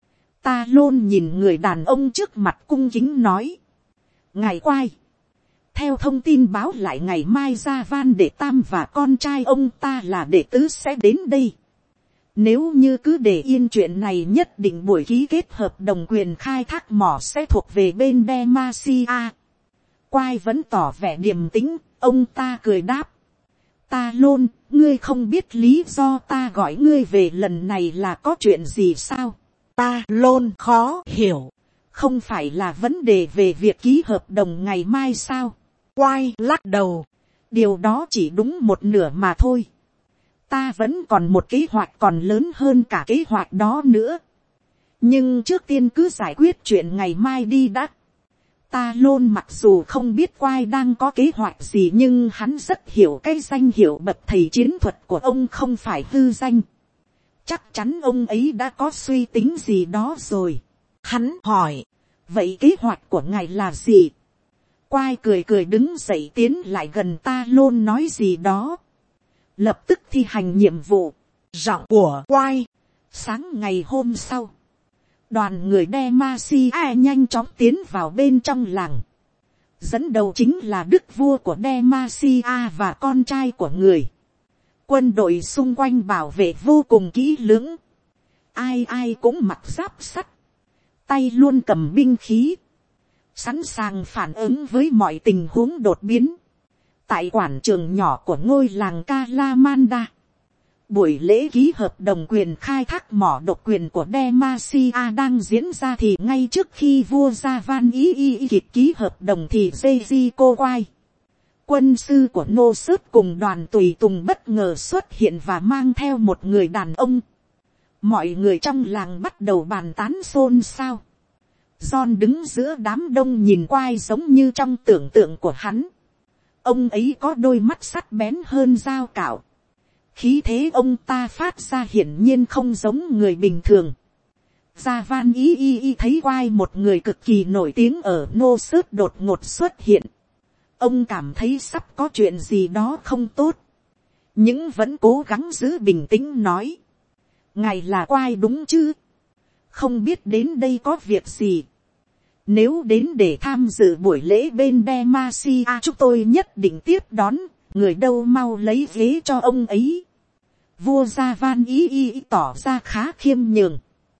Talon nhìn người đàn ông trước mặt cung kính nói. Ngài Quai. Theo thông tin báo lại ngày mai Gia Van Đệ Tam và con trai ông ta là đệ tứ sẽ đến đây. Nếu như cứ để yên chuyện này, nhất định buổi ký kết hợp đồng quyền khai thác mỏ sẽ thuộc về bên Demacia. Quai vẫn tỏ vẻ điềm tĩnh, ông ta cười đáp. Talon, ngươi không biết lý do ta gọi ngươi về lần này là có chuyện gì sao? Talon khó hiểu. Không phải là vấn đề về việc ký hợp đồng ngày mai sao? Quai lắc đầu. Điều đó chỉ đúng một nửa mà thôi. Ta vẫn còn một kế hoạch còn lớn hơn cả kế hoạch đó nữa. Nhưng trước tiên cứ giải quyết chuyện ngày mai đi đã. Talon mặc dù không biết Quai đang có kế hoạch gì, nhưng hắn rất hiểu cái danh hiệu bậc thầy chiến thuật của ông không phải hư danh. Chắc chắn ông ấy đã có suy tính gì đó rồi. Hắn hỏi. Vậy kế hoạch của ngài là gì? Quai cười cười đứng dậy tiến lại gần Talon nói gì đó. Lập tức thi hành nhiệm vụ. Giọng của Quai. Sáng ngày hôm sau, đoàn người Demacia nhanh chóng tiến vào bên trong làng. Dẫn đầu chính là đức vua của Demacia và con trai của người. Quân đội xung quanh bảo vệ vô cùng kỹ lưỡng. Ai ai cũng mặc giáp sắt. Tay luôn cầm binh khí. Sẵn sàng phản ứng với mọi tình huống đột biến. Tại quảng trường nhỏ của ngôi làng Kalamanda. Buổi lễ ký hợp đồng quyền khai thác mỏ độc quyền của Demacia đang diễn ra thì ngay trước khi vua Gia Van Ý kịp ký hợp đồng thì Jericho Quai, quân sư của nô sớt cùng đoàn tùy tùng bất ngờ xuất hiện và mang theo một người đàn ông. Mọi người trong làng bắt đầu bàn tán xôn xao. John đứng giữa đám đông nhìn Quai giống như trong tưởng tượng của hắn. Ông ấy có đôi mắt sắc bén hơn dao cạo. Khí thế ông ta phát ra hiển nhiên không giống người bình thường. Gia Van Ý thấy Quai, một người cực kỳ nổi tiếng ở nô sớt, đột ngột xuất hiện. Ông cảm thấy sắp có chuyện gì đó không tốt. Nhưng vẫn cố gắng giữ bình tĩnh nói. Ngài là Quai đúng chứ? Không biết đến đây có việc gì? Nếu đến để tham dự buổi lễ bên Demacia, chúng tôi nhất định tiếp đón. Người đâu mau lấy ghế cho ông ấy. Vua Gia Van Ý tỏ ra khá khiêm nhường.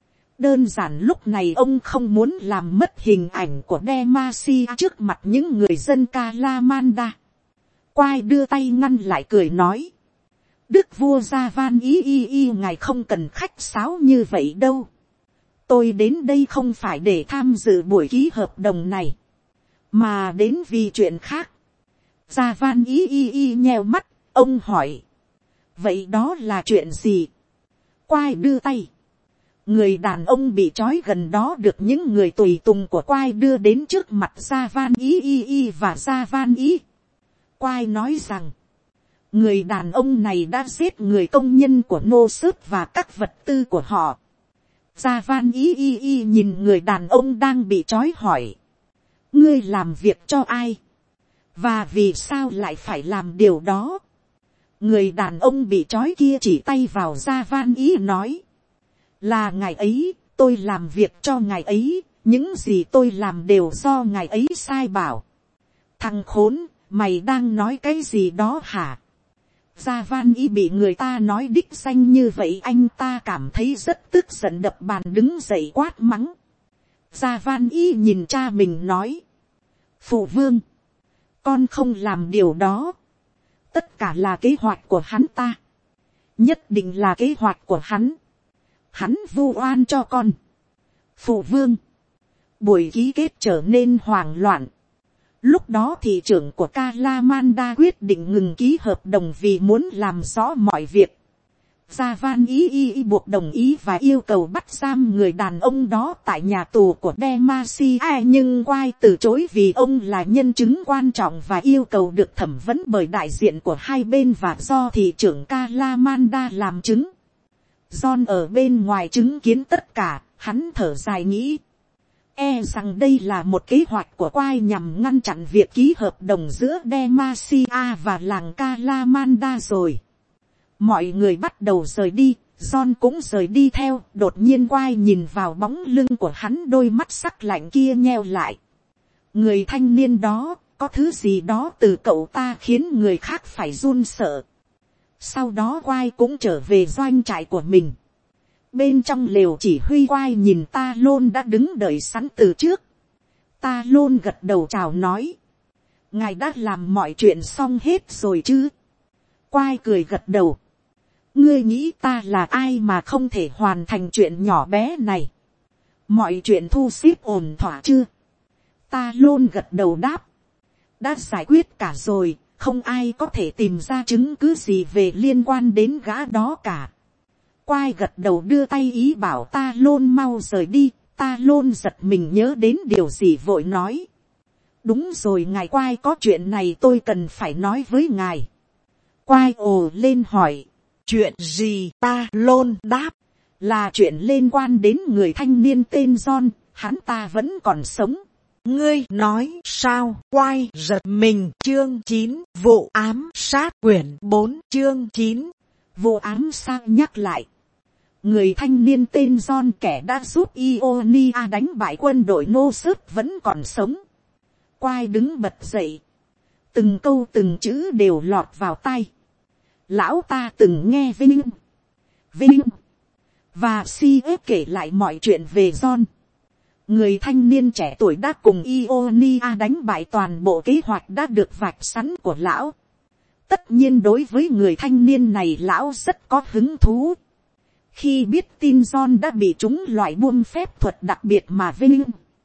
Đơn giản lúc này ông không muốn làm mất hình ảnh của Demacia trước mặt những người dân Kalamanda. Quai đưa tay ngăn lại cười nói. Đức vua Gia Van Ý ngài không cần khách sáo như vậy đâu. Tôi đến đây không phải để tham dự buổi ký hợp đồng này, mà đến vì chuyện khác. Gia Van Ý nheo mắt, ông hỏi. Vậy đó là chuyện gì? Quai đưa tay. Người đàn ông bị trói gần đó được những người tùy tùng của Quai đưa đến trước mặt Gia Van Ý và Gia Van Ý. Quai nói rằng, người đàn ông này đã giết người công nhân của nô sớt và các vật tư của họ. Gia Van Ý nhìn người đàn ông đang bị trói hỏi. Ngươi làm việc cho ai? Và vì sao lại phải làm điều đó? Người đàn ông bị trói kia chỉ tay vào Gia Van Ý nói. Là ngài ấy, tôi làm việc cho ngài ấy. Những gì tôi làm đều do ngài ấy sai bảo. Thằng khốn, mày đang nói cái gì đó hả? Gia Van Ý bị người ta nói đích danh như vậy, anh ta cảm thấy rất tức giận, đập bàn đứng dậy quát mắng. Gia Van Ý nhìn cha mình nói. Phụ vương, con không làm điều đó. Tất cả là kế hoạch của hắn ta. nhất định là kế hoạch của hắn. Hắn vu oan cho con. Phụ vương. Buổi ký kết trở nên hoảng loạn. Lúc đó thị trưởng của Kalamanda quyết định ngừng ký hợp đồng vì muốn làm rõ mọi việc. Gia Van y buộc đồng ý và yêu cầu bắt giam người đàn ông đó tại nhà tù của Demacia, nhưng Quai từ chối vì ông là nhân chứng quan trọng và yêu cầu được thẩm vấn bởi đại diện của hai bên và do thị trưởng Kalamanda làm chứng. John ở bên ngoài chứng kiến tất cả, hắn thở dài nghĩ. Rằng đây là một kế hoạch của Quai nhằm ngăn chặn việc ký hợp đồng giữa Demacia và làng Kalamanda rồi. Mọi người bắt đầu rời đi, John cũng rời đi theo, đột nhiên Quai nhìn vào bóng lưng của hắn, đôi mắt sắc lạnh kia nheo lại. Người thanh niên đó, có thứ gì đó từ cậu ta khiến người khác phải run sợ. Sau đó Quai cũng trở về doanh trại của mình. Bên trong lều chỉ huy Quai nhìn Ta Lôn đã đứng đợi sẵn từ trước. Ta Lôn gật đầu chào nói. Ngài đã làm mọi chuyện xong hết rồi chứ? Quai cười gật đầu. Ngươi nghĩ ta là ai mà không thể hoàn thành chuyện nhỏ bé này? Mọi chuyện thu xếp ổn thỏa chưa? Ta Lôn gật đầu đáp. Đã giải quyết cả rồi, không ai có thể tìm ra chứng cứ gì về liên quan đến gã đó cả. Quai gật đầu đưa tay ý bảo Ta Lôn mau rời đi. Ta Lôn giật mình nhớ đến điều gì vội nói. Đúng rồi ngài Quai, có chuyện này tôi cần phải nói với ngài. Quai ồ lên hỏi. Chuyện gì? Ta Lôn đáp. Là chuyện liên quan đến người thanh niên tên John, hắn ta vẫn còn sống. Ngươi nói sao? Quai giật mình. Chương 9, vụ ám sát quyển 4 chương 9. Vụ ám sát nhắc lại. Người thanh niên tên John, kẻ đã giúp Ionia đánh bại quân đội Nô Sớt, vẫn còn sống. Quai đứng bật dậy. Từng câu từng chữ đều lọt vào tai. Lão ta từng nghe Vinh và CF kể lại mọi chuyện về John. Người thanh niên trẻ tuổi đã cùng Ionia đánh bại toàn bộ kế hoạch đã được vạch sẵn của lão. Tất nhiên đối với người thanh niên này lão rất có hứng thú. Khi biết tin John đã bị trúng loại buông phép thuật đặc biệt mà Vinh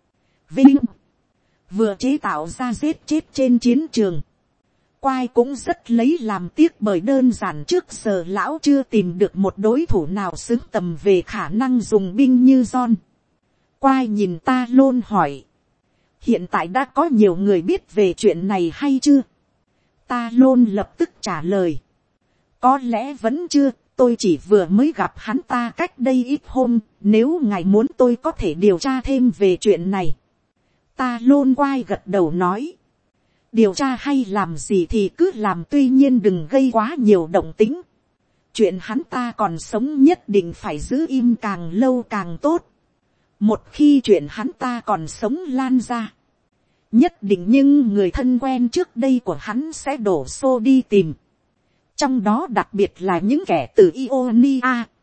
vừa chế tạo ra giết chết trên chiến trường. Quai cũng rất lấy làm tiếc, bởi đơn giản trước giờ lão chưa tìm được một đối thủ nào xứng tầm về khả năng dùng binh như John. Quai nhìn Ta Lôn hỏi. Hiện tại đã có nhiều người biết về chuyện này hay chưa? Ta Lôn lập tức trả lời. Có lẽ vẫn chưa, tôi chỉ vừa mới gặp hắn ta cách đây ít hôm, nếu ngài muốn tôi có thể điều tra thêm về chuyện này. Ta Lôn Quai gật đầu nói. Điều tra hay làm gì thì cứ làm, tuy nhiên đừng gây quá nhiều động tĩnh. Chuyện hắn ta còn sống nhất định phải giữ im càng lâu càng tốt. Một khi chuyện hắn ta còn sống lan ra, nhất định nhưng người thân quen trước đây của hắn sẽ đổ xô đi tìm. Trong đó đặc biệt là những kẻ từ Ionia.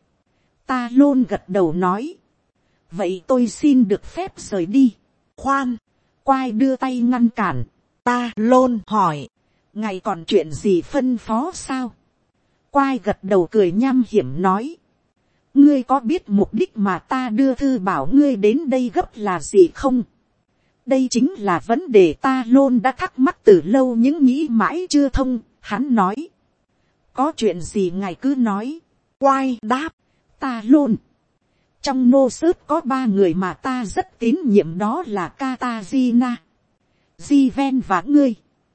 Ta Lôn gật đầu nói. Vậy tôi xin được phép rời đi. Khoan. Quai đưa tay ngăn cản. Ta Lôn hỏi. Ngài còn chuyện gì phân phó sao? Quai gật đầu cười nham hiểm nói. Ngươi có biết mục đích mà ta đưa thư bảo ngươi đến đây gấp là gì không? Đây chính là vấn đề Ta Lôn đã thắc mắc từ lâu nhưng nghĩ mãi chưa thông. Hắn nói. Có chuyện gì ngài cứ nói. Quai đáp. Ta Lôn. Trong Nô Sớt có 3 người mà ta rất tín nhiệm, đó là Katarina, Jiven và ngươi.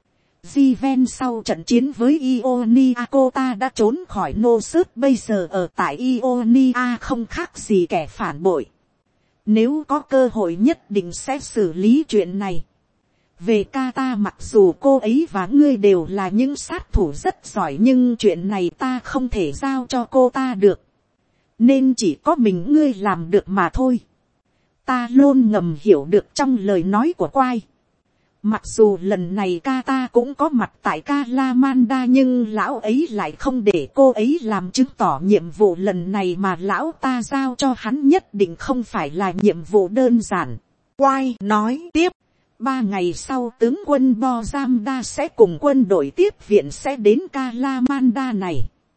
Jiven sau trận chiến với Ionia cô ta đã trốn khỏi Nô Sớt, bây giờ ở tại Ionia không khác gì kẻ phản bội. Nếu có cơ hội nhất định sẽ xử lý chuyện này. Về Kata, mặc dù cô ấy và ngươi đều là những sát thủ rất giỏi, nhưng chuyện này ta không thể giao cho cô ta được. Nên chỉ có mình ngươi làm được mà thôi. Ta Lôn ngầm hiểu được trong lời nói của Quai. Mặc dù lần này Kata cũng có mặt tại Kalamanda, nhưng lão ấy lại không để cô ấy làm chứng tỏ nhiệm vụ lần này mà lão ta giao cho hắn nhất định không phải là nhiệm vụ đơn giản. Quai nói tiếp. 3 ngày sau tướng quân Bozamda sẽ cùng quân đội tiếp viện sẽ đến Kalamanda này.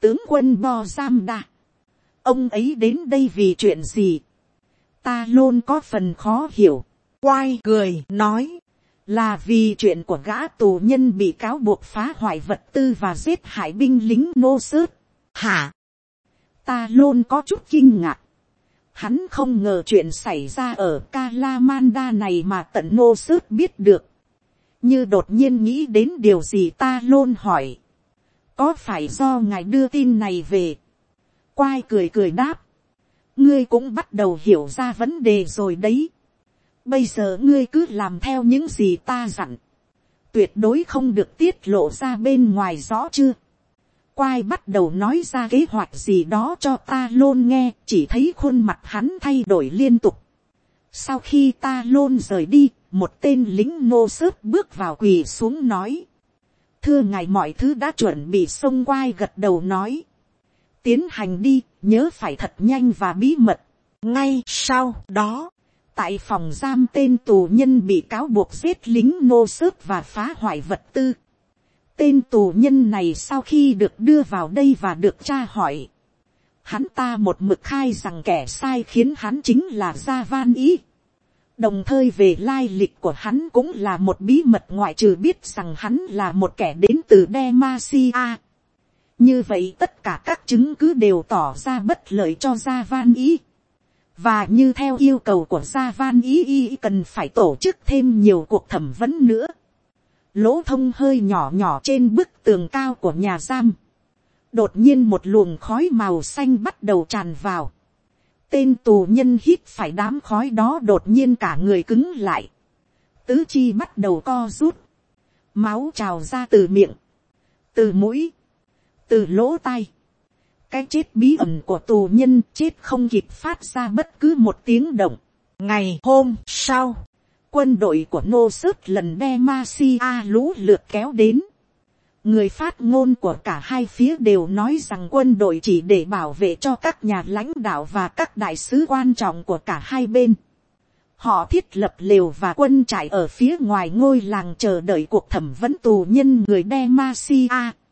Tướng quân Bo Giam Đa, ông ấy đến đây vì chuyện gì? Ta luôn có phần khó hiểu. Quai cười nói, là vì chuyện của gã tù nhân bị cáo buộc phá hoại vật tư và giết hại binh lính nô sớt. hả? Ta luôn có chút kinh ngạc. Hắn không ngờ chuyện xảy ra ở Kalamanda này mà tận nô sớt biết được. Như đột nhiên nghĩ đến điều gì, ta luôn hỏi. Có phải do ngài đưa tin này về? Quai cười cười đáp. Ngươi cũng bắt đầu hiểu ra vấn đề rồi đấy. Bây giờ ngươi cứ làm theo những gì ta dặn. Tuyệt đối không được tiết lộ ra bên ngoài, rõ chưa? Quai bắt đầu nói ra kế hoạch gì đó cho ta lôn nghe. Chỉ thấy khuôn mặt hắn thay đổi liên tục. Sau khi ta lôn rời đi, một tên lính nô sớt bước vào quỳ xuống nói. Thưa ngài, mọi thứ đã chuẩn bị. Xong Quai gật đầu nói. Tiến hành đi, nhớ phải thật nhanh và bí mật. Ngay sau đó, tại phòng giam, tên tù nhân bị cáo buộc giết lính nô sớt và phá hoại vật tư. Tên tù nhân này sau khi được đưa vào đây và được tra hỏi, hắn ta một mực khai rằng kẻ sai khiến hắn chính là Gia Van Ý. Đồng thời về lai lịch của hắn cũng là một bí mật, ngoại trừ biết rằng hắn là một kẻ đến từ Demacia. Như vậy tất cả các chứng cứ đều tỏ ra bất lợi cho Gia Van Ý. Và như theo yêu cầu của Gia Van Ý, cần phải tổ chức thêm nhiều cuộc thẩm vấn nữa. Lỗ thông hơi nhỏ nhỏ trên bức tường cao của nhà giam. Đột nhiên một luồng khói màu xanh bắt đầu tràn vào. Tên tù nhân hít phải đám khói đó, đột nhiên cả người cứng lại. Tứ chi bắt đầu co rút. Máu trào ra từ miệng, từ mũi, từ lỗ tai. Cái chết bí ẩn của tù nhân chết không kịp phát ra bất cứ một tiếng động. Ngày hôm sau, quân đội của nô sớt lần Demacia lũ lượt kéo đến. Người phát ngôn của cả hai phía đều nói rằng quân đội chỉ để bảo vệ cho các nhà lãnh đạo và các đại sứ quan trọng của cả hai bên. Họ thiết lập lều và quân trại ở phía ngoài ngôi làng chờ đợi cuộc thẩm vấn tù nhân người Demacia.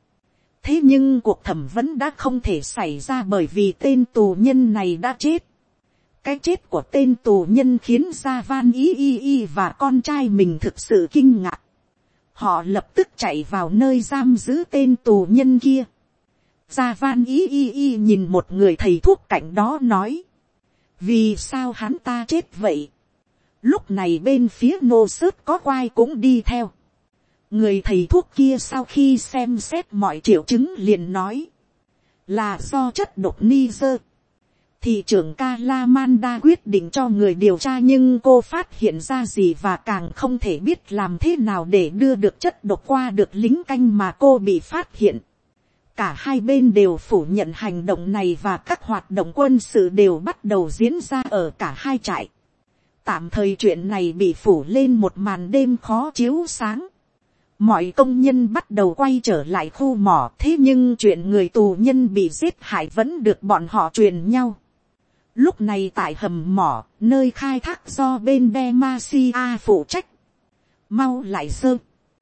Thế nhưng cuộc thẩm vấn đã không thể xảy ra bởi vì tên tù nhân này đã chết. Cái chết của tên tù nhân khiến Gia Van Ý và con trai mình thực sự kinh ngạc. Họ lập tức chạy vào nơi giam giữ tên tù nhân kia. Gia Van Ý nhìn một người thầy thuốc cạnh đó nói. Vì sao hắn ta chết vậy? Lúc này bên phía nô sớt có Quai cũng đi theo. Người thầy thuốc kia sau khi xem xét mọi triệu chứng liền nói. Là do chất độc Niger. Thị trưởng Kalamanda quyết định cho người điều tra, nhưng cô phát hiện ra gì và càng không thể biết làm thế nào để đưa được chất độc qua được lính canh mà cô bị phát hiện. Cả hai bên đều phủ nhận hành động này và các hoạt động quân sự đều bắt đầu diễn ra ở cả hai trại. Tạm thời chuyện này bị phủ lên một màn đêm khó chiếu sáng. Mọi công nhân bắt đầu quay trở lại khu mỏ, thế nhưng chuyện người tù nhân bị giết hại vẫn được bọn họ truyền nhau. Lúc này tại hầm mỏ, nơi khai thác do bên Demacia phụ trách. Mau lại dơ.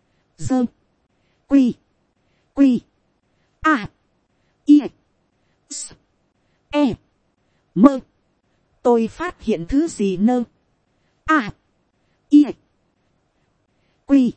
Quy. I. S. E. Mơ. Tôi phát hiện thứ gì nơ. I. Quy.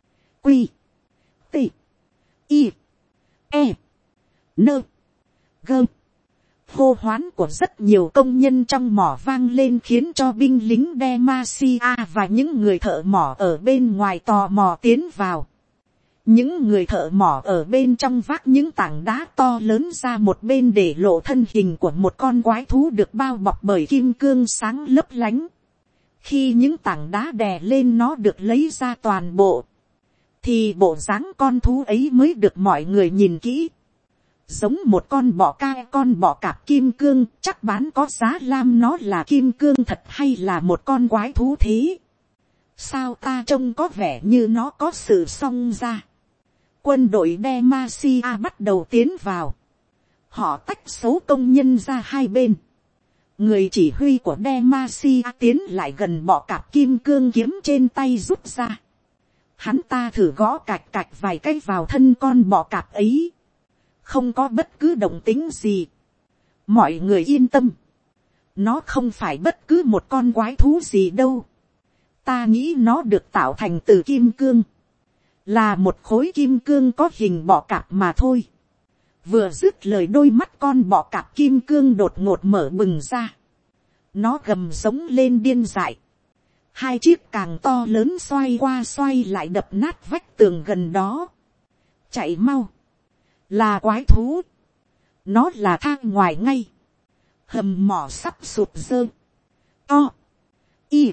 T. I. E. Nơ. Gơ. Hô hoán của rất nhiều công nhân trong mỏ vang lên khiến cho binh lính Demacia và những người thợ mỏ ở bên ngoài tò mò tiến vào. Những người thợ mỏ ở bên trong vác những tảng đá to lớn ra một bên để lộ thân hình của một con quái thú được bao bọc bởi kim cương sáng lấp lánh. Khi những tảng đá đè lên nó được lấy ra toàn bộ, thì bộ dáng con thú ấy mới được mọi người nhìn kỹ. Giống một con bọ ca, con bọ cạp kim cương, chắc bán có giá lam. Nó là kim cương thật hay là một con quái thú thế? Sao ta trông có vẻ như nó có sự song ra. Quân đội Demacia bắt đầu tiến vào. Họ tách số công nhân ra hai bên. Người chỉ huy của Demacia tiến lại gần bọ cạp kim cương, kiếm trên tay rút ra. Hắn ta thử gõ cạch cạch vài cái vào thân con bọ cạp ấy. không có bất cứ động tính gì. Mọi người yên tâm, nó không phải bất cứ một con quái thú gì đâu. Ta nghĩ nó được tạo thành từ kim cương, là một khối kim cương có hình bọ cạp mà thôi. Vừa dứt lời, đôi mắt con bọ cạp kim cương đột ngột mở bừng ra. Nó gầm giống lên điên dại. Hai chiếc càng to lớn xoay qua xoay lại đập nát vách tường gần đó. Chạy mau, là quái thú. Nó là thang ngoài ngay. Hầm mỏ sắp sụp dơ. To. Y.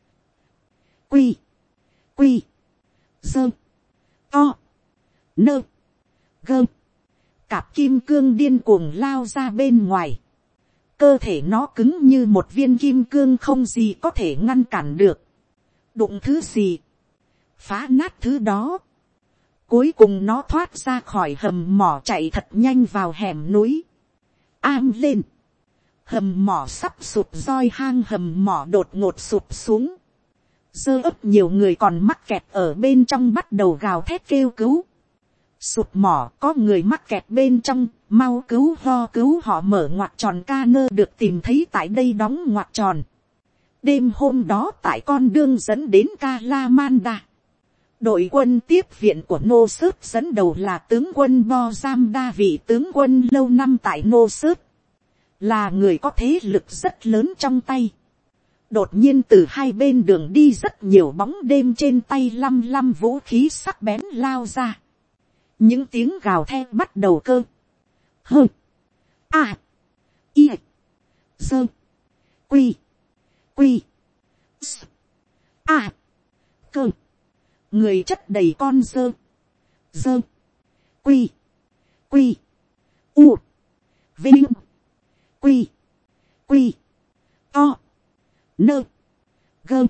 Quy. Quy. Dơ. To. Nơ. Gơ. Cạp kim cương điên cuồng lao ra bên ngoài. Cơ thể nó cứng như một viên kim cương, không gì có thể ngăn cản được. Đụng thứ gì, phá nát thứ đó. Cuối cùng nó thoát ra khỏi hầm mỏ, chạy thật nhanh vào hẻm núi. Am lên. Hầm mỏ sắp sụp, roi hang hầm mỏ đột ngột sụp xuống. Dơ ấp nhiều người còn mắc kẹt ở bên trong bắt đầu gào thét kêu cứu. Sụp mỏ, có người mắc kẹt bên trong, mau cứu ho cứu họ. Mở ngoặc tròn ca nơ được tìm thấy tại đây đóng ngoặc tròn. Đêm hôm đó tại con đường dẫn đến Kalamanda, đội quân tiếp viện của Nô Sớt dẫn đầu là tướng quân Bo Giam vị tướng quân lâu năm tại Nô Sớt, là người có thế lực rất lớn trong tay. Đột nhiên từ hai bên đường đi rất nhiều bóng đêm, trên tay lăm vũ khí sắc bén lao ra. Những tiếng gào thét bắt đầu cơ. Hơ. A. I. Dơ. Quy. Quy. S. A. Cơ. Người chất đầy con dơ. Dơ. Quy. Quy. U. Vinh. Quy. Quy. To. Nơ. Gơ.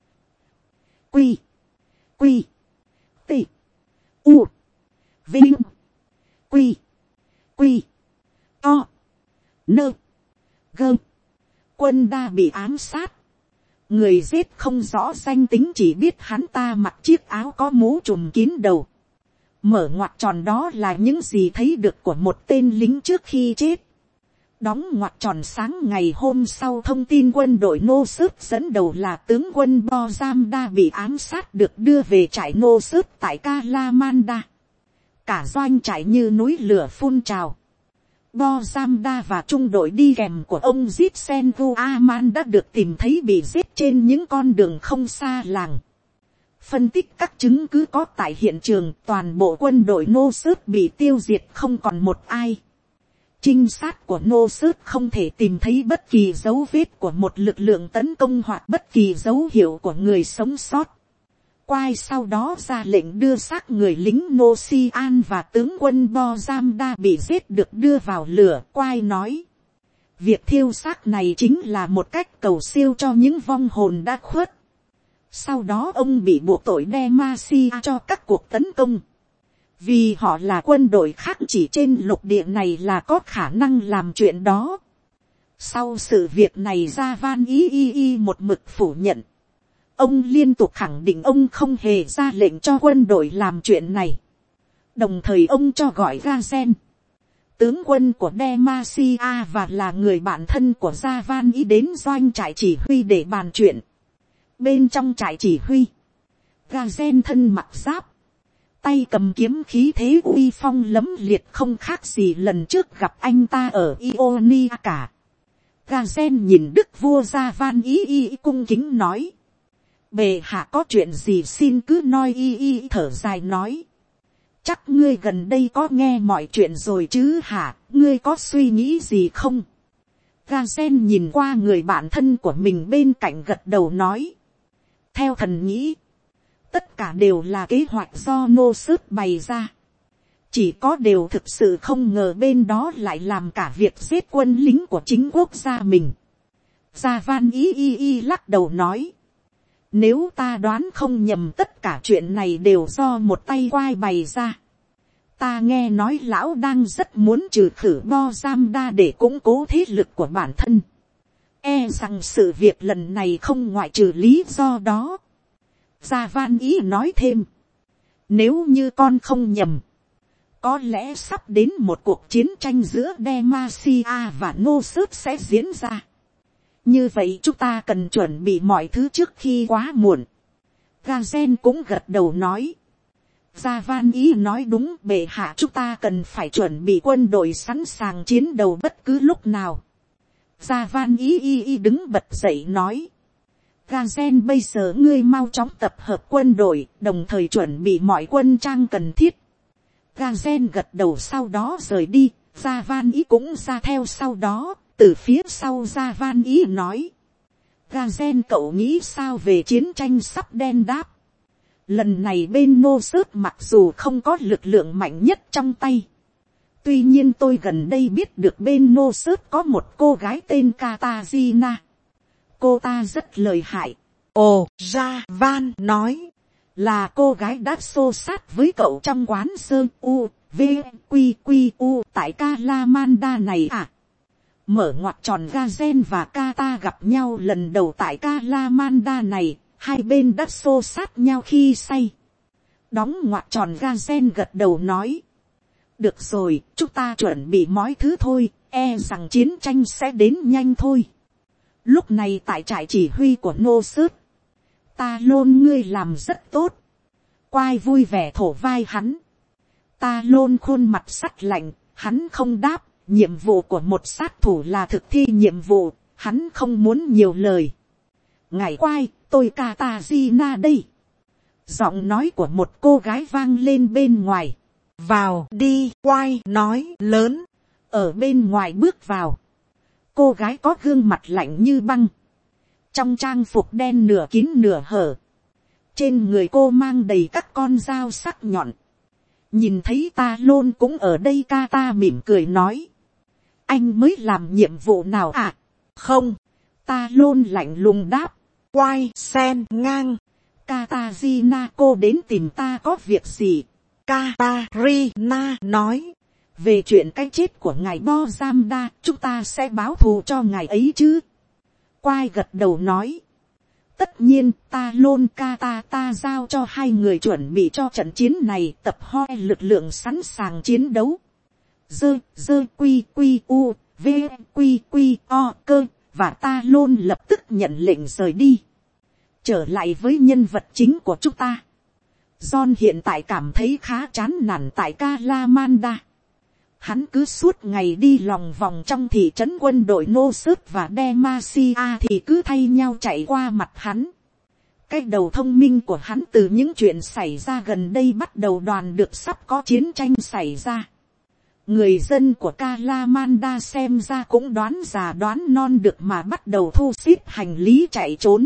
Quy. Quy. T. U. Vinh. Quy. Quy. To. Nơ. Gơ. Quân đa bị ám sát. Người giết không rõ danh tính, chỉ biết hắn ta mặc chiếc áo có mũ trùm kín đầu. Mở ngoặc tròn, đó là những gì thấy được của một tên lính trước khi chết. Đóng ngoặc tròn, sáng ngày hôm sau thông tin quân đội Nô Sớt dẫn đầu là tướng quân Bo Giam bị ám sát, được đưa về trại Nô Sớt tại Kalamanda. Cả doanh trại như núi lửa phun trào. Bo Giam và trung đội đi kèm của ông Zip Sengu Aman đã được tìm thấy bị giết trên những con đường không xa làng. Phân tích các chứng cứ có tại hiện trường, toàn bộ quân đội Nô Sớt bị tiêu diệt, không còn một ai. Trinh sát của Nô Sớt không thể tìm thấy bất kỳ dấu vết của một lực lượng tấn công hoặc bất kỳ dấu hiệu của người sống sót. Quai sau đó ra lệnh đưa xác người lính Nô Si An và tướng quân Bo Giam bị giết được đưa vào lửa. Quai nói, việc thiêu xác này chính là một cách cầu siêu cho những vong hồn đã khuất. Sau đó ông bị buộc tội Demacia cho các cuộc tấn công. Vì họ là quân đội khác chỉ trên lục địa này là có khả năng làm chuyện đó. Sau sự việc này, Gia Van Y một mực phủ nhận. Ông liên tục khẳng định ông không hề ra lệnh cho quân đội làm chuyện này. Đồng thời ông cho gọi Gazen, tướng quân của Demacia và là người bạn thân của Gia Van Y, đến doanh trại chỉ huy để bàn chuyện. Bên trong trại chỉ huy, Gazen thân mặc giáp, tay cầm kiếm, khí thế uy phong lẫm liệt, không khác gì lần trước gặp anh ta ở Ionia cả. Gazen nhìn đức vua Gia Van Y cung kính nói, bệ hạ có chuyện gì xin cứ nói. Y thở dài nói, chắc ngươi gần đây có nghe mọi chuyện rồi chứ hả, ngươi có suy nghĩ gì không? Gazen nhìn qua người bạn thân của mình bên cạnh, gật đầu nói, theo thần nghĩ, tất cả đều là kế hoạch do Nô Sớt bày ra. Chỉ có điều thực sự không ngờ bên đó lại làm cả việc giết quân lính của chính quốc gia mình. Gia Van Y lắc đầu nói, nếu ta đoán không nhầm, tất cả chuyện này đều do một tay Quai bày ra. Ta nghe nói lão đang rất muốn trừ khử Bo Giam để củng cố thế lực của bản thân. E rằng sự việc lần này không ngoại trừ lý do đó. Gia Van Ý nói thêm, nếu như con không nhầm, có lẽ sắp đến một cuộc chiến tranh giữa Demacia và Gnosus sẽ diễn ra. Như vậy chúng ta cần chuẩn bị mọi thứ trước khi quá muộn. Gazen cũng gật đầu nói. Gia Van Ý nói đúng, bệ hạ, chúng ta cần phải chuẩn bị quân đội sẵn sàng chiến đấu bất cứ lúc nào. Gia Van Ý đứng bật dậy nói. Gazen, bây giờ ngươi mau chóng tập hợp quân đội, đồng thời chuẩn bị mọi quân trang cần thiết. Gazen gật đầu, sau đó rời đi. Gia Van Ý cũng ra theo sau đó. Từ phía sau Gia Van Ý nói. Gazen, cậu nghĩ sao về chiến tranh sắp đen đáp? Lần này bên Gnosus mặc dù không có lực lượng mạnh nhất trong tay. Tuy nhiên tôi gần đây biết được bên Gnosus có một cô gái tên Katarzyna. Cô ta rất lợi hại. Ồ, Gia Van nói. Là cô gái đã xô sát với cậu trong quán Sơn U, V, Q, Q, U tại Kalamanda này à? Mở ngoặc tròn, Gazen và Kata gặp nhau lần đầu tại Kalamanda này. Hai bên đã xô sát nhau khi say. Đóng ngoặc tròn, Gazen gật đầu nói. Được rồi, chúng ta chuẩn bị mọi thứ thôi, e rằng chiến tranh sẽ đến nhanh thôi. Lúc này tại trại chỉ huy của Gnosus, Ta Lôn, ngươi làm rất tốt. Quai vui vẻ thổ vai hắn. Ta Lôn khuôn mặt sắt lạnh, hắn không đáp. Nhiệm vụ của một sát thủ là thực thi nhiệm vụ, hắn không muốn nhiều lời. Ngài Quai, tôi Katarzyna đây. Giọng nói của một cô gái vang lên bên ngoài. Vào đi, Quai nói lớn. Ở bên ngoài bước vào. Cô gái có gương mặt lạnh như băng. Trong trang phục đen nửa kín nửa hở. Trên người cô mang đầy các con dao sắc nhọn. Nhìn thấy Ta Lôn cũng ở đây, Kata mỉm cười nói. Anh mới làm nhiệm vụ nào à? Không. Ta Lôn lạnh lùng đáp. Quai sen ngang. Katarzyna, cô đến tìm ta có việc gì? Katarzyna nói. Về chuyện cái chết của ngài Bozamda, chúng ta sẽ báo thù cho ngài ấy chứ? Quai gật đầu nói. Tất nhiên, Ta Lôn, Kata, ta giao cho hai người chuẩn bị cho trận chiến này, tập hoi lực lượng sẵn sàng chiến đấu. Quy quy u, v quy quy o cơ, và Ta Lôn lập tức nhận lệnh rời đi. Trở lại với nhân vật chính của chúng ta. John hiện tại cảm thấy khá chán nản tại Kalamanda. Hắn cứ suốt ngày đi lòng vòng trong thị trấn, quân đội Gnosus và Demacia thì cứ thay nhau chạy qua mặt hắn. Cái đầu thông minh của hắn từ những chuyện xảy ra gần đây bắt đầu đoán được sắp có chiến tranh xảy ra. Người dân của Kalamanda xem ra cũng đoán già đoán non được mà bắt đầu thu xếp hành lý chạy trốn.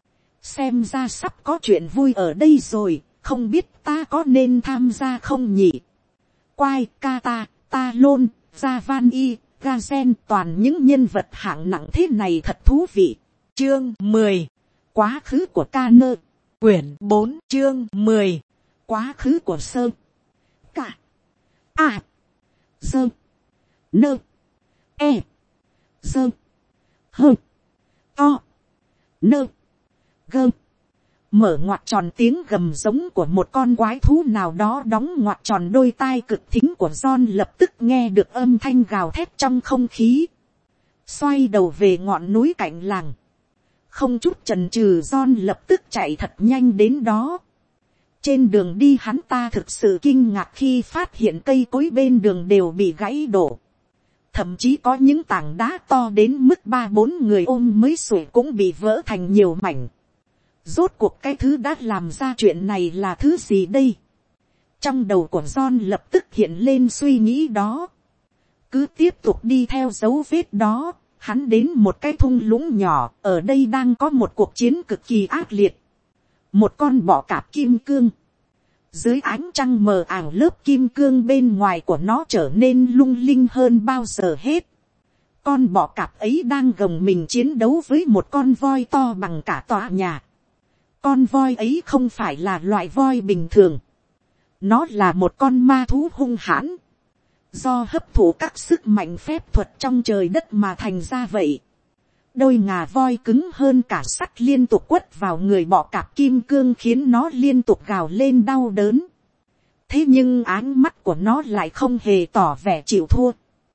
Xem ra sắp có chuyện vui ở đây rồi, không biết ta có nên tham gia không nhỉ? Quai, Kata, Ta Lôn, Gia Van Y, Gazen, toàn những nhân vật hạng nặng thế này thật thú vị. Chương 10. Quá khứ của Canơ. Quyển 4 chương 10. Quá khứ của Sơ. Cả. À. Sơ. Nơ. E. Sơ. Hơ. To. Nơ. Gơ. Mở ngoặc tròn, tiếng gầm giống của một con quái thú nào đó đóng ngoặc tròn, đôi tai cực thính của John lập tức nghe được âm thanh gào thét trong không khí. Xoay đầu về ngọn núi cạnh làng. Không chút chần chừ, John lập tức chạy thật nhanh đến đó. Trên đường đi hắn ta thực sự kinh ngạc khi phát hiện cây cối bên đường đều bị gãy đổ. Thậm chí có những tảng đá to đến mức 3-4 người ôm mới xuể cũng bị vỡ thành nhiều mảnh. Rốt cuộc cái thứ đã làm ra chuyện này là thứ gì đây? Trong đầu của John lập tức hiện lên suy nghĩ đó. Cứ tiếp tục đi theo dấu vết đó, hắn đến một cái thung lũng nhỏ, ở đây đang có một cuộc chiến cực kỳ ác liệt. Một con bọ cạp kim cương. Dưới ánh trăng mờ ảo, lớp kim cương bên ngoài của nó trở nên lung linh hơn bao giờ hết. Con bọ cạp ấy đang gồng mình chiến đấu với một con voi to bằng cả tòa nhà. Con voi ấy không phải là loại voi bình thường. Nó là một con ma thú hung hãn. Do hấp thụ các sức mạnh phép thuật trong trời đất mà thành ra vậy. Đôi ngà voi cứng hơn cả sắt liên tục quất vào người bọ cạp kim cương khiến nó liên tục gào lên đau đớn. Thế nhưng ánh mắt của nó lại không hề tỏ vẻ chịu thua.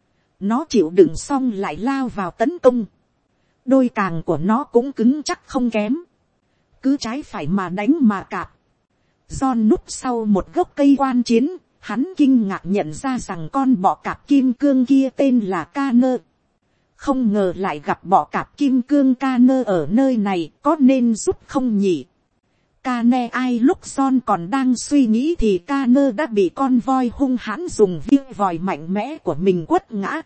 Nó chịu đựng xong lại lao vào tấn công. Đôi càng của nó cũng cứng chắc không kém. Cứ trái phải mà đánh mà cạp. John núp sau một gốc cây quan chiến. Hắn kinh ngạc nhận ra rằng con bọ cạp kim cương kia tên là Canơ. Không ngờ lại gặp bọ cạp kim cương Canơ ở nơi này, có nên giúp không nhỉ? Cane ai lúc John còn đang suy nghĩ thì Canơ đã bị con voi hung hãn dùng viên vòi mạnh mẽ của mình quất ngã.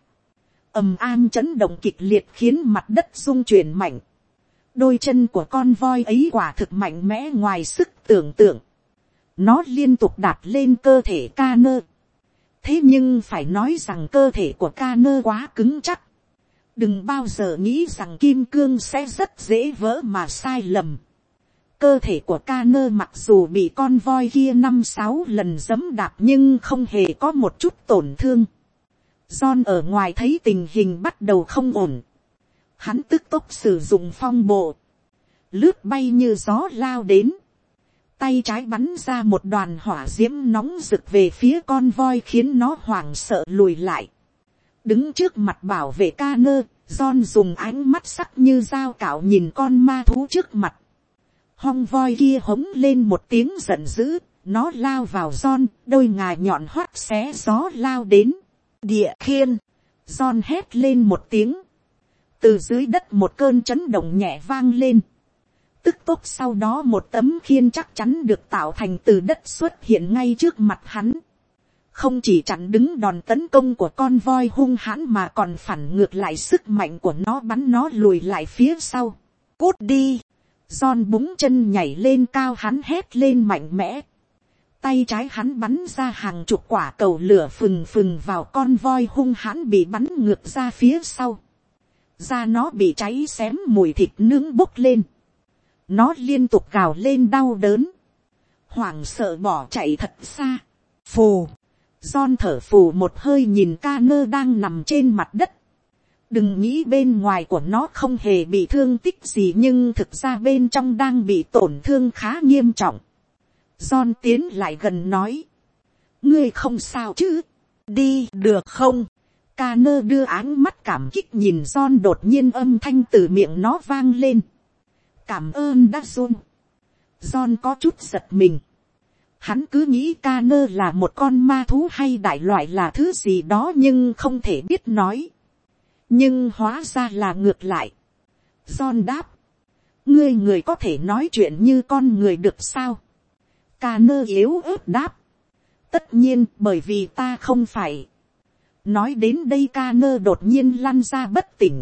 Ầm am chấn động kịch liệt khiến mặt đất rung chuyển mạnh. Đôi chân của con voi ấy quả thực mạnh mẽ ngoài sức tưởng tượng. Nó liên tục đạp lên cơ thể Canơ. Thế nhưng phải nói rằng cơ thể của Canơ quá cứng chắc. Đừng bao giờ nghĩ rằng kim cương sẽ rất dễ vỡ mà sai lầm. Cơ thể của Canơ mặc dù bị con voi kia 5-6 lần giẫm đạp nhưng không hề có một chút tổn thương. John ở ngoài thấy tình hình bắt đầu không ổn. Hắn tức tốc sử dụng phong bộ. Lướt bay như gió lao đến. Tay trái bắn ra một đoàn hỏa diễm nóng rực về phía con voi khiến nó hoảng sợ lùi lại. Đứng trước mặt bảo vệ Canơ, John dùng ánh mắt sắc như dao cạo nhìn con ma thú trước mặt. Hong voi kia hống lên một tiếng giận dữ, nó lao vào John, đôi ngà nhọn hoắt xé gió lao đến. Địa khiên, John hét lên một tiếng. Từ dưới đất một cơn chấn động nhẹ vang lên. Tức tốc sau đó một tấm khiên chắc chắn được tạo thành từ đất xuất hiện ngay trước mặt hắn. Không chỉ chặn đứng đòn tấn công của con voi hung hãn mà còn phản ngược lại sức mạnh của nó bắn nó lùi lại phía sau. Cút đi! John búng chân nhảy lên cao hắn hét lên mạnh mẽ. Tay trái hắn bắn ra hàng chục quả cầu lửa phừng phừng vào con voi hung hãn bị bắn ngược ra phía sau. Da nó bị cháy xém mùi thịt nướng bốc lên. Nó liên tục gào lên đau đớn. Hoảng sợ bỏ chạy thật xa. Phù. John thở phù một hơi nhìn Canơ đang nằm trên mặt đất. Đừng nghĩ bên ngoài của nó không hề bị thương tích gì nhưng thực ra bên trong đang bị tổn thương khá nghiêm trọng. John tiến lại gần nói. Ngươi không sao chứ? Đi được không? Canơ đưa áng mắt cảm kích nhìn John, đột nhiên âm thanh từ miệng nó vang lên. Cảm ơn đã John. John có chút giật mình. Hắn cứ nghĩ Canơ là một con ma thú hay đại loại là thứ gì đó nhưng không thể biết nói. Nhưng hóa ra là ngược lại. John đáp. Người có thể nói chuyện như con người được sao? Canơ yếu ớt đáp. Tất nhiên bởi vì ta không phải. Nói đến đây Canơ đột nhiên lăn ra bất tỉnh.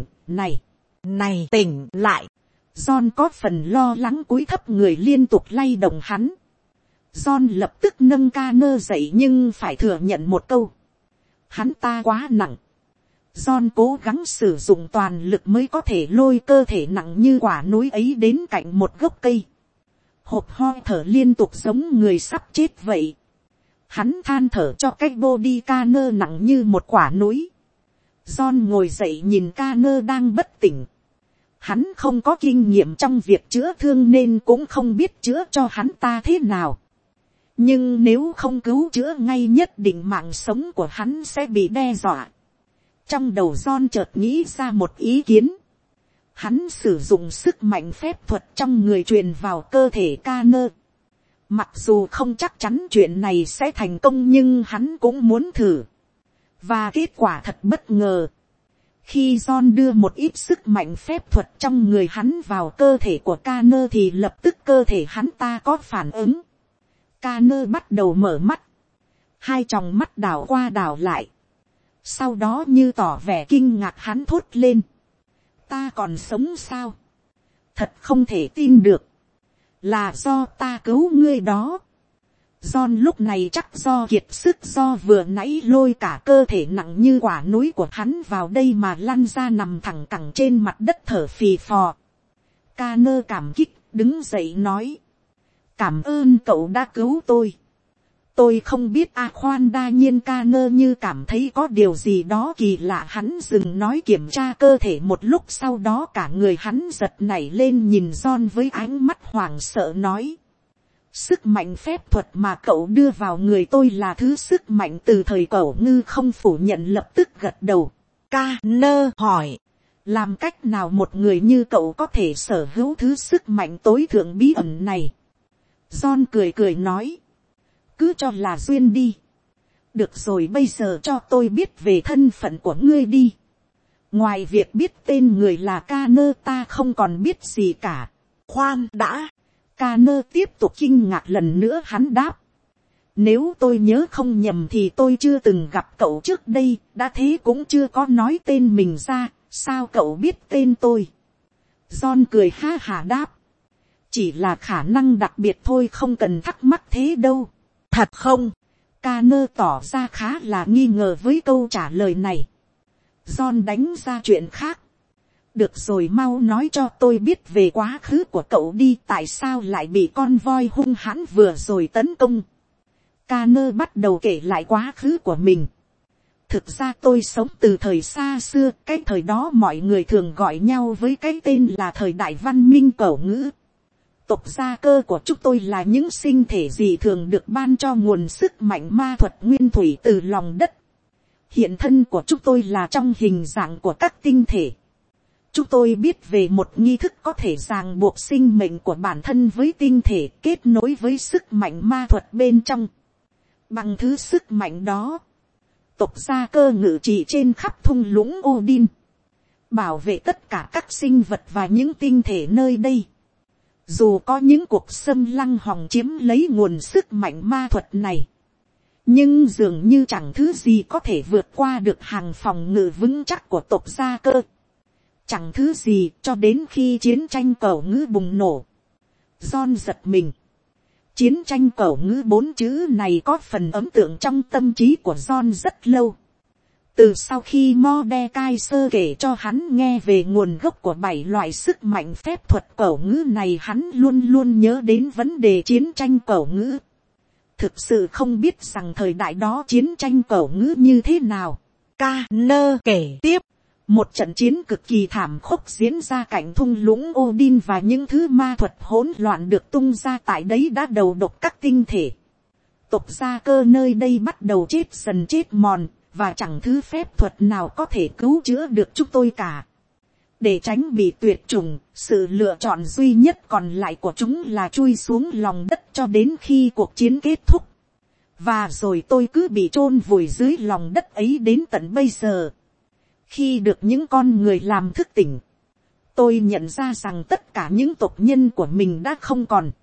Này tỉnh lại. John có phần lo lắng cúi thấp người liên tục lay động hắn. John lập tức nâng Canơ dậy nhưng phải thừa nhận một câu. Hắn ta quá nặng. John cố gắng sử dụng toàn lực mới có thể lôi cơ thể nặng như quả núi ấy đến cạnh một gốc cây. Hộp ho thở liên tục giống người sắp chết vậy. Hắn than thở cho cái body Canơ nặng như một quả núi. John ngồi dậy nhìn Canơ đang bất tỉnh. Hắn không có kinh nghiệm trong việc chữa thương nên cũng không biết chữa cho hắn ta thế nào. Nhưng nếu không cứu chữa ngay nhất định mạng sống của hắn sẽ bị đe dọa. Trong đầu John chợt nghĩ ra một ý kiến. Hắn sử dụng sức mạnh phép thuật trong người truyền vào cơ thể Canơ. Mặc dù không chắc chắn chuyện này sẽ thành công nhưng hắn cũng muốn thử. Và kết quả thật bất ngờ. Khi John đưa một ít sức mạnh phép thuật trong người hắn vào cơ thể của Canơ thì lập tức cơ thể hắn ta có phản ứng. Canơ bắt đầu mở mắt. Hai tròng mắt đảo qua đảo lại. Sau đó như tỏ vẻ kinh ngạc hắn thốt lên. Ta còn sống sao? Thật không thể tin được. Là do ta cứu ngươi đó. John lúc này chắc do kiệt sức do vừa nãy lôi cả cơ thể nặng như quả núi của hắn vào đây mà lăn ra nằm thẳng cẳng trên mặt đất thở phì phò. Canơ cảm kích đứng dậy nói. Cảm ơn cậu đã cứu tôi. Tôi không biết khoan đa nhiên Canơ như cảm thấy có điều gì đó kỳ lạ hắn dừng nói kiểm tra cơ thể một lúc sau đó cả người hắn giật nảy lên nhìn John với ánh mắt hoảng sợ nói. Sức mạnh phép thuật mà cậu đưa vào người tôi là thứ sức mạnh từ thời Cẩu Ngư không phủ nhận, lập tức gật đầu. Canner hỏi, làm cách nào một người như cậu có thể sở hữu thứ sức mạnh tối thượng bí ẩn này? John cười cười nói, cứ cho là duyên đi. Được rồi, bây giờ cho tôi biết về thân phận của ngươi đi. Ngoài việc biết tên người là Canner, ta không còn biết gì cả. Khoan đã. Canner tiếp tục kinh ngạc lần nữa, hắn đáp, nếu tôi nhớ không nhầm thì tôi chưa từng gặp cậu trước đây, đã thế cũng chưa có nói tên mình ra, sao cậu biết tên tôi? John cười ha hả đáp, chỉ là khả năng đặc biệt thôi, không cần thắc mắc thế đâu. Thật không? Canner tỏ ra khá là nghi ngờ với câu trả lời này. John đánh ra chuyện khác. Được rồi, mau nói cho tôi biết về quá khứ của cậu đi, tại sao lại bị con voi hung hãn vừa rồi tấn công? Canner bắt đầu kể lại quá khứ của mình. Thực ra tôi sống từ thời xa xưa, cái thời đó mọi người thường gọi nhau với cái tên là thời đại văn minh Cẩu Ngữ. Tộc gia cơ của chúng tôi là những sinh thể dị thường được ban cho nguồn sức mạnh ma thuật nguyên thủy từ lòng đất. Hiện thân của chúng tôi là trong hình dạng của các tinh thể. Chúng tôi biết về một nghi thức có thể ràng buộc sinh mệnh của bản thân với tinh thể, kết nối với sức mạnh ma thuật bên trong. Bằng thứ sức mạnh đó, tộc gia cơ ngự trị trên khắp thung lũng Odin, bảo vệ tất cả các sinh vật và những tinh thể nơi đây. Dù có những cuộc xâm lăng hòng chiếm lấy nguồn sức mạnh ma thuật này, nhưng dường như chẳng thứ gì có thể vượt qua được hàng phòng ngự vững chắc của tộc gia cơ. Chẳng thứ gì, cho đến khi chiến tranh Cẩu Ngữ bùng nổ. John giật mình. Chiến tranh Cẩu Ngữ 4 chữ này có phần ấn tượng trong tâm trí của John rất lâu. Từ sau khi Mordecai sơ kể cho hắn nghe về nguồn gốc của 7 loại sức mạnh phép thuật Cẩu Ngữ này, hắn luôn luôn nhớ đến vấn đề chiến tranh Cẩu Ngữ. Thực sự không biết rằng thời đại đó chiến tranh Cẩu Ngữ như thế nào. Canner kể tiếp. Một trận chiến cực kỳ thảm khốc diễn ra cạnh thung lũng Odin, và những thứ ma thuật hỗn loạn được tung ra tại đấy đã đầu độc các tinh thể. Tộc gia cơ nơi đây bắt đầu chết dần chết mòn, và chẳng thứ phép thuật nào có thể cứu chữa được chúng tôi cả. Để tránh bị tuyệt chủng, sự lựa chọn duy nhất còn lại của chúng là chui xuống lòng đất cho đến khi cuộc chiến kết thúc. Và rồi tôi cứ bị chôn vùi dưới lòng đất ấy đến tận bây giờ. Khi được những con người làm thức tỉnh, tôi nhận ra rằng tất cả những tộc nhân của mình đã không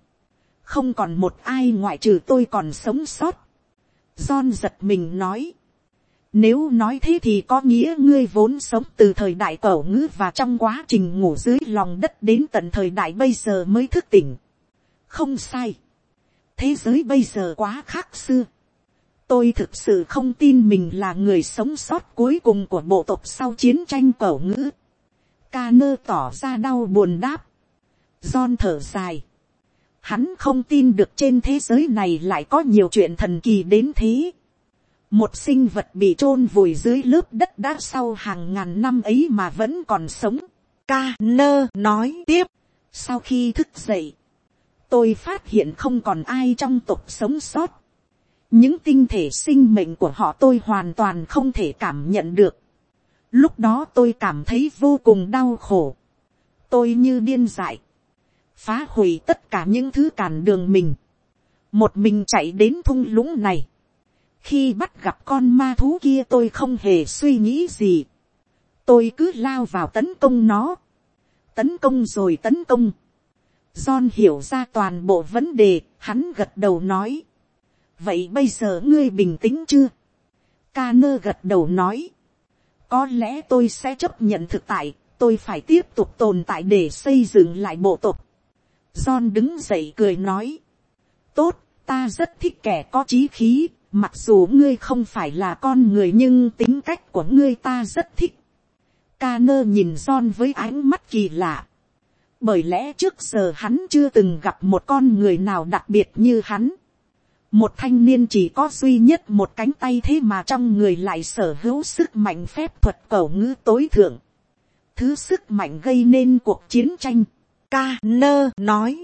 còn một ai ngoại trừ tôi còn sống sót. John giật mình nói, nếu nói thế thì có nghĩa ngươi vốn sống từ thời đại Cẩu Ngữ và trong quá trình ngủ dưới lòng đất đến tận thời đại bây giờ mới thức tỉnh. Không sai. Thế giới bây giờ quá khác xưa. Tôi thực sự không tin mình là người sống sót cuối cùng của bộ tộc sau chiến tranh Cẩu Ngữ. Canner tỏ ra đau buồn đáp. John thở dài. Hắn không tin được trên thế giới này lại có nhiều chuyện thần kỳ đến thế. Một sinh vật bị chôn vùi dưới lớp đất đã sau hàng ngàn năm ấy mà vẫn còn sống. Canner nói tiếp. Sau khi thức dậy, tôi phát hiện không còn ai trong tộc sống sót. Những tinh thể sinh mệnh của họ tôi hoàn toàn không thể cảm nhận được. Lúc đó tôi cảm thấy vô cùng đau khổ. Tôi như điên dại, phá hủy tất cả những thứ cản đường mình. Một mình chạy đến thung lũng này. Khi bắt gặp con ma thú kia tôi không hề suy nghĩ gì. Tôi cứ lao vào tấn công nó. Tấn công rồi tấn công. John hiểu ra toàn bộ vấn đề, hắn gật đầu nói. Vậy bây giờ ngươi bình tĩnh chưa? Canner gật đầu nói. Có lẽ tôi sẽ chấp nhận thực tại, tôi phải tiếp tục tồn tại để xây dựng lại bộ tộc. John đứng dậy cười nói. Tốt, ta rất thích kẻ có chí khí, mặc dù ngươi không phải là con người nhưng tính cách của ngươi ta rất thích. Canner nhìn John với ánh mắt kỳ lạ. Bởi lẽ trước giờ hắn chưa từng gặp một con người nào đặc biệt như hắn. Một thanh niên chỉ có duy nhất một cánh tay thế mà trong người lại sở hữu sức mạnh phép thuật Cẩu Ngữ tối thượng. Thứ sức mạnh gây nên cuộc chiến tranh. Canner nói.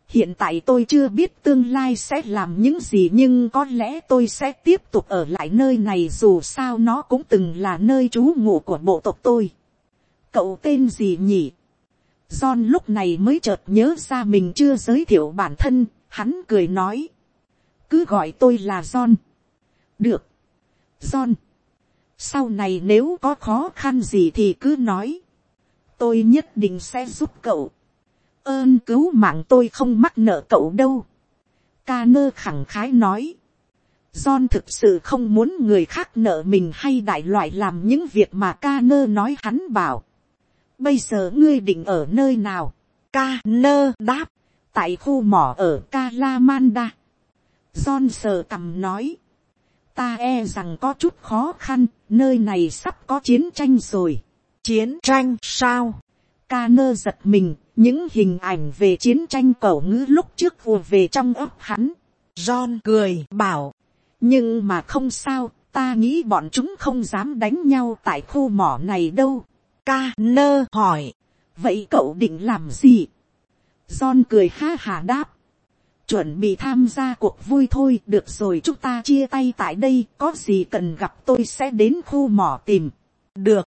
Hiện tại tôi chưa biết tương lai sẽ làm những gì, nhưng có lẽ tôi sẽ tiếp tục ở lại nơi này, dù sao nó cũng từng là nơi trú ngụ của bộ tộc tôi. Cậu tên gì nhỉ? John lúc này mới chợt nhớ ra mình chưa giới thiệu bản thân, hắn cười nói. Cứ gọi tôi là John. Được. John. Sau này nếu có khó khăn gì thì cứ nói. Tôi nhất định sẽ giúp cậu. Ơn cứu mạng tôi không mắc nợ cậu đâu. Connor khẳng khái nói. John thực sự không muốn người khác nợ mình hay đại loại làm những việc mà Connor nói. Hắn bảo. Bây giờ ngươi định ở nơi nào? Connor đáp. Tại khu mỏ ở Calamanda. John sờ cằm nói. Ta e rằng có chút khó khăn, nơi này sắp có chiến tranh rồi. Chiến tranh sao? Connor giật mình, những hình ảnh về chiến tranh cẩu ngữ lúc trước ùa về trong óc hắn. John cười bảo, nhưng mà không sao, ta nghĩ bọn chúng không dám đánh nhau tại khu mỏ này đâu. Connor hỏi, vậy cậu định làm gì? John cười ha hà đáp, chuẩn bị tham gia cuộc vui thôi. Được rồi, chúng ta chia tay tại đây, có gì cần gặp tôi sẽ đến khu mỏ tìm. Được.